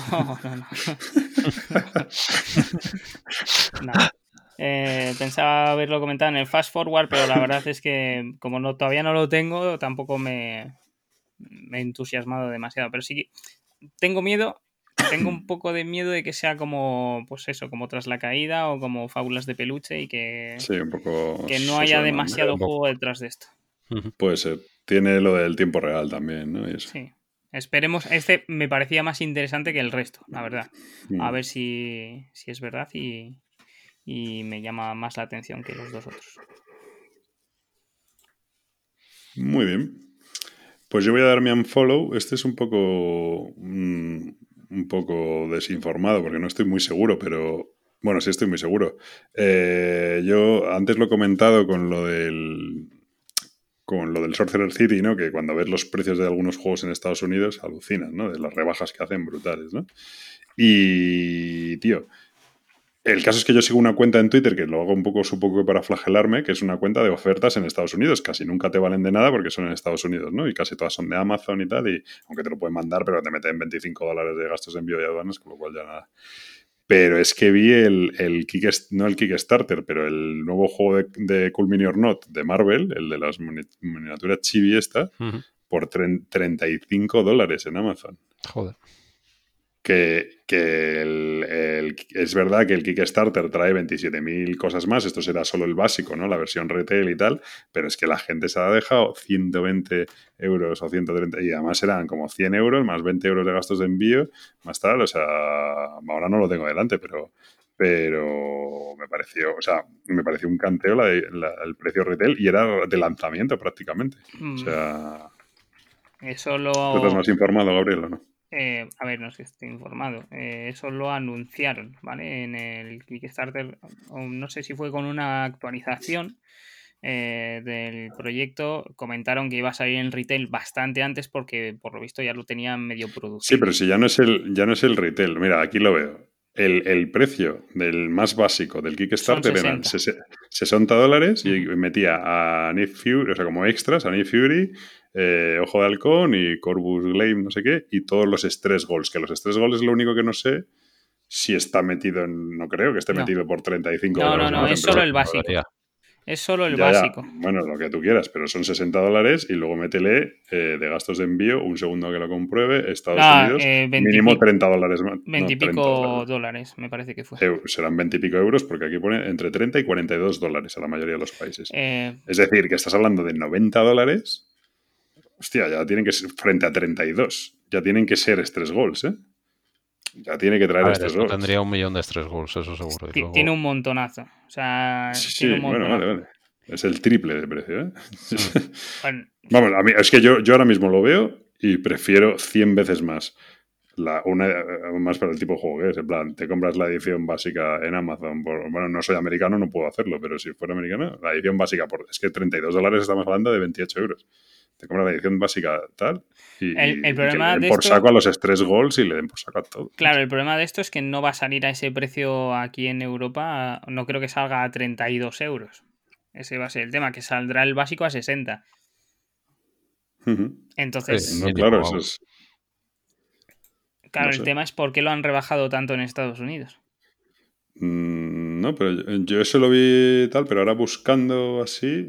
No. Pensaba haberlo comentado en el Fast Forward, pero la verdad es que como todavía no lo tengo, tampoco me he entusiasmado demasiado. Pero sí que tengo un poco de miedo de que sea como, pues eso, como Tras la Caída o como Fábulas de Peluche y Sí, un poco que no haya soso de más, ¿no? demasiado juego detrás de esto. Puede ser. Tiene lo del tiempo real también, ¿no? Y eso. Sí. Esperemos. Me parecía más interesante que el resto, la verdad. A ver si es verdad y me llama más la atención que los dos otros. Muy bien. Pues yo voy a dar mi unfollow. Este es un poco desinformado porque no estoy muy seguro, pero bueno, sí estoy muy seguro. Yo antes lo he comentado con lo del Sorcerer City, ¿no? Que cuando ves los precios de algunos juegos en Estados Unidos alucinas, ¿no? De las rebajas que hacen brutales, ¿no? Y, tío, el caso es que yo sigo una cuenta en Twitter que lo hago un poco, supongo que para flagelarme, que es una cuenta de ofertas en Estados Unidos. Casi nunca te valen de nada porque son en Estados Unidos, ¿no? Y casi todas son de Amazon y tal, y aunque te lo pueden mandar, pero te meten $25 de gastos de envío y aduanas, con lo cual ya nada. Pero es que vi no el Kickstarter, pero el nuevo juego de Cool Mini or Not de Marvel, el de las miniaturas chibi por $35 en Amazon. Joder. Que el es verdad que el Kickstarter trae 27.000 cosas más, esto será solo el básico, ¿no? La versión retail y tal, pero es que la gente se ha dejado 120 euros o 130, y además eran como 100 euros más 20 euros de gastos de envío, más tal, o sea, ahora no lo tengo delante, pero me pareció un canteo el precio retail y era de lanzamiento prácticamente. O sea, eso ¿tú estás más informado, Gabriel, o no? A ver, no sé si estoy informado. Eso lo anunciaron, ¿vale? En el Kickstarter, no sé si fue con una actualización del proyecto, comentaron que iba a salir en retail bastante antes porque por lo visto ya lo tenían medio producido. Sí, pero si ya no es el retail. Mira, aquí lo veo. El precio del más básico del Kickstarter eran $60 y metía a Nick Fury, o sea, como extras, a Nick Fury, Ojo de Halcón y Corvus Glaive, no sé qué, y todos los Stress Goals, que los Stress Goals es lo único que no sé si está metido en... No creo que esté metido por 35 euros. No, es solo el básico. Es solo el básico. Bueno, lo que tú quieras, pero son $60 y luego métele de gastos de envío, un segundo que lo compruebe, Estados Unidos, mínimo $30 más. 20 y pico dólares, me parece que fue. Serán 20 y pico euros porque aquí pone entre 30 y $42 a la mayoría de los países. Es decir, que estás hablando de $90. Hostia, ya tienen que ser frente a 32. Ya tienen que ser Stress Goals, ¿eh? Ya tiene que traer Stress Goals. Tendría 1 millón de Stress Goals, eso seguro. Y luego... Tiene un montonazo. O sea, sí, tiene un montonazo. Vale. Es el triple de precio, ¿eh? Bueno, vamos, a mí, es que yo ahora mismo lo veo y prefiero 100 veces más más para el tipo de juego que es. En plan, te compras la edición básica en Amazon. Bueno, no soy americano, no puedo hacerlo, pero si fuera americano, la edición básica, es que $32 estamos hablando de 28 euros. Te compras la edición básica tal y el problema que le den de por esto, saco a los Stress Goals y le den por saco a todo. Claro, el problema de esto es que no va a salir a ese precio aquí en Europa. No creo que salga a 32 euros. Ese va a ser el tema, que saldrá el básico a 60. Entonces, no, claro, eso es... Claro, no sé. El tema es por qué lo han rebajado tanto en Estados Unidos. No, pero yo eso lo vi tal, pero ahora buscando así,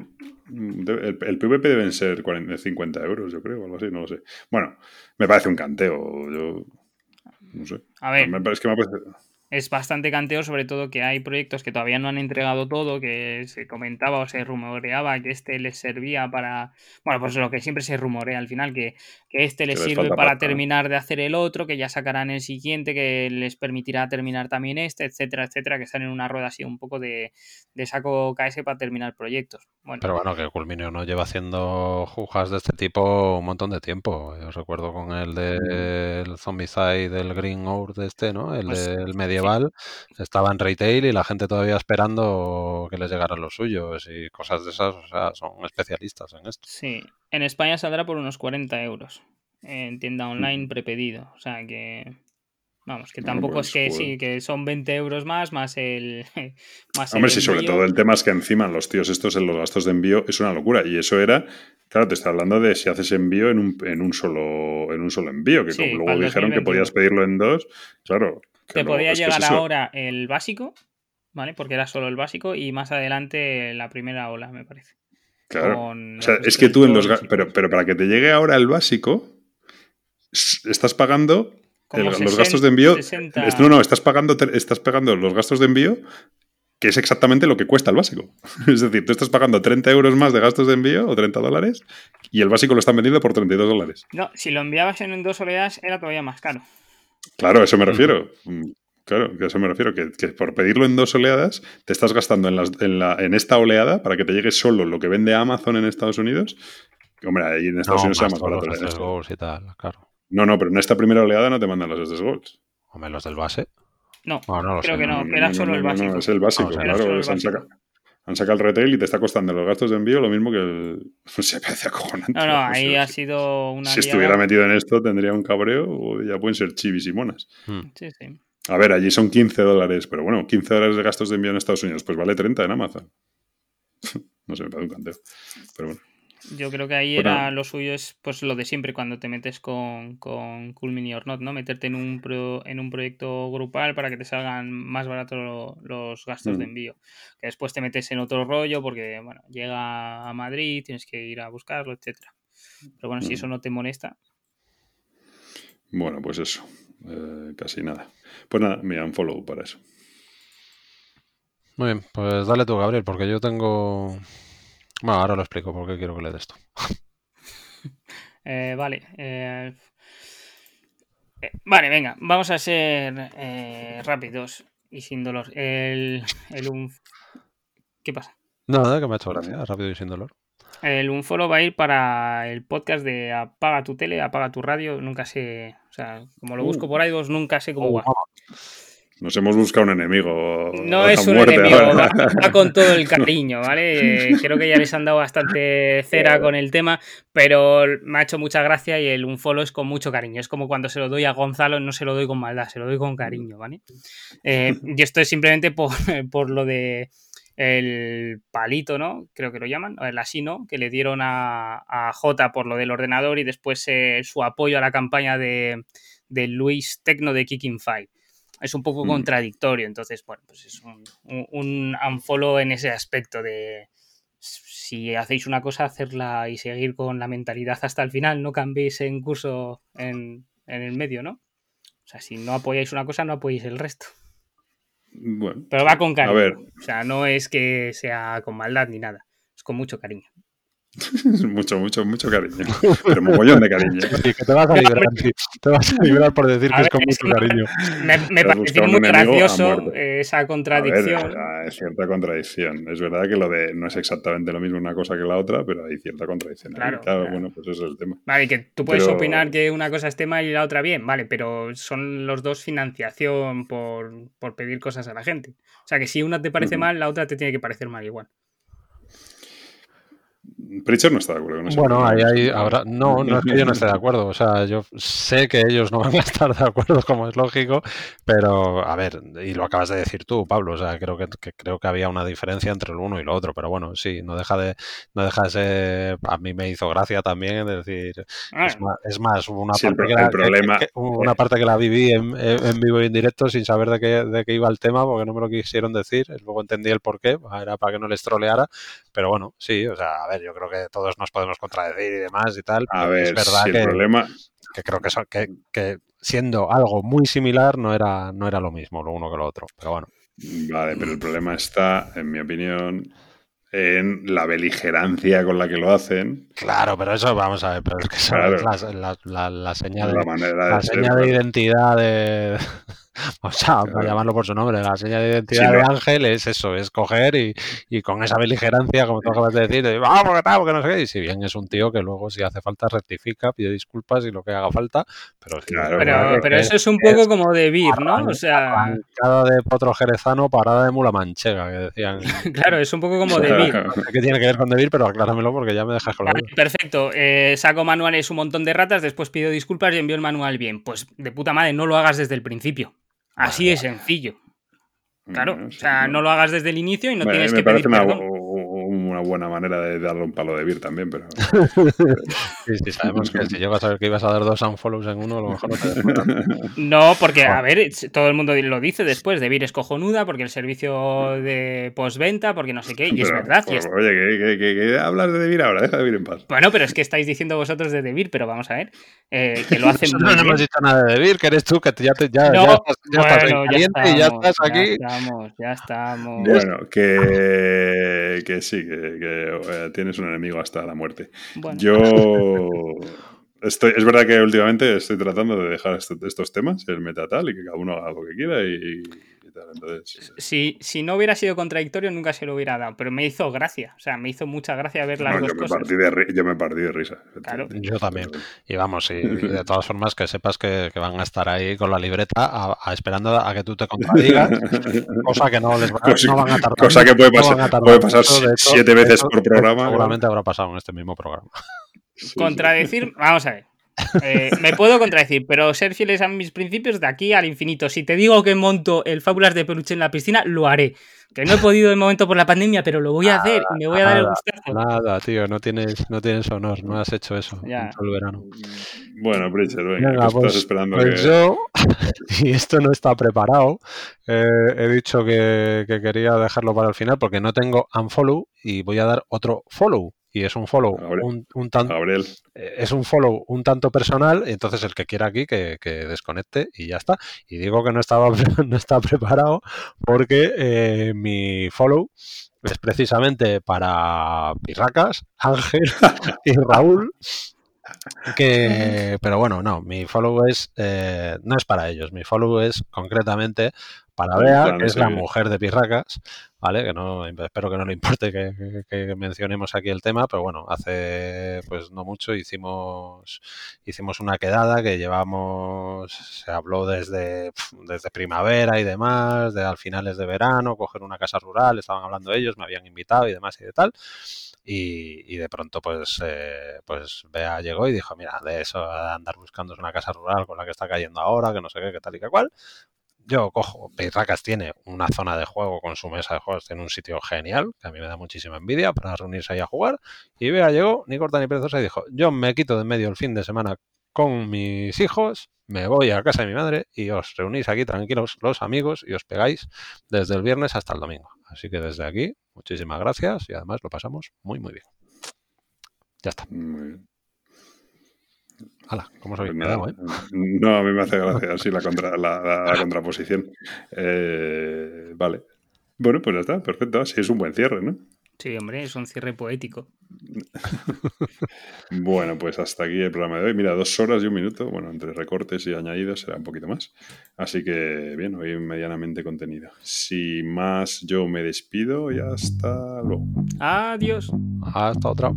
el PvP deben ser 50 euros, yo creo, algo así, no lo sé. Bueno, me parece un canteo, yo no sé. A ver, es que me parece... Es bastante canteo, sobre todo que hay proyectos que todavía no han entregado todo, que se comentaba o se rumoreaba que este les servía para... Bueno, pues lo que siempre se rumorea al final, que este les sirve para terminar de hacer el otro, que ya sacarán el siguiente, que les permitirá terminar también este, etcétera, etcétera, que están en una rueda así un poco de saco KS para terminar proyectos. Bueno. Pero bueno, que Culminio no lleva haciendo jujas de este tipo un montón de tiempo. Yo recuerdo con el del Zombicide del Green Horde ¿no? El del medieval. Sí. Estaba en retail y la gente todavía esperando que les llegaran los suyos y cosas de esas. O sea, son especialistas en esto. Sí, en España saldrá por unos 40 euros en tienda online prepedido. O sea que... Vamos, que tampoco pues, es que sí, que son 20 euros más el... Hombre, sí, sobre todo el tema es que encima los tíos estos en los gastos de envío es una locura. Y eso era, claro, te está hablando de si haces envío en un solo envío, que sí, como luego dijeron que podías pedirlo en dos. Claro. Te podía llegar ahora el básico, ¿vale? Porque era solo el básico y más adelante la primera ola, me parece. Claro. O sea, es que tú en los... Pero para que te llegue ahora el básico, estás pagando... los gastos de envío. 60... estás pagando los gastos de envío, que es exactamente lo que cuesta el básico. Es decir, tú estás pagando 30 euros más de gastos de envío o $30 y el básico lo están vendiendo por $32. No, si lo enviabas en 2 oleadas era todavía más caro. Claro, a eso me refiero. Claro, a eso me refiero. Que por pedirlo en 2 oleadas te estás gastando en esta oleada para que te llegue solo lo que vende Amazon en Estados Unidos. Hombre, ahí en Estados Unidos sea más barato. Y tal, claro. No, pero en esta primera oleada no te mandan los Stress Goals. Hombre, los del base. No, creo que no, que era solo el básico. No, es el básico, claro. Han sacado el retail y te está costando los gastos de envío lo mismo que el... Se parece acojonante. No, ahí ha sido una... Si estuviera metido en esto tendría un cabreo o ya pueden ser chivis y monas. Sí, sí. A ver, allí son $15, pero bueno, $15 de gastos de envío en Estados Unidos, pues vale 30 en Amazon. No sé, me parece un canteo. Pero bueno. Yo creo que ahí era lo suyo, es pues lo de siempre cuando te metes con Cool Mini or Not, ¿no? Meterte en un proyecto grupal para que te salgan más baratos los gastos de envío. Que después te metes en otro rollo porque, bueno, llega a Madrid, tienes que ir a buscarlo, etcétera. Pero bueno, si eso no te molesta. Bueno, pues eso. casi nada. Pues nada, me unfollow para eso. Muy bien, pues dale tú, Gabriel, porque yo tengo... Bueno, ahora lo explico por qué quiero que le des esto. Vale. Vale, venga, vamos a ser rápidos y sin dolor. ¿Qué pasa? Nada, que me ha hecho gracia, rápido y sin dolor. El unfollow va a ir para el podcast de apaga tu tele, apaga tu radio, nunca sé, o sea, como lo busco por iVoox, nunca sé cómo va. Nos hemos buscado un enemigo. No es un enemigo, va con todo el cariño, ¿vale? Creo que ya les han dado bastante cera con el tema, pero me ha hecho mucha gracia y el unfollow es con mucho cariño. Es como cuando se lo doy a Gonzalo, no se lo doy con maldad, se lo doy con cariño, ¿vale? Y esto es simplemente por lo de el palito, ¿no? Creo que lo llaman, el así, ¿no? Que le dieron a Jota por lo del ordenador y después su apoyo a la campaña de Luis Tecno de Kicking Five. Es un poco contradictorio, entonces, bueno, pues es un unfollow en ese aspecto de si hacéis una cosa, hacerla y seguir con la mentalidad hasta el final, no cambiéis en curso en el medio, ¿no? O sea, si no apoyáis una cosa, no apoyéis el resto. Bueno, pero va con cariño. A ver. O sea, no es que sea con maldad ni nada, es con mucho cariño. mucho cariño. Pero mogollón de cariño. Sí, que te vas a librar, sí. Te vas a librar por decir que es con mucho cariño. Me pareció muy gracioso esa contradicción. A ver, es cierta contradicción. Es verdad que lo de no es exactamente lo mismo una cosa que la otra, pero hay cierta contradicción. Claro. Bueno, pues eso es el tema. Vale, que tú puedes opinar que una cosa esté mal y la otra bien, vale, pero son los dos financiación por pedir cosas a la gente. O sea, que si una te parece mal, la otra te tiene que parecer mal igual. Pritchard no está de acuerdo con eso. Bueno, ahí habrá... No es que yo no esté de acuerdo. O sea, yo sé que ellos no van a estar de acuerdo, como es lógico, pero, a ver, y lo acabas de decir tú, Pablo, o sea, creo que había una diferencia entre lo uno y lo otro, pero bueno, sí, no deja de ser... A mí me hizo gracia también, es decir, es más una parte una parte que la viví en vivo y en directo sin saber de qué iba el tema, porque no me lo quisieron decir, luego entendí el porqué, era para que no les troleara, pero bueno, sí, o sea, a ver, yo creo que todos nos podemos contradecir y demás y tal, pero es verdad que creo que siendo algo muy similar no era lo mismo lo uno que lo otro, pero bueno. Vale, pero el problema está, en mi opinión, en la beligerancia con la que lo hacen. Claro, pero eso, vamos a ver, pero es que eso es la señal de identidad de... O sea, para llamarlo por su nombre, la señal de identidad de Ángel es eso, es coger y con esa beligerancia, como tú acabas de decir, vamos, que tal, porque no sé qué, y si bien es un tío que luego si hace falta rectifica, pide disculpas y lo que haga falta, pero sí, pero eso es un poco como de Vir, ¿no? O sea, arrancada de potro jerezano, parada de mula manchega, que decían. Claro, es un poco como de Vir. ¿Qué tiene que ver con de Vir? Pero acláramelo porque ya me dejas con la duda. Perfecto, saco manuales un montón de ratas, después pido disculpas y envío el manual bien. Pues de puta madre, no lo hagas desde el principio. Así de sencillo. Claro, o sea, no lo hagas desde el inicio y no tienes que pedir perdón. Una buena manera de darle un palo de Vir también, pero... sí, sabemos que si llegas a ver que ibas a dar 2 unfollows en uno, a lo mejor no te... No, porque, a ver, todo el mundo lo dice después, de Vir es cojonuda, porque el servicio de postventa, porque no sé qué, y es verdad. Oye, ¿qué hablas de Vir ahora? Deja de Vir en paz. Bueno, pero es que estáis diciendo vosotros de Vir, pero vamos a ver, que lo hacen muy bien. No hemos dicho nada de Vir, que eres tú, que ya estás caliente y ya estás aquí. Ya estamos. Bueno, que sí, que tienes un enemigo hasta la muerte. Bueno. Es verdad que últimamente estoy tratando de dejar estos temas, el meta tal, y que cada uno haga lo que quiera y tal. Entonces, si no hubiera sido contradictorio, nunca se lo hubiera dado, pero me hizo gracia, o sea, me hizo mucha gracia ver las dos cosas. Yo me partí de risa. Claro. Yo también. Y vamos, y de todas formas que sepas que van a estar ahí con la libreta esperando a que tú te contradigas, cosa que no les no van a tardar. Cosa que puede pasar 7 veces por programa. Seguramente habrá pasado en este mismo programa. Contradecir, vamos a ver. Me puedo contradecir, pero ser fieles a mis principios de aquí al infinito. Si te digo que monto el Fábulas de Peluche en la piscina, lo haré. Que no he podido de momento por la pandemia, pero lo voy a hacer y me voy a dar el gustazo. Nada, tío, no tienes honor, no has hecho eso en todo el verano. Bueno, Pritchard, venga, pues, estás esperando pues yo, y esto no está preparado, he dicho que quería dejarlo para el final porque no tengo unfollow y voy a dar otro follow. y es un follow un tanto Gabriel. Es un follow un tanto personal, entonces el que quiera aquí que desconecte y ya está. Y digo que no estaba preparado porque mi follow es precisamente para Pirracas, Ángel y Raúl. Pero bueno, no, mi follow no es para ellos, mi follow es concretamente para Bea, que es la mujer de Pirracas, ¿vale? Que no, espero que no le importe que mencionemos aquí el tema, pero bueno, hace pues no mucho hicimos una quedada que se habló desde primavera y demás, al finales de verano, coger una casa rural, estaban hablando ellos, me habían invitado y demás y de tal. Y de pronto pues Bea llegó y dijo, mira, de eso de andar buscando una casa rural con la que está cayendo ahora, que no sé qué tal y qué cual. Yo cojo, Pirracas tiene una zona de juego con su mesa de juegos, tiene un sitio genial, que a mí me da muchísima envidia para reunirse ahí a jugar. Y Bea llegó, ni corta ni perezosa, y dijo, yo me quito de en medio el fin de semana con mis hijos, me voy a casa de mi madre y os reunís aquí tranquilos los amigos y os pegáis desde el viernes hasta el domingo. Así que desde aquí, muchísimas gracias y además lo pasamos muy, muy bien. Ya está. Muy bien. Hala, ¿cómo os habéis quedado, No, a mí me hace gracia así la contraposición. Vale. Bueno, pues ya está, perfecto. Sí, es un buen cierre, ¿no? Sí, hombre, es un cierre poético. Bueno, pues hasta aquí el programa de hoy. Mira, 2 horas y 1 minuto. Bueno, entre recortes y añadidos será un poquito más. Así que, bien, hoy medianamente contenido. Sin más, yo me despido y hasta luego. Adiós. Hasta otra.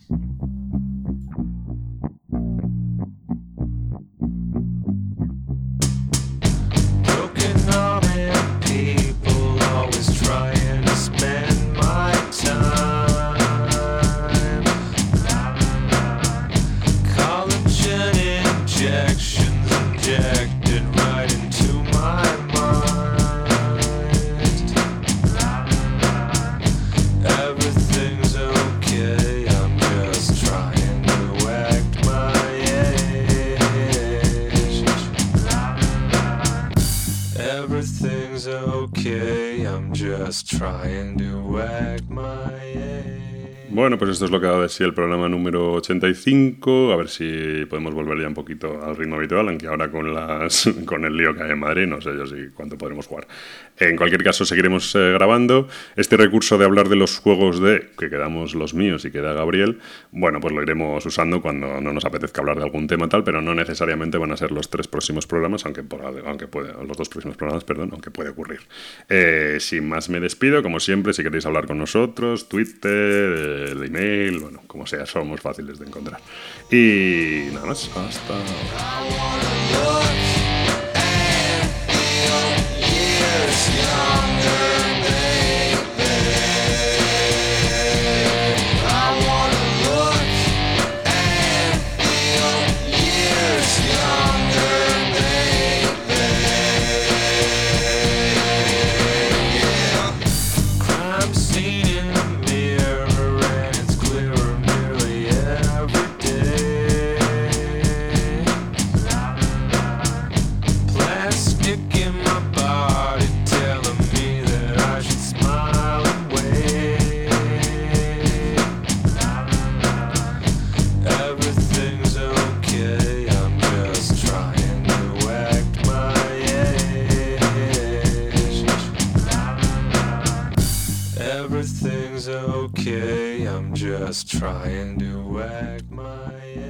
Bueno, pues esto es lo que ha dado de sí el programa número 85. A ver si podemos volver ya un poquito al ritmo habitual, aunque ahora con el lío que hay en Madrid, no sé yo si cuánto podremos jugar. En cualquier caso, seguiremos grabando. Este recurso de hablar de los juegos que quedamos los míos y queda Gabriel, bueno, pues lo iremos usando cuando no nos apetezca hablar de algún tema tal, pero no necesariamente van a ser los 3 próximos programas, los 2 próximos programas, perdón, aunque puede ocurrir. Sin más me despido, como siempre, si queréis hablar con nosotros, Twitter, el email, bueno, como sea, somos fáciles de encontrar. Y nada más, hasta Everything's okay, I'm just trying to act my age.